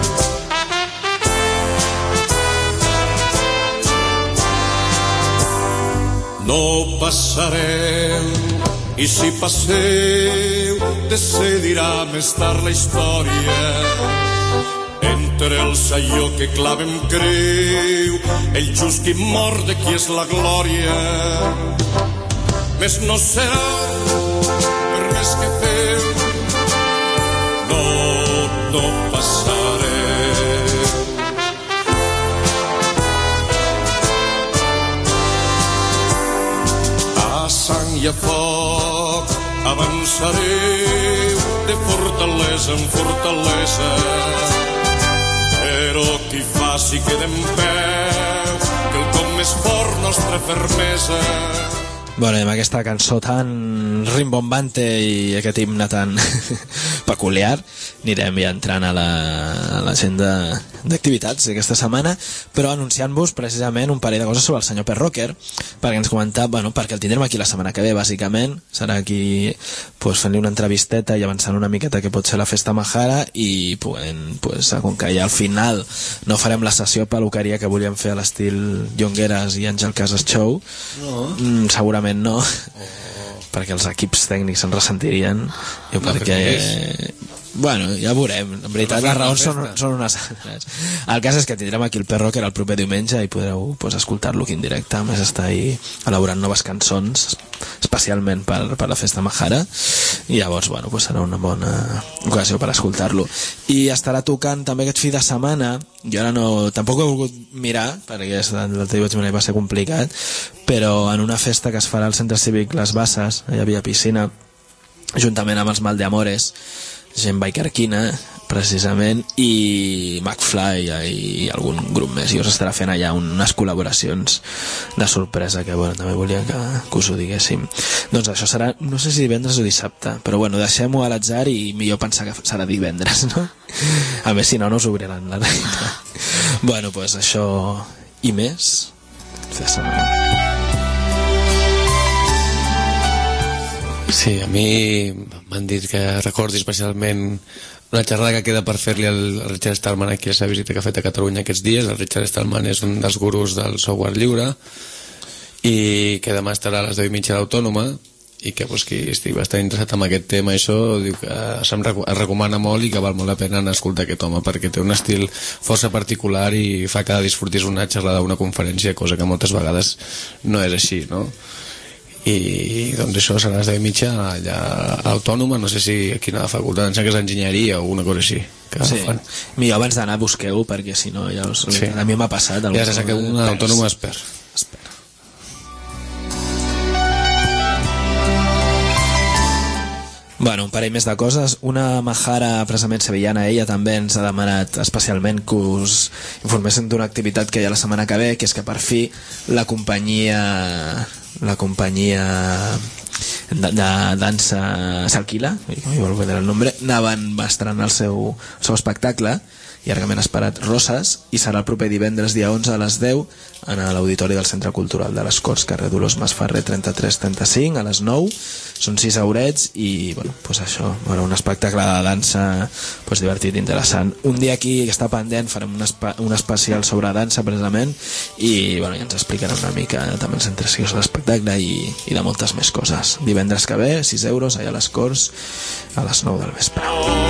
No passareu, i si passeu decidirà més tard la història. Entre els allò que clavem creu, el just qui mor de qui és la glòria. Més no serà per més que feu, no, no passareu. A sang i a foc avançareu de fortalesa en fortalesa, però qui faci que d'en peu que el com més fort nostra fermesa. Bueno, amb aquesta cançó tan rimbombante i aquest himne tan peculiar anirem ja entrant a l'agenda la, d'activitats d'aquesta setmana, però anunciant-vos precisament un parell de coses sobre el senyor Per Rocker, perquè ens comentava, bueno, perquè el tindrem aquí la setmana que ve, bàsicament serà aquí pues, fent-li una entrevisteta i avançant una miqueta que pot ser la festa Majara, i pues, pues, com que ja al final no farem la sessió peluqueria que volíem fer a l'estil Llongueras i Àngel Casas Show, no. mm, segurament no, oh. perquè els equips tècnics se'n ressentirien, i no, perquè bueno, ja veurem, en veritat les raons són, són unes altres. El cas és que tindrem aquí el Per Rocker el proper diumenge i podreu pues, escoltar-lo aquí en directe, a més està ahí elaborant noves cançons especialment per, per la festa Majara, i llavors bueno, pues serà una bona ocasió per escoltar-lo, i estarà tocant també aquest fi de setmana. Jo ara no, tampoc he volgut mirar perquè l'altre dia vaig mirar i va ser complicat, però en una festa que es farà al Centre Cívic Les Basses, hi havia piscina, juntament amb els Maldeamores, gent baicarquina precisament, i McFly i algun grup més, i us estarà fent allà unes col·laboracions de sorpresa que bueno, també volia que, que us ho diguéssim. Doncs això serà, no sé si divendres o dissabte, però bueno, deixem-ho a l'atzar i millor pensar que serà divendres, no? A més, si no, no us obriran la realitat. Bueno, doncs pues això i més fer setmana. Sí, a mi m'han dit que recordi especialment una xerrada que queda per fer-li al Richard Stallman aquí a la visita que ha fet a Catalunya aquests dies. El Richard Stallman és un dels gurus del software lliure i que demà estarà a les deu i mitja a l'Autònoma, i que pues, qui estigui bastant interessat en aquest tema, això diu que se'm recomana molt i que val molt la pena anar a escoltar aquest home, perquè té un estil força particular i fa que disfrutis una xerrada, una conferència, cosa que moltes vegades no és així, no? i doncs això serà a les deu i mitja allà a l'Autònoma, no sé si a quina facultat, em sembla que és enginyeria o una cosa així que sí. fan. Millor abans d'anar busqueu, perquè si no ja us... sí. A mi m'ha passat ja se sap que una Autònoma es perd. es perd. Bueno, un parell més de coses. Una majara precisament sevillana, ella també ens ha demanat especialment que us informéssim d'una activitat que hi ha la setmana que ve, que és que per fi la companyia la companyia de, de dansa s'alquila, no m'ho oblidar el nombre, anaven estrenant el seu, el seu espectacle llargament esperat, Roses, i serà el proper divendres dia onze a les deu en l'Auditori del Centre Cultural de les Corts, carrer Dolors Masferrer trenta-tres trenta-cinc, a les nou. Són sis haurets i, bueno, pues això, bueno, un espectacle de dansa pues, divertit i interessant. Un dia aquí que està pendent farem un, espa un especial sobre dansa precisament i, bueno, ja ens explicarem una mica també els interessos de l'espectacle i, i de moltes més coses. Divendres que ve, sis euros allà a les Corts a les nou del vespre.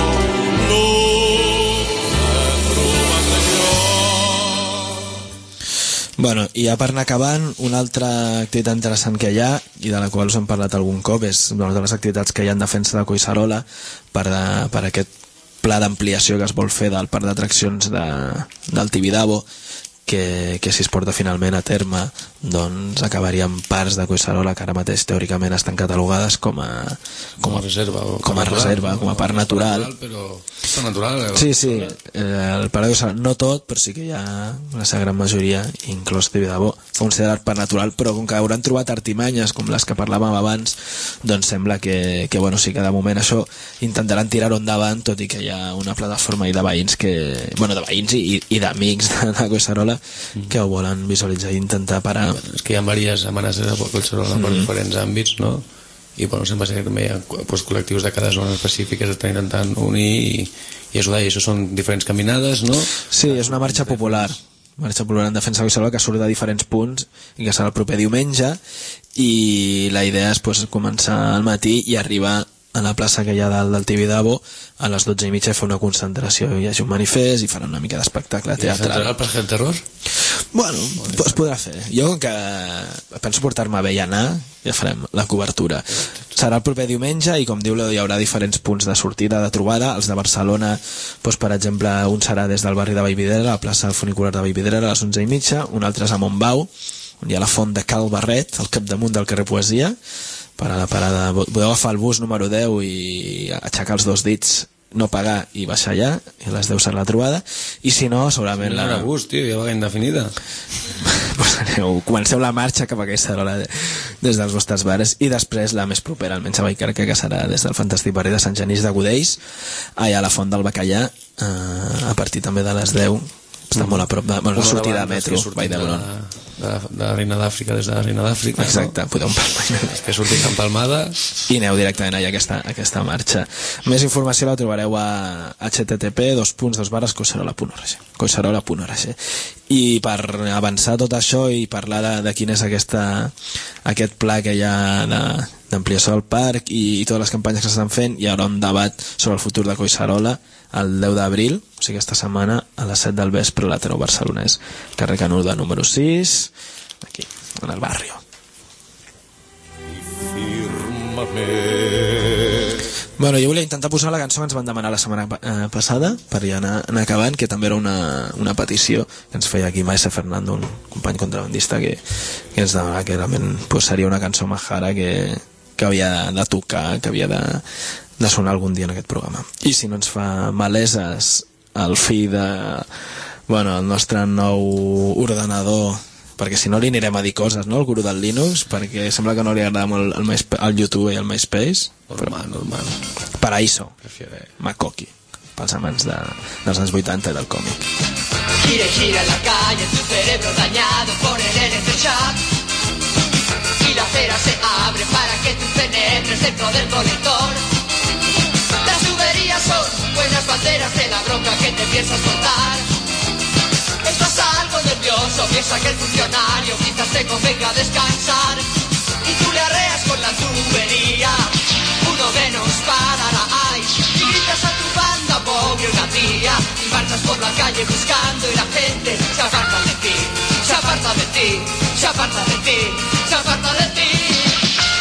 Bueno, i ja per anar acabant, una altra activitat interessant que hi ha i de la qual us hem parlat algun cop és una de les activitats que hi ha en defensa de Collserola per, de, per aquest pla d'ampliació que es vol fer del parc d'atraccions de, del Tibidabo, que, que si es porta finalment a terme doncs acabaríem parts de Collserola que ara mateix teòricament estan catalogades com a, com a reserva, com a, reserva, com a parc natural, natural però parc natural, eh? sí, sí, el parc de Collserola no tot, però sí que hi ha la seva gran majoria, inclòs Tibidabo, considerat parc natural, però com que hauran trobat artimanyes com les que parlàvem abans, doncs sembla que, que bueno, sí que de moment això intentaran tirar-ho endavant, tot i que hi ha una plataforma i de veïns que, bueno, de veïns i, i d'amics de, de Collserola que ho volen visualitzar i intentar parar. És que hi ha diverses amenaces a Collserola mm. per diferents àmbits, no? I bueno, sempre sé que també hi ha pues, col·lectius de cada zona específica que estan intentant unir i, i ajudar, i això són diferents caminades, no? Sí, és una marxa popular marxa popular en defensa de Collserola que surt de diferents punts i que serà el proper diumenge i la idea és pues, començar al matí i arribar a la plaça que hi ha dalt del Tibidabo a les dotze i mitja i fer una concentració i hi hagi un manifest i farà una mica d'espectacle teatral. I el Parc del Terror? Bueno, es podrà fer. Jo com que penso portar-me bé i anar, ja farem la cobertura. Serà el proper diumenge i com diu hi haurà diferents punts de sortida, de trobada. Els de Barcelona, doncs, per exemple, un serà des del barri de Vallvidrera, a la plaça funicular de Vallvidrera a les onze i mitja, un altre és a Montbau, on hi ha la font de Cal Barret, al capdamunt del carrer Poesia. Per a la parada, podeu agafar el bus número deu i aixecar els dos dits, no pagar i baixar allà, i a les deu serà la trobada, i si no, segurament no la... No bus, tio, ja va indefinida. Pues aneu, comenceu la marxa cap a aquesta hora des dels vostres bares, i després la més propera, almenys a Vallcarca, que serà des del fantàstic barri de Sant Genís de Godells, allà a la Font del Bacallà, eh, a partir també de les deu, està molt a prop de... Bueno, la sortida de metro, Vall d'Hebron. De, de la Reina d'Àfrica, des de la Reina d'Àfrica. Exacte, no? podeu empalmar. És que sortís empalmada. I aneu directament allà a aquesta, a aquesta marxa. Més informació la trobareu a h t t p dos punts dos barres collserola punt org. collserola punt org. I per avançar tot això i parlar de, de quin és aquesta, aquest pla que hi ha d'ampliació del parc i, i totes les campanyes que s'estan fent, hi haurà un debat sobre el futur de Collserola el deu d'abril, o sigui aquesta setmana a les set del vespre a l'Ateneu Barcelonès, carrer Canuda número sis, aquí, en el barri. Bueno, jo volia intentar posar la cançó que ens van demanar la setmana eh, passada per ja anar, anar acabant, que també era una, una petició que ens feia aquí Maese Fernando, un company contrabandista que, que ens demanava que realment pues, seria una cançó majara que, que havia de tocar, que havia de de sonar algun dia en aquest programa. I si no ens fa maleses el fill de, bueno, el nostre nou ordenador, perquè si no li anirem a dir coses, no?, el guru del Linux, perquè sembla que no li agrada molt el, el, el YouTube i el MySpace. Normal, normal. Paraíso, Makoki, pels amants de, dels anys vuitanta i del còmic. Gira, gira en la calle, tu cerebro dañado por el N F chat y la acera se abre para que tú penetres dentro del conector. Las tuberías son buenas banderas de la bronca que te piensas contar. Estás algo nervioso, piensa que el funcionario quizás te convenga descansar. Y tú le arreas con la tubería, uno menos para la ay. Y gritas a tu banda, pobre una tía, y marchas por la calle buscando y la gente se aparta de ti, se aparta de ti, se aparta de ti, se aparta de ti.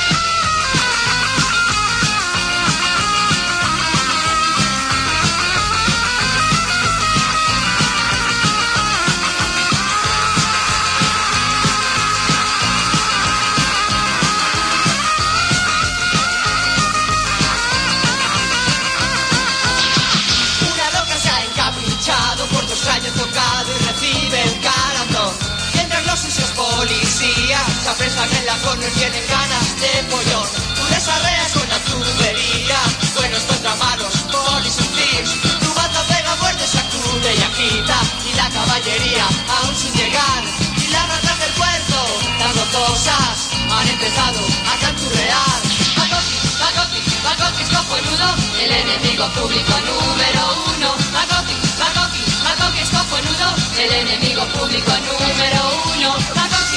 fresca que en la corner tienen ganas de pollón. Tú desarreas con la tubería, buenos contra malos, polis y thieves. Tu bata pega fuerte, sacude y agita, y la caballería aún sin llegar. Y las ratas del puerto, dando cosas, han empezado a canturrear. Macoqui, Macoqui, Macoqui es cojonudo, el enemigo público número uno. Macoqui, Macoqui, Macoqui es cojonudo, el enemigo público número uno. Macoqui.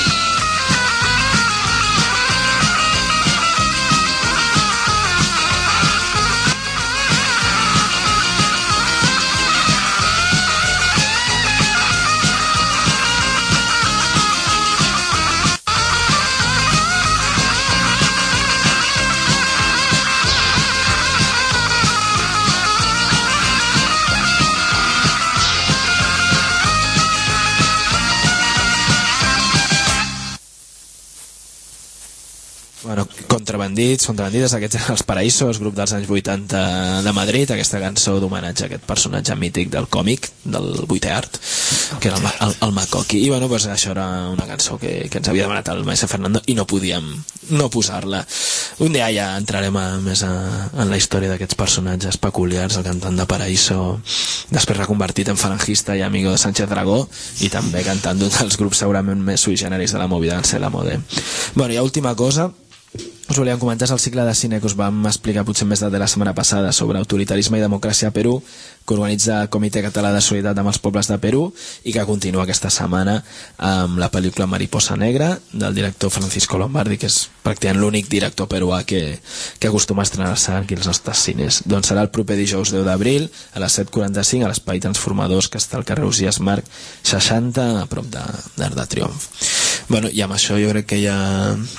Bueno, contrabandits, contrabandides, aquests eren els Paraísos, grup dels anys vuitanta de Madrid, aquesta cançó d'homenatge a aquest personatge mític del còmic, del vuitè art, que era el, el, el Macoqui. I bueno, pues, això era una cançó que, que ens havia demanat el Maese Fernando i no podíem no posar-la. Un dia ja entrarem a, més a, en la història d'aquests personatges peculiars, el cantant de Paraíso, després reconvertit en falangista i amigo de Sánchez Dragó, i també cantant d'un dels grups segurament més sui generis de la movida, en la Mode. Bueno, i última cosa, us volíem comentar el cicle de cine que us vam explicar potser més de la setmana passada sobre autoritarisme i democràcia a Perú, que organitza el Comitè Català de Solidaritat amb els Pobles de Perú i que continua aquesta setmana amb la pel·lícula Mariposa Negra del director Francisco Lombardi, que és pràcticament l'únic director peruà que, que acostuma a estrenar-se aquí als nostres cines. Doncs serà el proper dijous deu d'abril a les set quaranta-cinc a l'Espai Transformadors, que està al carrer Usias Marc seixanta, a prop d'Arc de Triomf. Bueno, i amb això jo crec que ja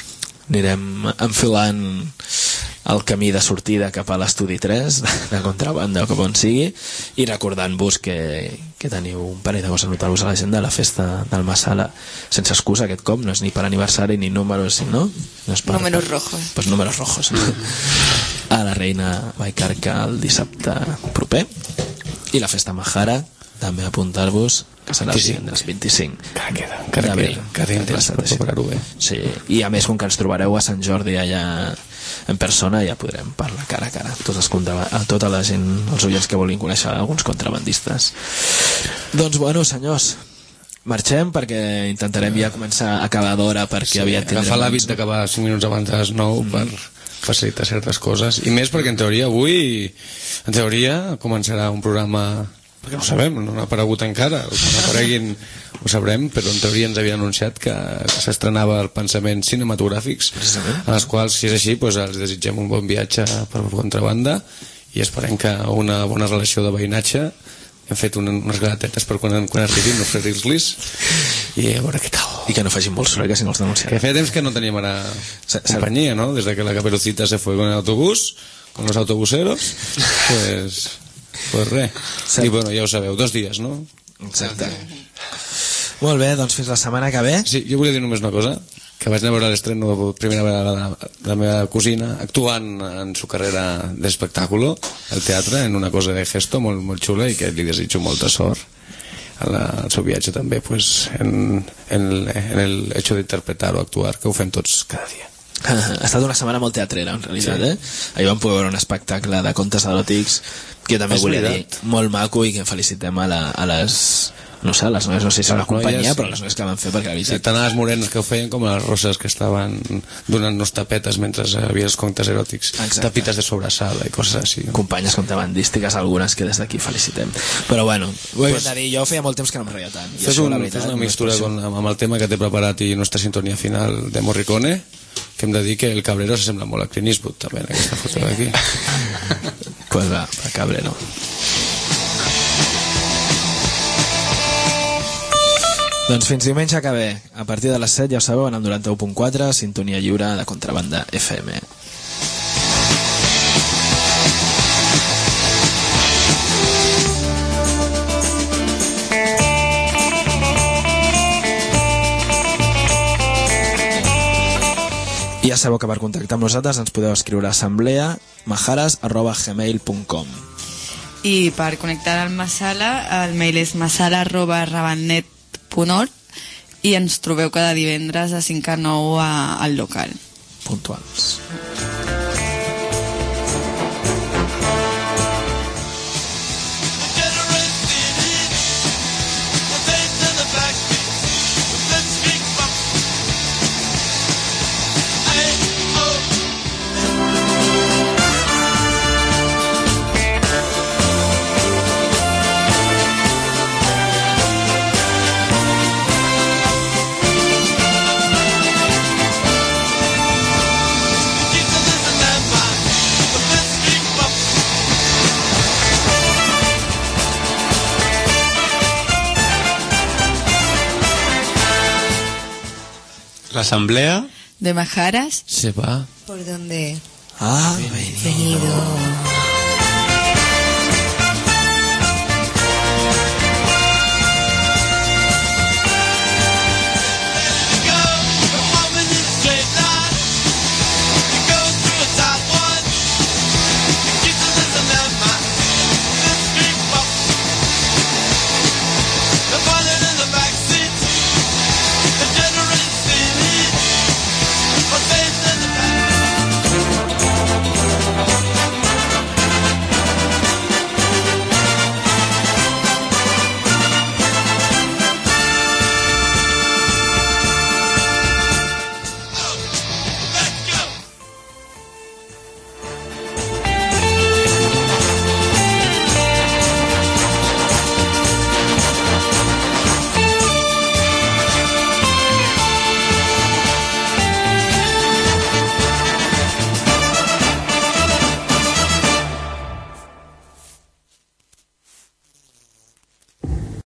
anirem enfilant el camí de sortida cap a l'estudi tres de Contrabanda o cap on sigui, i recordant-vos que, que teniu un parell de coses a notar-vos a l'agenda. La festa del Massala sense excusa aquest cop, no és ni per aniversari ni números, no? no és per, números rojos pues números rojos a la Reina Baicarca el dissabte proper, i la festa Mahara també apuntar-vos, que serà el divendres vint-i-cinc d'abril. Cada temps per preparar-ho bé. Sí, i a més, com que ens trobareu a Sant Jordi allà en persona, ja podrem parlar cara a cara tots els contra... a tota la gent, els oients que vulguin conèixer alguns contrabandistes. Doncs bueno, senyors, marxem perquè intentarem ja començar a acabar d'hora, perquè sí, aviat tindrem... agafar l'hàbit d'acabar cinc minuts abans de les nou mm. per facilitar certes coses, i més perquè en teoria avui en teoria començarà un programa, perquè no ho sabem, no ha aparegut encara, quan apareguin ho sabrem, però en teoria ens havien anunciat que, que s'estrenava el Pensament Cinematogràfics, en els quals, si és així, doncs els desitgem un bon viatge per Contrabanda i esperem que una bona relació de veïnatge. Hem fet unes galatetes per quan, quan arribin, oferir-los i a veure què tal. I que no facin molt soroll, que si no els denunciarem. Que feia temps que no teníem ara companyia, ¿no? Desde que la Caperucita se fue con el autobús, con los autobuseros, pues... pues res. Sí. I bueno, ja ho sabeu, dos dies, no? Exacte. Molt bé, doncs fins la setmana que ve. Sí, jo volia dir només una cosa, que vaig anar a veure l'estreno primera vegada de la, de la meva cosina actuant en su carrera d'espectàculo al teatre, en una cosa de gesto molt, molt xula, i que li desitjo molta sort al, al seu viatge també, pues, en, en, en el hecho d'interpretar o actuar, que ho fem tots cada dia. Ha estat una setmana molt teatrera, en realitat, sí. eh? Ahir vam poder veure un espectacle de contes eròtics que jo també volia dir, molt maco, i que felicitem a, la, a les... no sé, les noies, no sé si és una companyia, però les noies que van fer, perquè la veritat... Sí, tant a les morenes que ho feien com a les rosses que estaven donant-nos tapetes mentre havia els contes eròtics. Exacte. Tapites de sobrassada i coses així. Companyes contrabandístiques, algunes que des d'aquí felicitem. Però bueno, ho he pues, de dir, jo feia molt temps que no em reia tant. Fes, un, veritat, fes una mistura con, amb el tema que t'he preparat i nostra sintonia final de Morricone, que hem de dir que el Cabrero s'assembla molt a Clint Eastwood també en aquesta foto d'aquí. Pues va, a Cabrero. Doncs fins diumenge que ve, a partir de les set, ja ho sabeu, en el noranta-u punt quatre, sintonia lliure de Contrabanda F M. I ja sabeu que per contactar amb nosaltres ens podeu escriure a assemblea majares arroba gmail punt com. I per connectar al Massala, el mail és massala arroba rabannet punt org, i ens trobeu cada divendres a cinc a nou a, al local. Puntuals. La asamblea de Majaras se va por donde ha venido.